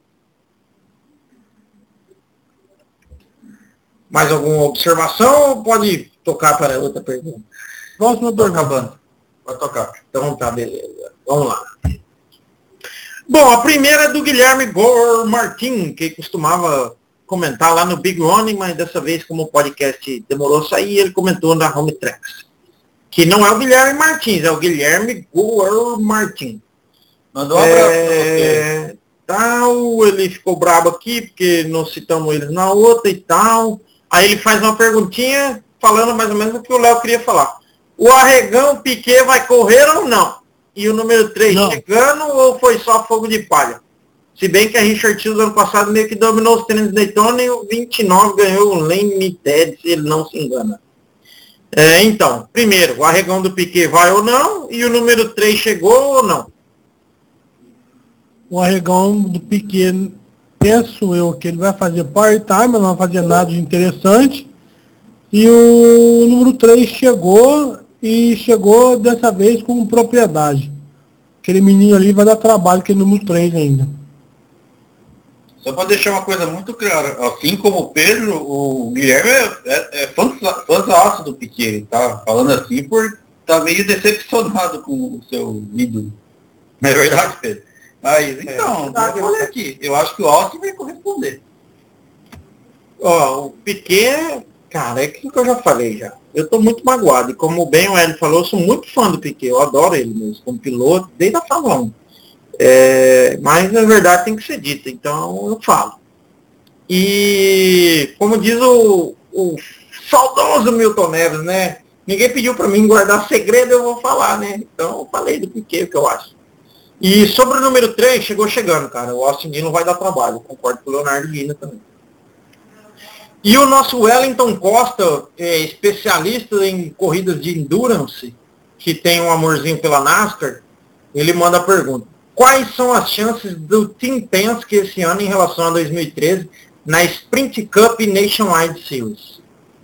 Mais alguma observação ou pode tocar para outra pergunta? Próxima pergunta. Pode tocar. Então tá, beleza. Vamos lá. Bom, a primeira é do Guilherme Gore Martin, que costumava comentar lá no Big Running, mas dessa vez, como o podcast demorou a sair, ele comentou na Home Tracks. Que não é o Guilherme Martins, é o Guilherme Gore Martin. Mandou um abraço é... pra você. Tal, ele ficou brabo aqui, porque não citamos eles na outra e tal. Aí ele faz uma perguntinha, falando mais ou menos o que o Léo queria falar. O Arregão Piquet vai correr ou não? E o número três não. Chegando ou foi só fogo de palha? Se bem que a Richard Childress ano passado meio que dominou os treinos de Daytona e o vinte e nove ganhou o Limited, se ele não se engana. É, então, primeiro, o Arregão do Piquet vai ou não? E o número três chegou ou não? O Arregão do Piquet, penso eu que ele vai fazer part-time, não vai fazer nada de interessante. E o número três chegou, e chegou dessa vez com propriedade. Aquele menino ali vai dar trabalho, que é o número três ainda. Só para deixar uma coisa muito clara, assim como o Pedro, o Guilherme é, é, é fãzaço do Piquet. Ele tá falando assim por tá meio decepcionado com o seu ídolo. Não é verdade, Pedro? Mas então, é, olha aqui, eu acho que o Austin vai corresponder. Ó, o Piquet, cara, é aquilo que eu já falei já. Eu tô muito magoado. E como bem o Hélio falou, eu sou muito fã do Piquet. Eu adoro ele mesmo, como piloto, desde a Fórmula um. É, mas na verdade tem que ser dito, então eu falo. E como diz o, o saudoso Milton Neves, né? Ninguém pediu para mim guardar segredo, eu vou falar, né? Então eu falei do Piquet, o que eu acho. E sobre o número três, chegou chegando, cara. O Austin Dillon vai dar trabalho. Concordo com o Leonardo Guina também. E o nosso Wellington Costa, é especialista em corridas de endurance, que tem um amorzinho pela NASCAR, ele manda a pergunta. Quais são as chances do Team Penske esse ano em relação a dois mil e treze na Sprint Cup Nationwide Series?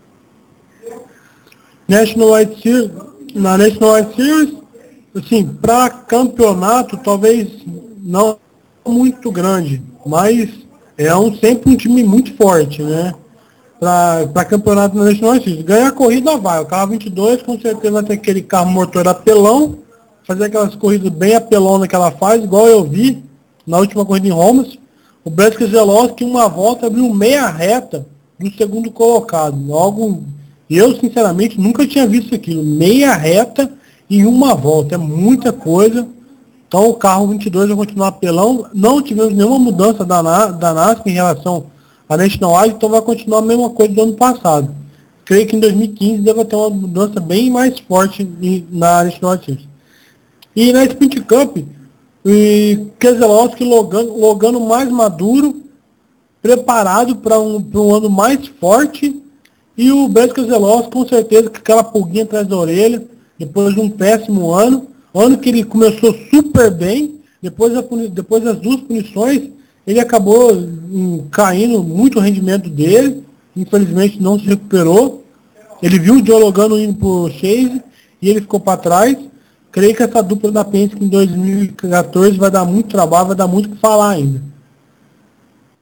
Nationwide Series, na Nationwide Series, assim, para campeonato, talvez não muito grande, mas é um, sempre um time muito forte, né? Para campeonato na Nationwide Series. Ganhar a corrida vai. O carro vinte e dois com certeza vai ter aquele carro motor apelão, fazer aquelas corridas bem apelona que ela faz, igual eu vi na última corrida em Holmes. O Brad Keselowski, em uma volta, abriu meia reta do segundo colocado. Algo, eu sinceramente nunca tinha visto aquilo. Meia reta em uma volta. É muita coisa. Então o carro vinte e dois vai continuar apelão. Não tivemos nenhuma mudança da, da NASCAR em relação à Nationwide, então vai continuar a mesma coisa do ano passado. Creio que em dois mil e quinze deve ter uma mudança bem mais forte na Nationwide Series. E na Sprint Cup, o Keselowski logando, logando mais maduro, preparado para um, um ano mais forte, e o Brad Keselowski com certeza com aquela pulguinha atrás da orelha, depois de um péssimo ano, ano que ele começou super bem, depois, da, depois das duas punições, ele acabou um, caindo muito o rendimento dele, infelizmente não se recuperou, ele viu o Joe Logano indo para o Chase, e ele ficou para trás. Creio que essa dupla da Penske em dois mil e quatorze vai dar muito trabalho, vai dar muito o que falar ainda.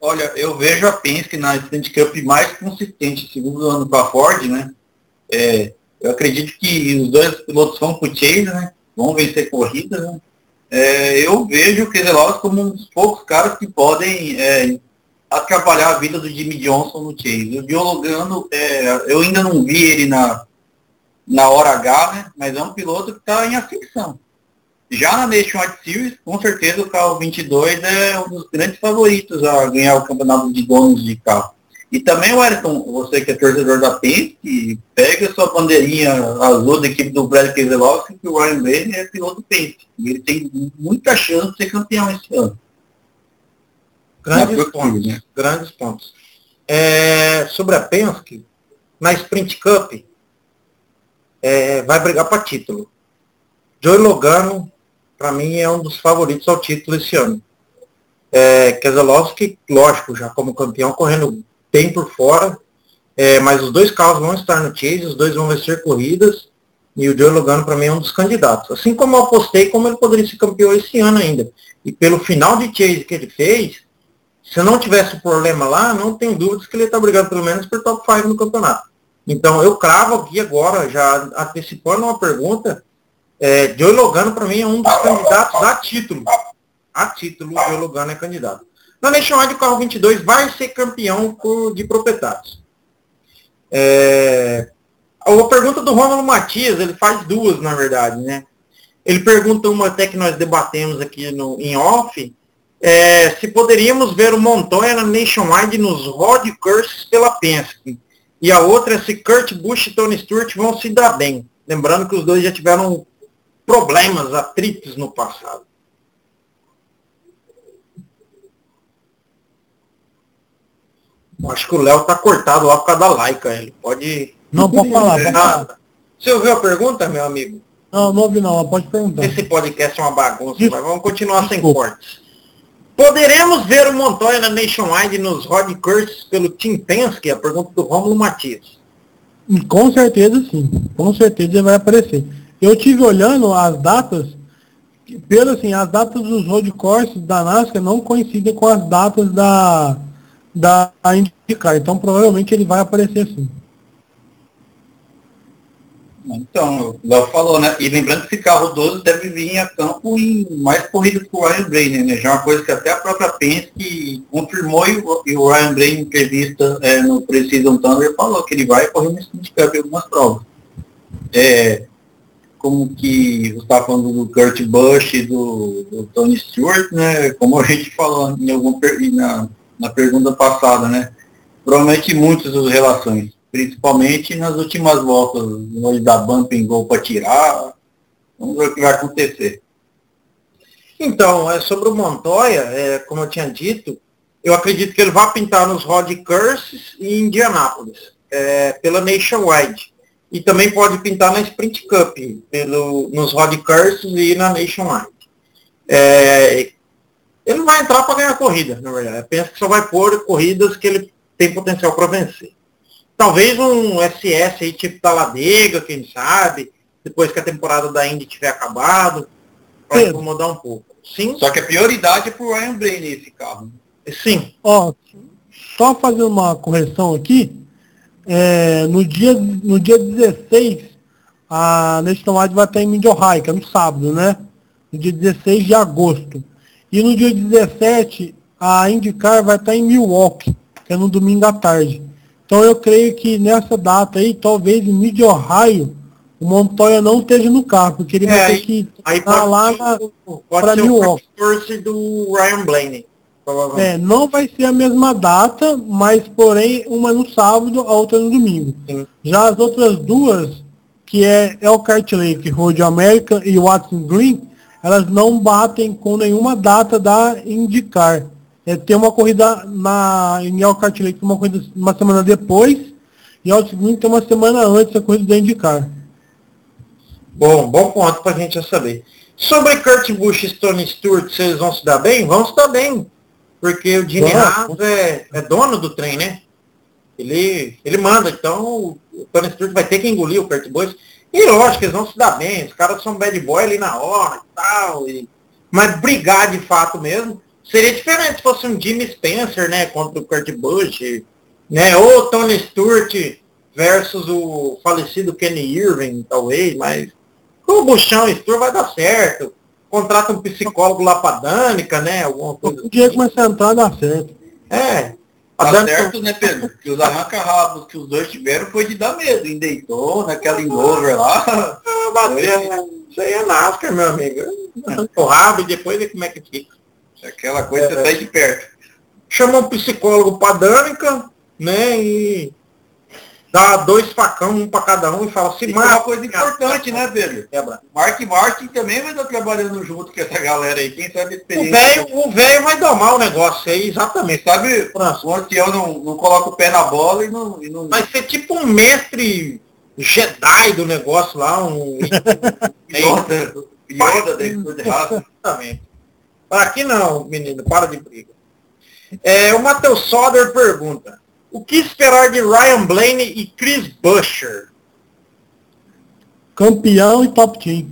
Olha, eu vejo a Penske na Sprint Cup mais consistente, segundo ano com a Ford, né? É, eu acredito que os dois pilotos vão pro Chase, né? Vão vencer corridas, né? É, eu vejo o Keselowski como um dos poucos caras que podem é, atrapalhar a vida do Jimmy Johnson no Chase. O Joe Logano, é, eu ainda não vi ele na, na hora H, né? Mas é um piloto que está em ascensão. Já na Nationwide Series, com certeza o carro vinte e dois é um dos grandes favoritos a ganhar o campeonato de donos de carro. E também, Wellington, você que é torcedor da Penske, pega a sua bandeirinha azul da equipe do Brad Keselowski, que o Ryan Blaney é piloto Penske. E ele tem muita chance de ser campeão esse ano. Grandes pontos, né? Grandes pontos. É, sobre a Penske, na Sprint Cup, é, vai brigar para título. Joey Logano, para mim, é um dos favoritos ao título esse ano. É, Keselowski, lógico, já como campeão, correndo bem por fora, é, mas os dois carros vão estar no Chase, os dois vão vencer corridas, e o Joey Logano, para mim, é um dos candidatos. Assim como eu apostei, como ele poderia ser campeão esse ano ainda. E pelo final de Chase que ele fez, se não tivesse problema lá, não tenho dúvidas que ele está brigando pelo menos por top cinco no campeonato. Então, eu cravo aqui agora, já antecipando uma pergunta, é, Joey Logano, para mim, é um dos candidatos a título. A título, o Joey Logano é candidato. Na Nationwide, o carro vinte e dois vai ser campeão por, de proprietários. É, a pergunta do Ronaldo Matias, ele faz duas, na verdade, né? Ele pergunta uma até que nós debatemos aqui no, em off, é, se poderíamos ver o Montoya na Nationwide nos road curses pela Penske. E a outra é se Kurt Busch e Tony Stewart vão se dar bem. Lembrando que os dois já tiveram problemas, atritos no passado. Acho que o Léo tá cortado lá por causa da Laika. Ele pode... Não, pode falar, pode falar. Você ouviu a pergunta, meu amigo? Não, não ouvi não, pode perguntar. Esse podcast é uma bagunça, Desculpa. mas vamos continuar sem cortes. Poderemos ver o Montoya na Nationwide nos road curses pelo Team Penske? A pergunta do Rômulo Matias. Com certeza sim, com certeza ele vai aparecer. Eu tive olhando as datas, pelo assim, as datas dos road courses da NASCAR não coincidem com as datas da, da IndyCar, então provavelmente ele vai aparecer sim. Então, o Léo falou, né? E lembrando que esse carro doze deve vir a campo em mais corridas que o Ryan Blaney, né? Já é uma coisa que até a própria Penske confirmou, e o, e o Ryan Blaney, em entrevista é, no Precision Thunder, falou que ele vai correr nesse Cup em algumas provas. É, como que você estava falando do Kurt Busch e do, do Tony Stewart, né? Como a gente falou em algum, na, na pergunta passada, né? Provavelmente muitas das relações, principalmente nas últimas voltas, onde dá bumping gol para tirar. Vamos ver o que vai acontecer. Então, é, sobre o Montoya, é, como eu tinha dito, eu acredito que ele vai pintar nos road curses em Indianápolis, é, pela Nationwide. E também pode pintar na Sprint Cup, pelo, nos road curses e na Nationwide. É, ele não vai entrar para ganhar corrida, na verdade. Eu penso que só vai pôr corridas que ele tem potencial para vencer. Talvez um S S aí tipo Talladega, quem sabe, depois que a temporada da Indy tiver acabado, vai incomodar um pouco. Sim. Só que a prioridade é pro Ryan Blaney esse carro. Sim. Ó, só fazer uma correção aqui, é, no, dia, no dia dezesseis, a Nationwide vai estar em Mid-Ohio, que é no sábado, né? No dia dezesseis de agosto. E no dia dezessete, a IndyCar vai estar em Milwaukee, que é no domingo à tarde. Então eu creio que nessa data aí, talvez em Mid-Ohio, o Montoya não esteja no carro, porque ele É, vai aí- ter que Aí estar pode, lá ser, na, o- pra pode ser o Milwaukee. curse do Ryan Blaney, provavelmente. É, não vai ser a mesma data, mas porém uma no sábado, a outra no domingo. Sim. Já as outras duas, que é Elkhart Lake, Road American e Watson Green, elas não batem com nenhuma data da IndyCar. É, tem uma corrida na, em Elkhart Lake, uma corrida uma semana depois, e Watson Green tem uma semana antes da corrida da IndyCar. Bom, bom ponto pra gente já saber. Sobre Kurt Busch e Tony Stewart, se eles vão se dar bem? Vão se dar bem. Porque o Jimmy Vão. Haas é, é dono do trem, né? Ele, ele manda, então o Tony Stewart vai ter que engolir o Kurt Busch. E lógico que eles vão se dar bem, os caras são bad boy ali na hora e tal. E... Mas brigar de fato mesmo, Seria diferente se fosse um Jimmy Spencer, né, contra o Kurt Busch, né, ou Tony Stewart versus o falecido Kenny Irving, talvez, mas com o Buchão e Stewart vai dar certo. Contrata um psicólogo lá pra Danica, né, alguma coisa assim. O dia que começar a entrar dá certo. É. Tá Danica... certo, né, Pedro? Que os arranca-rabos que os dois tiveram foi de dar medo. Em Daytona, naquela Indover lá. Ah, bateu. Isso aí é NASCAR, meu amigo. O rabo e depois vê como é que fica. Aquela coisa é, sai de perto. Chama um psicólogo pra Danica, né, e dá dois facão, um pra cada um, e fala assim, mas é uma coisa importante, né, Pedro? Quebra. Mark Martin também vai estar trabalhando junto com essa galera aí, quem sabe a experiência. O velho vai domar o negócio aí, exatamente. Sabe, o ancião não, não coloca o pé na bola e não, e não... Vai ser tipo um mestre Jedi do negócio lá, um... Yoda, Yoda dentro de raça. Exatamente. Aqui não, menino, para de briga. É, o Matheus Soder pergunta, o que esperar de Ryan Blaney e Chris Buescher? Campeão e top team.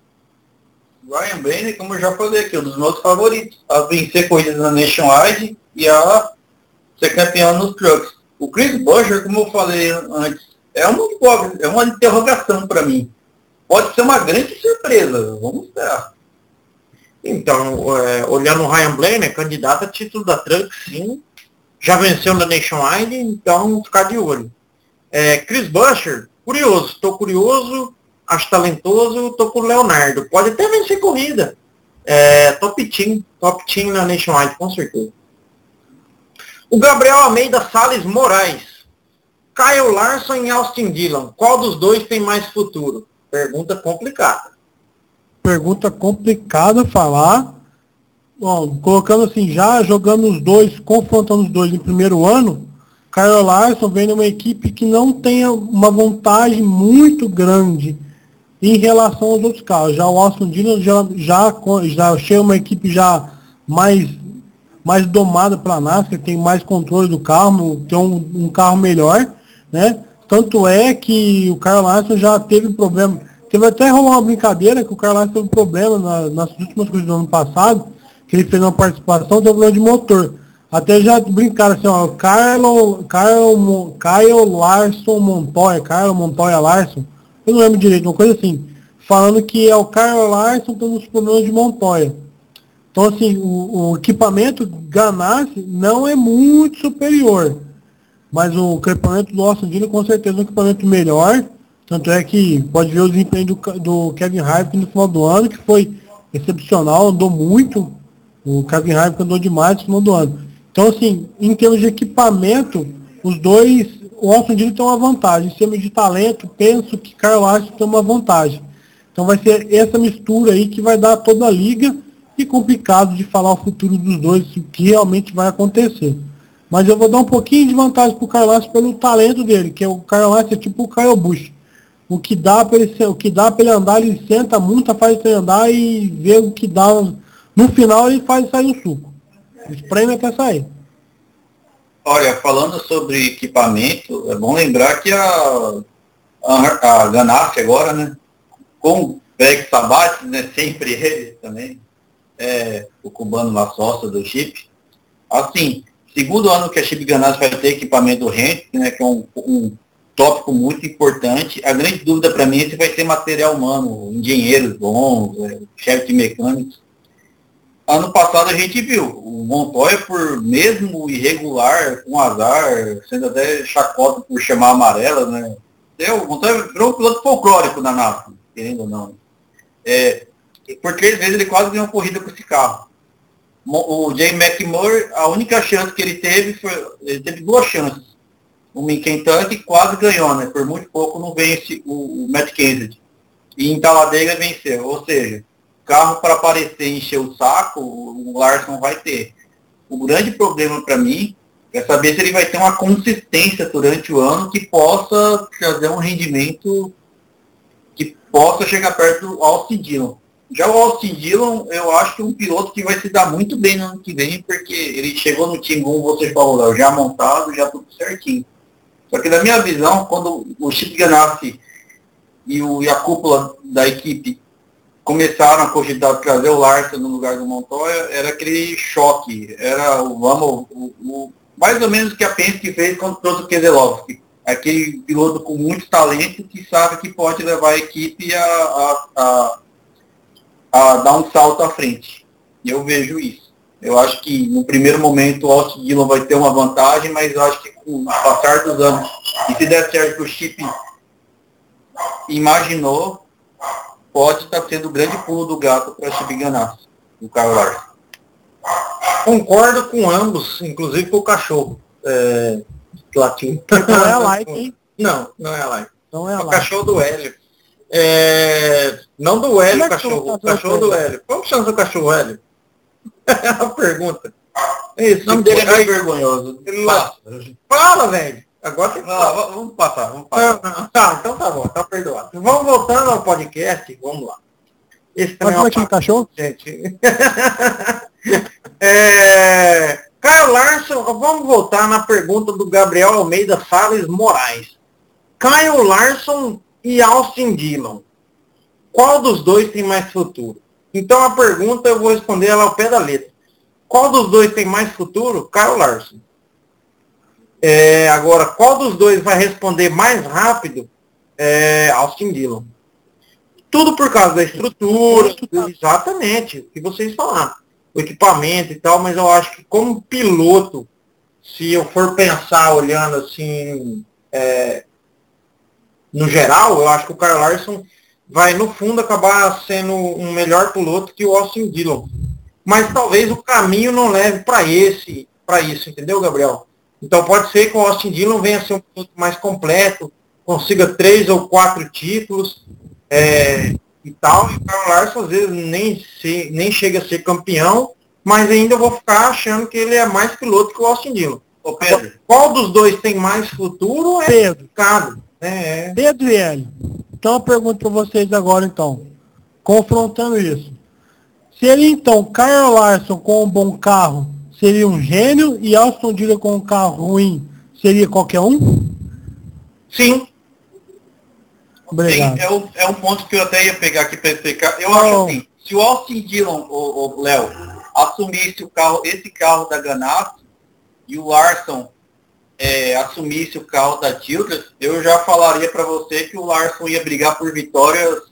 Ryan Blaney, como eu já falei aqui, um dos meus favoritos, a vencer corridas na Nationwide e a ser campeão nos trucks. O Chris Buescher, como eu falei antes, é uma, é uma interrogação para mim. Pode ser uma grande surpresa, vamos esperar. Então, é, olhando o Ryan Blaney, candidato a título da Truck, sim. Já venceu na Nationwide, então ficar de olho. É, Chris Buescher, curioso. Estou curioso, acho talentoso, estou com o Leonardo. Pode até vencer corrida. É, top team, top team na Nationwide, com certeza. O Gabriel Almeida Salles Moraes. Kyle Larson e Austin Dillon. Qual dos dois tem mais futuro? Pergunta complicada. Pergunta complicada falar. Bom, colocando assim, já jogando os dois, confrontando os dois no primeiro ano, Kyle Larson vem numa equipe que não tem uma vantagem muito grande em relação aos outros carros. Já o Austin Dillon já, já, já chega uma equipe já mais, mais domada para a NASCAR, tem mais controle do carro, tem um, um carro melhor, né? Tanto é que o Kyle Larson já teve problema. Teve até rolar uma brincadeira que o Kyle Larson teve problema na, nas últimas coisas do ano passado, que ele fez uma participação, teve problema de motor. Até já brincaram assim, ó, Kyle, Kyle, Kyle Larson Montoya, Kyle Montoya Larson, eu não lembro direito, uma coisa assim, falando que é o Kyle Larson tendo os problemas de Montoya. Então assim, o, o equipamento Ganassi não é muito superior, mas o equipamento do Austin Dillon com certeza é um equipamento melhor. Tanto é que pode ver o desempenho do, do Kevin Harvick no final do ano, que foi excepcional, andou muito. O Kevin Harvick andou demais no final do ano. Então, assim, em termos de equipamento, os dois, o Austin Dillon tem uma vantagem. Em termos de talento, penso que Kyle Larson tem uma vantagem. Então vai ser essa mistura aí que vai dar toda a liga, e complicado de falar o futuro dos dois, o que realmente vai acontecer. Mas eu vou dar um pouquinho de vantagem pro Kyle Larson pelo talento dele, que é o Kyle Larson é tipo o Kyle Busch. O que dá para ele, o que dá para ele andar, ele senta muito, faz ele andar e vê o que dá. No final ele faz sair o suco. Espreme até sair. Olha, falando sobre equipamento, é bom lembrar que a, a, a Ganassi agora, né, com o Greg Sabat, né, sempre ele também, é, o cubano lá sócio do Chip. Assim, segundo ano que a Chip Ganassi vai ter equipamento rente, né, que é um, um tópico muito importante. A grande dúvida para mim é se vai ter material humano, engenheiros bons, é, chefe de mecânicos. Ano passado a gente viu o Montoya, por mesmo irregular, com azar, sendo até chacota por chamar amarela, né? O Montoya virou um piloto folclórico na NASCAR, querendo ou não. É, por três vezes ele quase ganhou uma corrida com esse carro. O Jay McMurray, a única chance que ele teve foi, ele teve duas chances. O em Kentucky quase ganhou, né? Por muito pouco não vence o, o Matt Kenseth. E em Talladega venceu. Ou seja, carro para aparecer e encher o saco, o Larson vai ter. O grande problema para mim é saber se ele vai ter uma consistência durante o ano que possa trazer um rendimento que possa chegar perto do Austin Dillon. Já o Austin Dillon, eu acho que é um piloto que vai se dar muito bem no ano que vem, porque ele chegou no Team um, você falou, já montado, já tudo certinho. Só que na minha visão, quando o Chip Ganassi e, o, e a cúpula da equipe começaram a cogitar trazer o Larson no lugar do Montoya, era aquele choque, era o, vamos, o, o, mais ou menos o que a Penske fez quando trouxe o Keselowski. Aquele piloto com muito talento que sabe que pode levar a equipe a, a, a, a dar um salto à frente. E eu vejo isso. Eu acho que no primeiro momento o Austin Dillon vai ter uma vantagem, mas eu acho que com o passar dos anos, e se der certo que o Chip imaginou, pode estar sendo o grande pulo do gato para Chip Ganassi, o Kyle Larson. Concordo com ambos, inclusive com o cachorro. É, latim. Não é a like, hein? Não, não é a like. Não é a o like. cachorro do Hélio. É, não do Hélio, é cachorro. O cachorro do Hélio. Como chama seu cachorro Hélio? É a pergunta. Isso, o nome dele é meio vergonhoso. Fala, fala, velho. Agora tem que falar. Vamos passar, vamos passar. Tá, então tá bom, tá perdoado. Vamos voltando ao podcast, vamos lá. Esse também Mas é um cachorro? Gente. é, Kyle Larson, vamos voltar na pergunta do Gabriel Almeida Salles Moraes. Kyle Larson e Austin Dillon. Qual dos dois tem mais futuro? Então a pergunta eu vou responder ela ao pé da letra. Qual dos dois tem mais futuro? Kyle Larson. É, agora, qual dos dois vai responder mais rápido? É, Austin Dillon. Tudo por causa da estrutura, exatamente, o que vocês falaram. O equipamento e tal, mas eu acho que como piloto, se eu for pensar olhando assim, é, no geral, eu acho que o Kyle Larson vai, no fundo, acabar sendo um melhor piloto que o Austin Dillon. Mas talvez o caminho não leve para esse, para isso, entendeu, Gabriel? Então pode ser que o Austin Dillon venha a ser um piloto mais completo, consiga três ou quatro títulos é, e tal, e o Kyle Larson às vezes nem, se, nem chega a ser campeão, mas ainda eu vou ficar achando que ele é mais piloto que o Austin Dillon. Ô Pedro, qual dos dois tem mais futuro é Pedro. complicado. É. Pedro e Hélio. Então eu pergunto para vocês agora, então, confrontando isso. Seria então Kyle Larson com um bom carro seria um gênio e Austin Dillon com um carro ruim seria qualquer um? Sim. Obrigado. Sim, é, um, é um ponto que eu até ia pegar aqui para explicar. Eu oh. acho assim, se o Austin Dillon, o, o Léo, assumisse o carro, esse carro da Ganassi e o Larson é, assumisse o carro da Childress, eu já falaria para você que o Larson ia brigar por vitórias.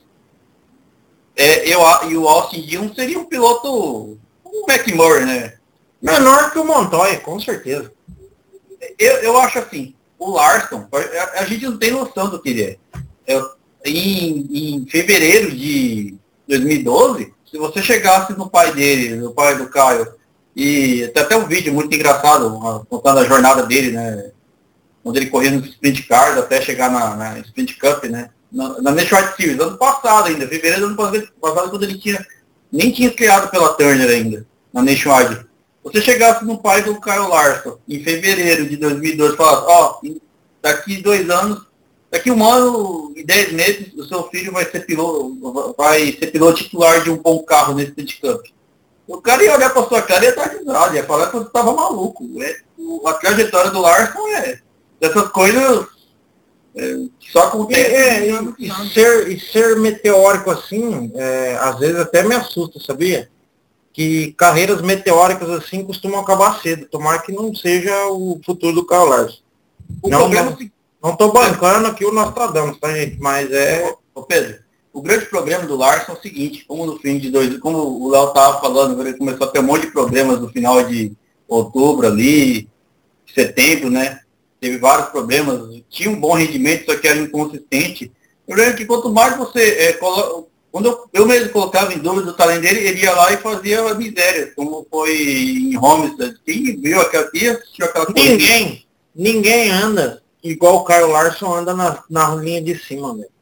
É, eu, e o Austin Dillon seria um piloto, um McMurray, né? Menor que o Montoya, com certeza. Eu, eu acho assim, o Larson, a, a gente não tem noção do que ele é. Eu, em, em fevereiro de dois mil e doze, se você chegasse no pai dele, no pai do Caio, e tem até um vídeo muito engraçado, contando a jornada dele, né? Onde ele corria no Sprint Cars até chegar na, na Sprint Cup, né? Na, na Nationwide Series, ano passado ainda, fevereiro do ano passado, quando ele tinha, nem tinha criado pela Turner ainda, na Nationwide. Você chegasse no pai do Kyle Larson, em fevereiro de dois mil e doze, e falasse, ó, oh, daqui dois anos, daqui um ano e dez meses, o seu filho vai ser piloto, vai ser piloto titular de um bom carro nesse Sprint Cup. O cara ia olhar pra sua cara e ia estar risado, ia falar que você estava maluco. É, a trajetória do Larson é dessas coisas é, que só acontecem. É, é, e, e, ser, e ser meteórico assim, é, às vezes até me assusta, sabia? Que carreiras meteóricas assim costumam acabar cedo. Tomara que não seja o futuro do Kyle Larson. O não, problema não, não tô bancando aqui o Nostradamus, tá, gente? Mas é... Ô Pedro, o grande problema do Larson é o seguinte, como no fim de dois, como o Léo estava falando, ele começou a ter um monte de problemas no final de outubro ali, setembro, né? Teve vários problemas, tinha um bom rendimento, só que era inconsistente. O problema é que quanto mais você é, colo... quando eu, eu mesmo colocava em dúvida o talento dele, ele ia lá e fazia miséria, como foi em Homestead. Quem viu aquela aqui, assistiu aquela coisa? Ninguém, ninguém anda igual o Kyle Larson anda na, na linha de cima, velho.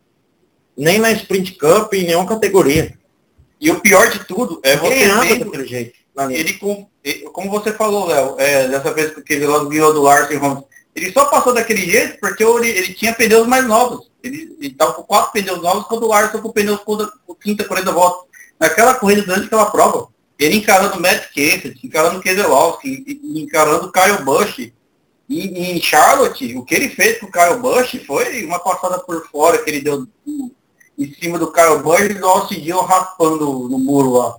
Nem na Sprint Cup, em nenhuma categoria. E o pior de tudo é você anda daquele jeito. Ele, com, como você falou, Léo, é, dessa vez que ele logo ganhou do Larson e Holmes, ele só passou daquele jeito porque ele, ele tinha pneus mais novos. Ele estava com quatro pneus novos quando o Larson com pneus com quinta, quarenta voltas. Naquela corrida durante aquela prova, ele encarando o Matt Kenseth, encarando o Keselowski, encarando o Kyle Busch. E em Charlotte, o que ele fez com o Kyle Busch foi uma passada por fora que ele deu em cima do Kyle Busch e do Austin Dillon raspando no muro lá.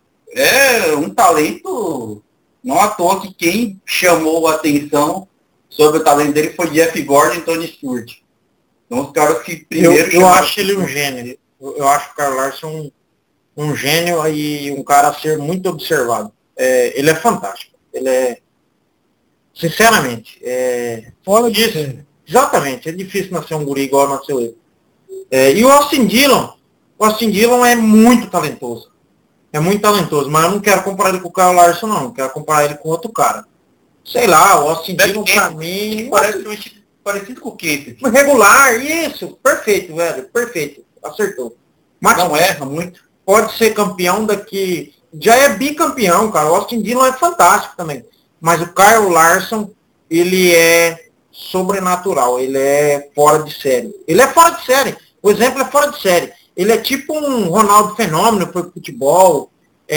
É um talento, não à toa que quem chamou a atenção sobre o talento dele foi Jeff Gordon e Tony Stewart. Então os caras que primeiro... Eu, eu acho ele um gênio. Eu, eu acho o Kyle Larson um, um gênio e um cara a ser muito observado. É, ele é fantástico. Ele é... Sinceramente, é... Fora de isso, série. Exatamente. É difícil nascer um guri igual nasceu ele. É, e o Austin Dillon, o Austin Dillon é muito talentoso. É muito talentoso, mas eu não quero comparar ele com o Kyle Larson, não. Eu quero comparar ele com outro cara. Sei lá, o Austin Dillon pra mim... Parece um tipo parecido com o Keith. Regular, isso. Perfeito, velho. Perfeito. Acertou. Mas não erra muito. Pode ser campeão daqui... Já é bicampeão, cara. O Austin Dillon é fantástico também. Mas o Kyle Larson, ele é sobrenatural. Ele é fora de série. Ele é fora de série. O exemplo é fora de série. Ele é tipo um Ronaldo Fenômeno para o futebol.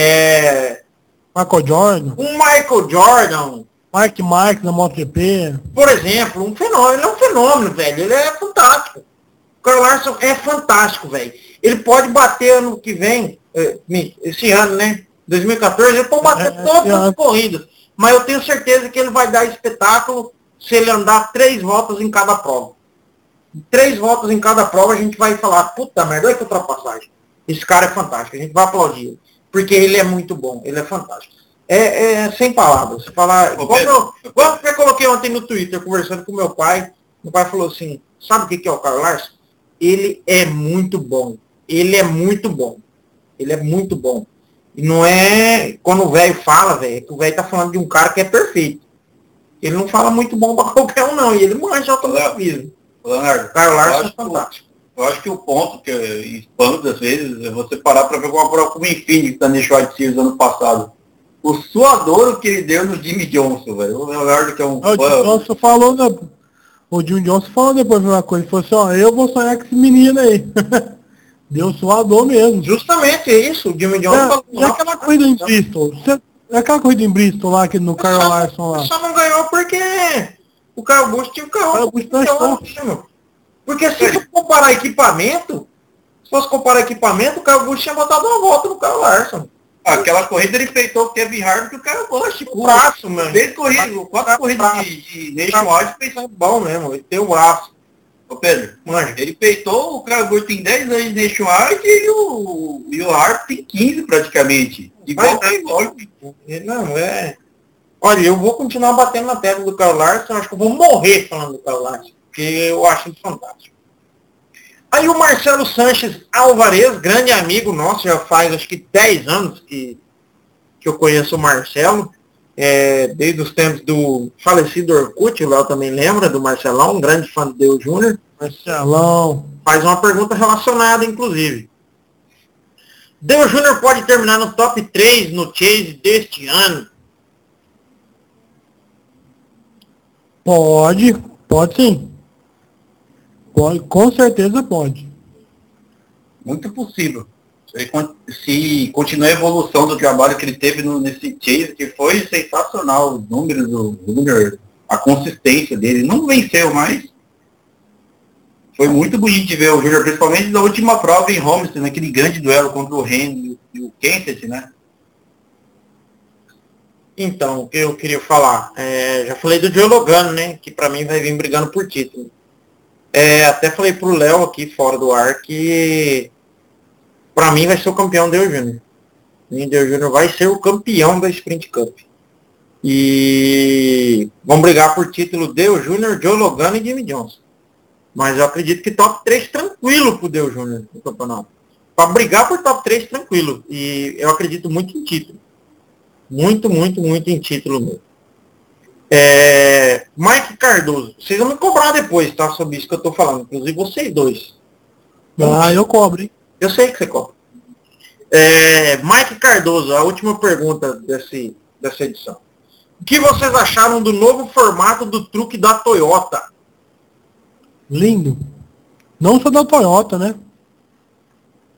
É... Michael Jordan. Um Michael Jordan. Mike Mike na MotoGP. Por exemplo, um fenômeno. Ele é um fenômeno, velho. Ele é fantástico. O Kyle Larson é fantástico, velho. Ele pode bater ano que vem, esse ano, né? dois mil e catorze, ele pode bater é, todas as corridas. Mas eu tenho certeza que ele vai dar espetáculo se ele andar três voltas em cada prova. Três voltas em cada prova a gente vai falar, puta merda, olha que ultrapassagem. Esse cara é fantástico, a gente vai aplaudir. Porque ele é muito bom, ele é fantástico. É, é sem palavras. Falar, Ô, como eu, como eu coloquei ontem no Twitter, conversando com meu pai, meu pai falou assim, sabe o que é o Kyle Larson? Ele é muito bom. Ele é muito bom. Ele é muito bom. E não é, quando o velho fala, velho, é que o velho tá falando de um cara que é perfeito. Ele não fala muito bom pra qualquer um, não. E ele manja automobilismo. Leonardo, Kyle Larson é fantástico. Eu acho que o ponto que espanta às vezes é você parar para ver uma prova como o Infinity da Nish White Series ano passado. O suadouro que ele deu no Jimmy Johnson, velho. O Leonardo que é um é, o Jimmy Johnson falou, né? O Jimmy Johnson falou depois uma coisa, ele falou assim, ó, eu vou sonhar com esse menino aí. Deu suador mesmo. Justamente é isso, o Jimmy Johnson é, falou. E aquela corrida em Bristol? Você, aquela corrida em Bristol lá, que no Kyle Larson lá? Só não ganhou porque o Kyle Busch tinha o carro. Porque se for comparar equipamento, se fosse comparar equipamento, o Kyle Busch tinha botado uma volta no Kyle Larson. Aquela corrida ele peitou o Kevin Harvick e o Kyle Busch. O braço, mano. Desde corrida, quatro corridas de, de Nationwide feitou bom mesmo, ele tem o braço. Ô Pedro, mano, ele peitou, o Kyle Busch tem dez anos de Nationwide e o, e o Harvick tem quinze praticamente. Igual que igual. Não, é... Olha, eu vou continuar batendo na tecla do Kyle Larson, acho que eu vou morrer falando do Kyle Larson, porque eu acho ele fantástico. Aí o Marcelo Sanches Alvarez, grande amigo nosso, já faz acho que dez anos que, que eu conheço o Marcelo, é, desde os tempos do falecido Orkut, o Léo também lembra do Marcelão, um grande fã do Dale Júnior Marcelão. Faz uma pergunta relacionada, inclusive. Dale Júnior pode terminar no top três no Chase deste ano? Pode, pode sim. Pode, com certeza pode. Muito possível. Se continuar a evolução do trabalho que ele teve no, nesse Chase, que foi sensacional, os números do Júnior, a consistência dele, não venceu mais. Foi muito bonito de ver o Júnior, principalmente na última prova em Homestead, naquele grande duelo contra o Henry e o Kenseth, né? Então, o que eu queria falar, é, já falei do Joe Logano, né, que pra mim vai vir brigando por título. É, até falei pro Léo aqui fora do ar que pra mim vai ser o campeão Dale Júnior Dale Júnior vai ser o campeão da Sprint Cup. E vão brigar por título Dale Júnior, Joe Logano e Jimmy Johnson. Mas eu acredito que top três tranquilo pro Dale Júnior no campeonato. Pra brigar por top três tranquilo. E eu acredito muito em título. Muito, muito, muito em título mesmo. É, Mike Cardoso, vocês vão me cobrar depois, tá? Sobre isso que eu tô falando. Inclusive vocês dois. Ah, eu cobro, hein? Eu sei que você cobra. É, Mike Cardoso, a última pergunta desse, dessa edição. O que vocês acharam do novo formato do truque da Toyota? Lindo. Não só da Toyota, né?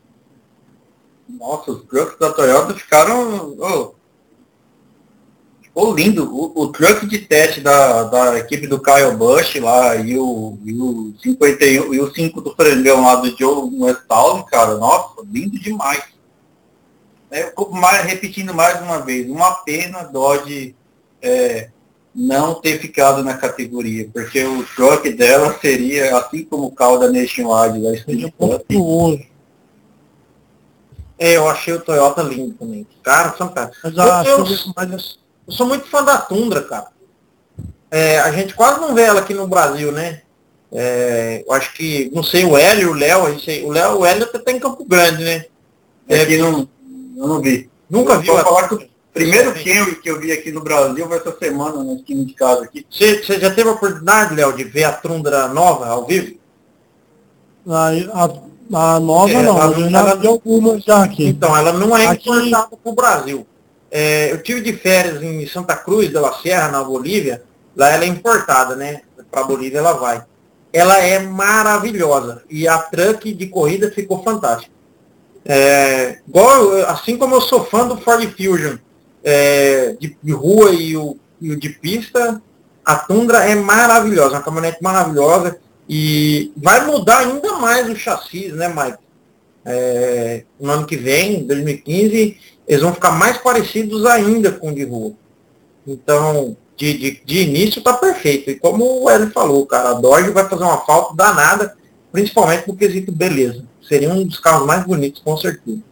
Nossa, os truques da Toyota ficaram... Oh, Ficou lindo. O, o truck de teste da, da equipe do Kyle Busch lá e o, e o cinquenta e um e o cinco do frangão lá do Joe Westphal, cara, nossa, lindo demais. É, mais, repetindo mais uma vez, uma pena Dodge é, não ter ficado na categoria, porque o truck dela seria, assim como o carro da Nationwide da Street Cup. É, eu achei o Toyota lindo também. Cara, fantástico. Mas, eu, ah, eu, eu- mas eu sou muito fã da Tundra, cara. É, a gente quase não vê ela aqui no Brasil, né? É, eu acho que, não sei, o Hélio, o Léo, a gente- o Léo, o Hélio até tá em Campo Grande, né? É que não, eu não vi. Nunca Eu viu vou a falar que o primeiro Camry que eu vi aqui no Brasil vai essa semana no time de casa aqui. Você, você já teve a oportunidade, Léo, de ver a Tundra nova ao vivo? a, a, a nova É, não, ela mas eu não- já ela- vi algumas já aqui. Então, ela não é Aqui- importada para o Brasil. É, eu tive de férias em Santa Cruz de la Sierra, na Bolívia. Lá ela é importada, né? Para a Bolívia ela vai. Ela é maravilhosa. E a truck de corrida ficou fantástica. É, igual, eu- assim como eu sou fã do Ford Fusion é, de, de rua e o, e o de pista, a Tundra é maravilhosa, uma caminhonete maravilhosa. E vai mudar ainda mais o chassi, né, Mike? É, no ano que vem, dois mil e quinze, eles vão ficar mais parecidos ainda com o de rua. Então, de, de, de início está perfeito. E como o Hélio falou, cara, a Dodge vai fazer uma falta danada, principalmente no quesito beleza. Seria um dos carros mais bonitos, com certeza.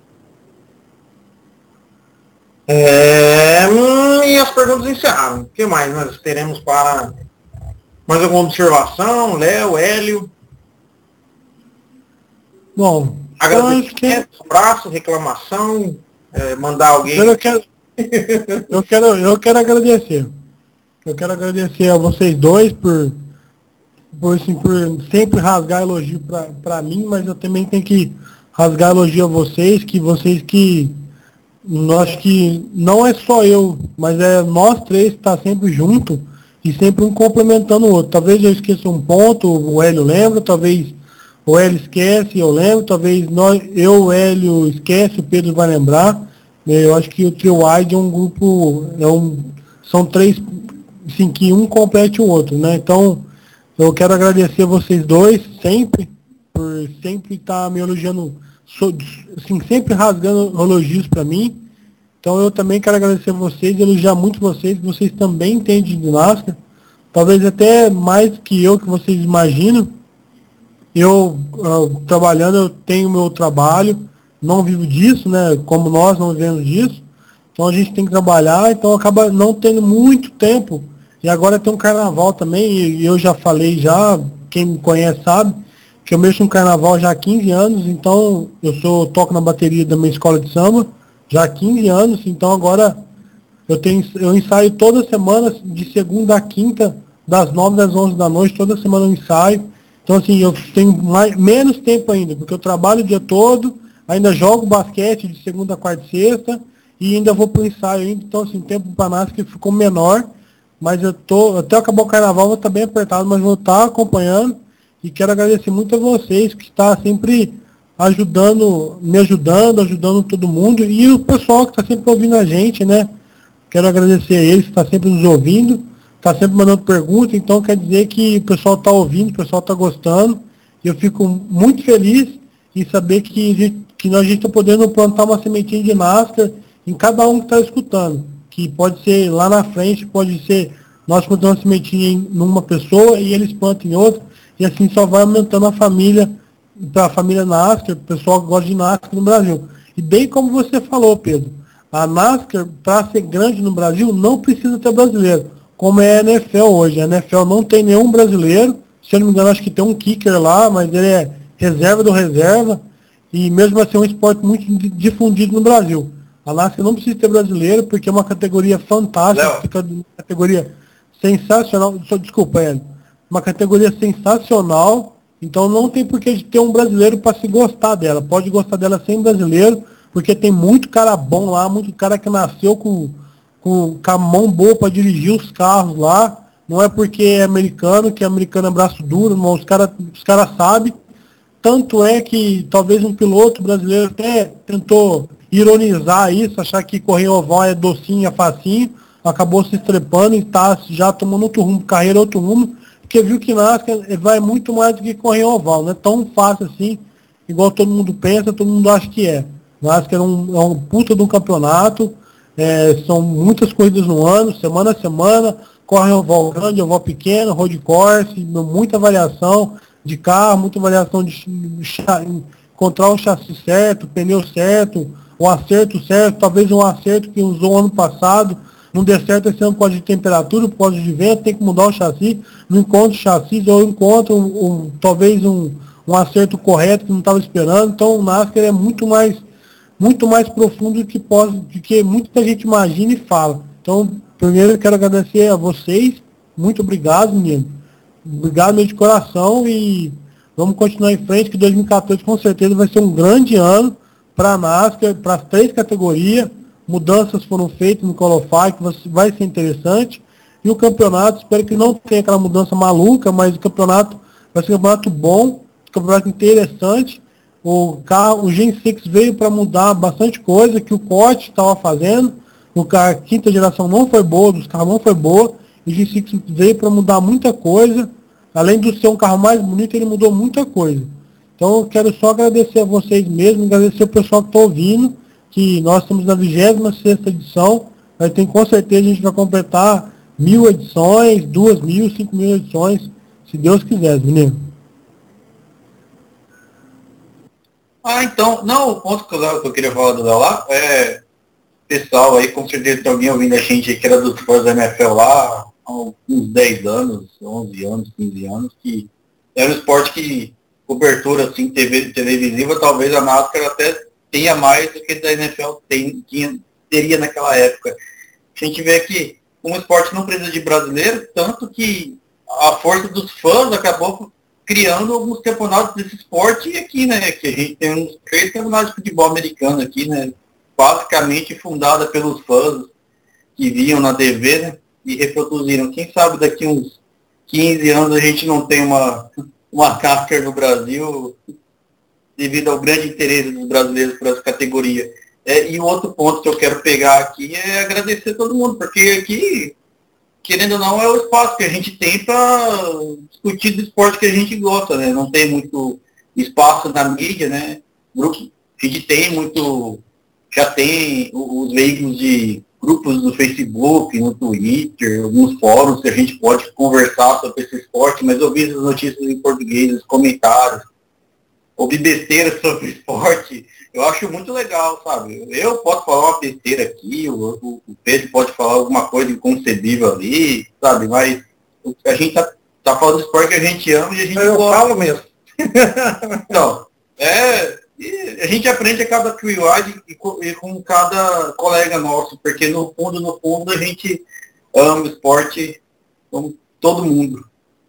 É, hum, e as perguntas encerraram. O que mais nós teremos para mais alguma observação? Léo, Hélio? Bom, então acho que Agradecimento, abraço, reclamação, é, mandar alguém. eu quero, eu quero, eu quero agradecer. Eu quero agradecer a vocês dois por, por, assim, por sempre rasgar elogio para mim, mas eu também tenho que rasgar elogio a vocês, que vocês que eu acho que não é só eu, mas é nós três que tá sempre junto e sempre um complementando o outro. Talvez eu esqueça um ponto, o Hélio lembra, talvez o Hélio esquece, eu lembro, talvez nós, eu, o Hélio esquece, o Pedro vai lembrar. Eu acho que o Trio Wide é um grupo, é um, são três, assim, que um complete o outro, né? Então, eu quero agradecer vocês dois, sempre, por sempre estar me elogiando, so- assim, sempre rasgando elogios para mim. Então eu também quero agradecer vocês, elogiar muito vocês, que vocês também entendem de ginástica, talvez até mais que eu, que vocês imaginam. Eu, ah, trabalhando, eu tenho meu trabalho, não vivo disso, né? Como nós não vivemos disso. Então a gente tem que trabalhar, então acaba não tendo muito tempo. E agora tem um carnaval também, e eu já falei já, quem me conhece sabe, que eu mexo no carnaval já há quinze anos, então eu sou, toco na bateria da minha escola de samba já há quinze anos, então agora eu tenho, eu ensaio toda semana, de segunda a quinta, das nove às onze da noite, toda semana eu ensaio. Então assim, eu tenho mais, menos tempo ainda, porque eu trabalho o dia todo, ainda jogo basquete de segunda, quarta e sexta, e ainda vou para o ensaio ainda, então assim, o tempo para nós que ficou menor, mas eu tô, até acabar o carnaval vou estar bem apertado, mas vou estar acompanhando, e quero agradecer muito a vocês, que está sempre ajudando, me ajudando, ajudando todo mundo, e o pessoal que está sempre ouvindo a gente, né? Quero agradecer a eles que está sempre nos ouvindo, está sempre mandando perguntas, então quer dizer que o pessoal está ouvindo, o pessoal está gostando, e eu fico muito feliz em saber que, a gente, que nós está podendo plantar uma sementinha de ginástica em cada um que está escutando, que pode ser lá na frente, pode ser nós plantamos uma sementinha em numa pessoa e eles plantam em outra, e assim só vai aumentando a família, para a família NASCAR, o pessoal que gosta de NASCAR no Brasil. E bem como você falou, Pedro, a NASCAR, para ser grande no Brasil, não precisa ter brasileiro, como é a N F L hoje. A N F L não tem nenhum brasileiro, se eu não me engano, acho que tem um kicker lá, mas ele é reserva do reserva, e mesmo assim é um esporte muito difundido no Brasil. A NASCAR não precisa ter brasileiro, porque é uma categoria fantástica, uma categoria sensacional, só, desculpa, Hélio, uma categoria sensacional, então não tem por que ter um brasileiro para se gostar dela. Pode gostar dela sem brasileiro, porque tem muito cara bom lá, muito cara que nasceu com, com, com a mão boa para dirigir os carros lá. Não é porque é americano, que americano é braço duro, não, os caras os cara sabem. Tanto é que talvez um piloto brasileiro até tentou ironizar isso, achar que correr oval é docinho, é facinho, acabou se estrepando e está já tomando outro rumo, carreira outro rumo, porque viu que NASCAR vai muito mais do que correr oval, não é tão fácil assim, igual todo mundo pensa, todo mundo acha que é. NASCAR é um, é um puta de um campeonato, é, são muitas corridas no ano, semana a semana, corre oval grande, oval pequeno, road course, muita variação de carro, muita variação de, de, de encontrar o chassi certo, o pneu certo, o acerto certo, talvez um acerto que usou ano passado, não der certo esse ano por causa de temperatura, por causa de vento, tem que mudar o chassi, não encontra o chassi, ou encontra um, um, talvez um, um acerto correto que não estava esperando. Então o NASCAR é muito mais, muito mais profundo do que, pode, do que muita gente imagina e fala. Então, primeiro eu quero agradecer a vocês, muito obrigado, menino. Obrigado mesmo de coração e vamos continuar em frente, que dois mil e quatorze com certeza vai ser um grande ano para a NASCAR, para as três categorias. Mudanças foram feitas no Qualify, que vai ser interessante. E o campeonato, espero que não tenha aquela mudança maluca, mas o campeonato vai ser um campeonato bom, um campeonato interessante. O, carro, o Gen seis veio para mudar bastante coisa que o Corte estava fazendo. O carro, a quinta geração não foi boa, dos carros não foi boa. O Gen seis veio para mudar muita coisa. Além de ser um carro mais bonito, ele mudou muita coisa. Então eu quero só agradecer a vocês mesmo, agradecer o pessoal que está ouvindo, que nós estamos na vigésima sexta edição, vai ter, com certeza a gente vai completar mil edições, duas mil, cinco mil edições, se Deus quiser, menino. Ah, então, não, o ponto que eu, que eu queria falar do Léo lá, é, pessoal aí, com certeza tem alguém ouvindo a gente que era dos fãs da N F L lá, há uns dez anos, onze anos, quinze anos, que era um esporte que, cobertura assim, T V, televisiva, talvez a NASCAR até tenha mais do que da N F L tem, tinha, teria naquela época. A gente vê que um esporte não precisa de brasileiro, tanto que a força dos fãs acabou criando alguns campeonatos desse esporte aqui, né? Que a gente tem uns três campeonatos de futebol americano aqui, né? Basicamente fundada pelos fãs que viam na T V, né? E reproduziram. Quem sabe daqui uns quinze anos a gente não tem uma, uma NASCAR no Brasil, devido ao grande interesse dos brasileiros por essa categoria. É, e o outro ponto que eu quero pegar aqui é agradecer a todo mundo, porque aqui, querendo ou não, é o espaço que a gente tem para discutir do esporte que a gente gosta, né? Não tem muito espaço na mídia, né? Grupo, a gente tem muito, já tem os veículos de grupos do Facebook, no Twitter, alguns fóruns que a gente pode conversar sobre esse esporte, mas ouvir as notícias em português, os comentários, ouvir besteira sobre esporte, eu acho muito legal, sabe? Eu posso falar uma besteira aqui, o, o Pedro pode falar alguma coisa inconcebível ali, sabe? Mas a gente tá, tá falando de esporte que a gente ama e a gente eu gosta. falo mesmo. Então, é, a gente aprende a cada atividade e, e com cada colega nosso, porque no fundo, no fundo, a gente ama o esporte como todo mundo.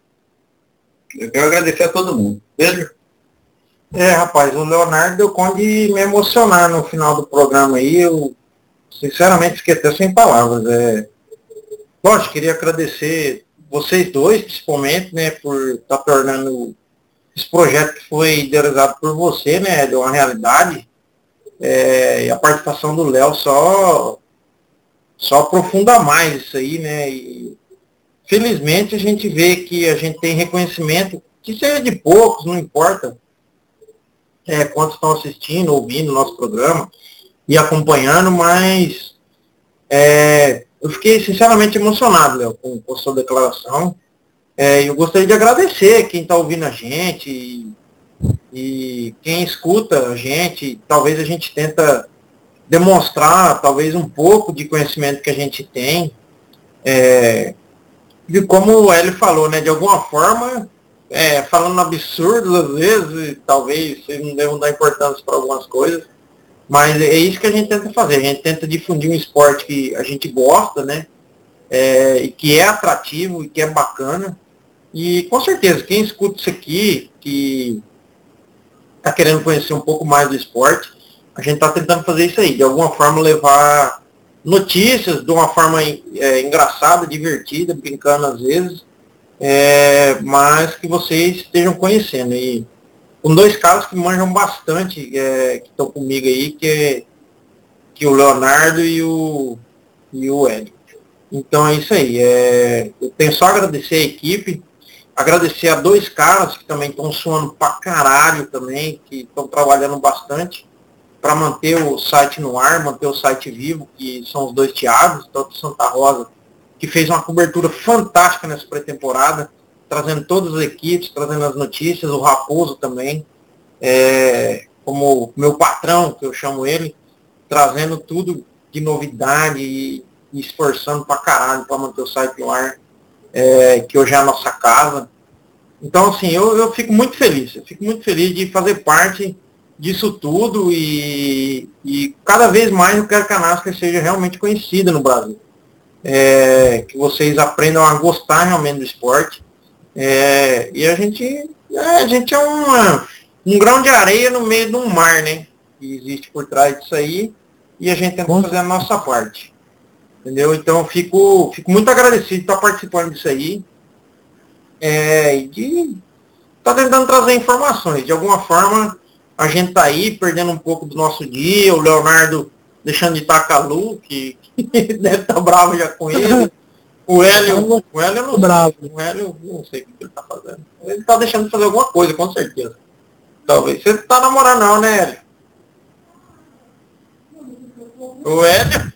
Eu quero agradecer a todo mundo. Pedro? É, rapaz, o Leonardo deu conta de me emocionar no final do programa aí. Eu, sinceramente, fiquei até sem palavras. É, lógico, queria agradecer vocês dois, principalmente, né, por estar tá tornando esse projeto que foi idealizado por você, né, de uma realidade. É, e a participação do Léo só, só aprofunda mais isso aí, né. E, felizmente, a gente vê que a gente tem reconhecimento, que seja de poucos, não importa. É, quantos estão assistindo, ouvindo o nosso programa e acompanhando, mas é, eu fiquei sinceramente emocionado, Léo, com, com a sua declaração. É, eu gostaria de agradecer quem está ouvindo a gente e, e quem escuta a gente. Talvez a gente tenta demonstrar talvez um pouco de conhecimento que a gente tem. É, e como o Hélio falou, né, de alguma forma, É, falando absurdos às vezes, talvez vocês não devam dar importância para algumas coisas, mas é isso que a gente tenta fazer, a gente tenta difundir um esporte que a gente gosta, né, é, e que é atrativo e que é bacana, e com certeza, quem escuta isso aqui, que está querendo conhecer um pouco mais do esporte, a gente está tentando fazer isso aí, de alguma forma levar notícias de uma forma é, engraçada, divertida, brincando às vezes, É, mas que vocês estejam conhecendo. E com dois caras que manjam bastante, é, que estão comigo aí, que é que o Leonardo e o, e o Hélio. Então é isso aí. É, eu tenho só a agradecer a equipe, agradecer a dois caras que também estão suando pra caralho também, que estão trabalhando bastante para manter o site no ar, manter o site vivo, que são os dois Thiagos, tanto Santa Rosa, que fez uma cobertura fantástica nessa pré-temporada, trazendo todas as equipes, trazendo as notícias, o Raposo também, é, como meu patrão, que eu chamo ele, trazendo tudo de novidade e, e esforçando pra caralho para manter o site no ar, é, que hoje é a nossa casa. Então, assim, eu, eu fico muito feliz, eu fico muito feliz de fazer parte disso tudo e, e cada vez mais eu quero que a NASCAR seja realmente conhecida no Brasil. É, que vocês aprendam a gostar realmente do esporte. É, e a gente, é, a gente é uma, um grão de areia no meio de um mar, né? Que existe por trás disso aí, e a gente tenta fazer a nossa parte. Entendeu? Então eu fico, fico muito agradecido de estar participando disso aí. É, e de estar tentando trazer informações. De alguma forma, a gente tá aí perdendo um pouco do nosso dia, o Leonardo deixando de estar com a Lu, que, que deve estar bravo já com ele. O Hélio, o Hélio eu não bravo. sei, o Hélio eu não sei o que ele tá fazendo. Ele tá deixando de fazer alguma coisa, com certeza. Talvez. Você não tá namorando não, né, Hélio? O Hélio?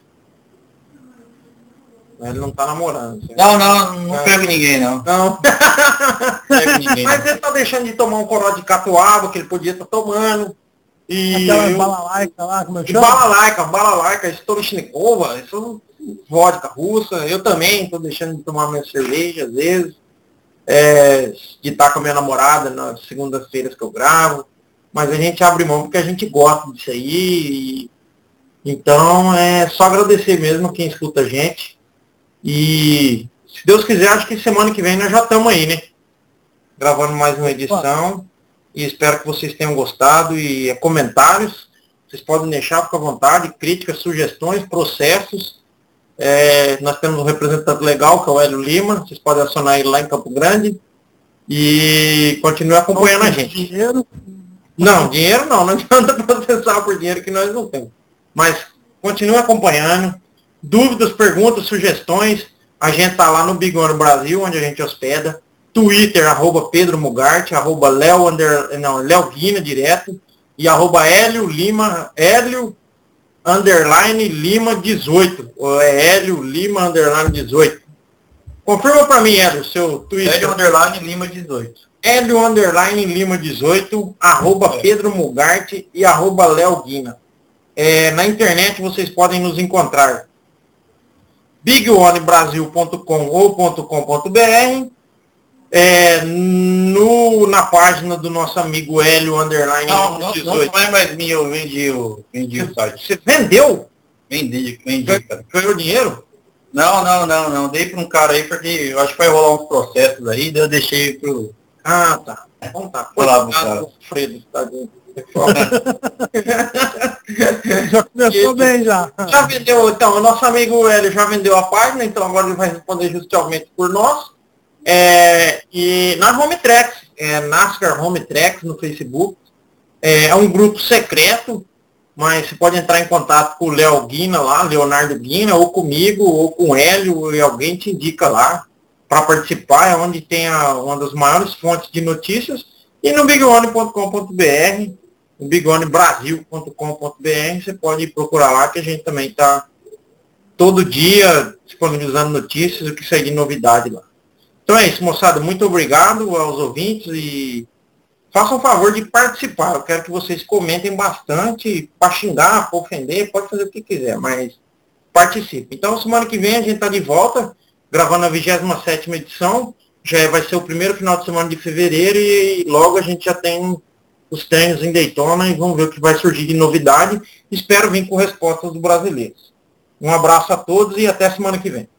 O Hélio não tá namorando. Certo? Não, não, não pego ninguém, não. Não. Pego ninguém, Mas não. ele tá deixando de tomar um corote de catuaba que ele podia estar tomando. E Aquela eu- balalaica lá, como é que E chama? balalaica, balalaica, Stolichnikova, isso é vodka russa. Eu também estou deixando de tomar minha cerveja às vezes, é, de estar com a minha namorada nas segundas-feiras que eu gravo, mas a gente abre mão porque a gente gosta disso aí. E, então é só agradecer mesmo quem escuta a gente. E se Deus quiser, acho que semana que vem nós já estamos aí, né? Gravando mais uma edição. E espero que vocês tenham gostado. E é, comentários, vocês podem deixar, fica à vontade, críticas, sugestões, processos. É, nós temos um representante legal, que é o Hélio Lima, vocês podem acionar ele lá em Campo Grande. E continue acompanhando a gente. Dinheiro. Não, dinheiro não, não adianta processar por dinheiro que nós não temos. Mas continue acompanhando. Dúvidas, perguntas, sugestões, a gente tá lá no Big One Brasil, onde a gente hospeda. Twitter, arroba Pedro Mugarte, arroba Léo, under, não, Léo Guina, direto, e arroba Hélio Lima, Hélio, underline, Lima, dezoito, ou é Hélio Lima, underline, dezoito. Confirma pra mim, Hélio, seu Twitter. Hélio underline Lima dezoito. Hélio, underline, Lima, dezoito, arroba É. Pedro Mugarte e arroba Léo Guina. É, na internet vocês podem nos encontrar big one brasil ponto com ou .com.br, é, no, na página do nosso amigo Hélio Underline Não, não, não dezoito. foi mais minha, eu vendi o, vendi o site. Você vendeu? Vendi, vendi, cara. Ganhou dinheiro? Não, não, não, não. Dei pra um cara aí porque eu acho que vai rolar uns processos aí, daí eu deixei pro. Ah, tá. Então tá. Olá, Coitado cara. do Fredo, tadinho. Já começou bem já. Já vendeu, então, o nosso amigo Hélio já vendeu a página, então agora ele vai responder justamente por nós. É, e na Home Tracks, é, NASCAR Home Tracks no Facebook, é, é um grupo secreto, mas você pode entrar em contato com o Léo Guina lá, Leonardo Guina, ou comigo, ou com o Hélio, e alguém te indica lá para participar, é onde tem a, uma das maiores fontes de notícias, e no big one ponto com ponto br, no big one brasil ponto com ponto br, você pode procurar lá, que a gente também está todo dia disponibilizando notícias, o que sair de novidade lá. Então é isso, moçada. Muito obrigado aos ouvintes e façam o favor de participar. Eu quero que vocês comentem bastante, para xingar, para ofender, pode fazer o que quiser, mas participe. Então, semana que vem a gente está de volta, gravando a vigésima sétima edição. Já vai ser o primeiro final de semana de fevereiro e logo a gente já tem os treinos em Daytona e vamos ver o que vai surgir de novidade. Espero vir com respostas dos brasileiros. Um abraço a todos e até semana que vem.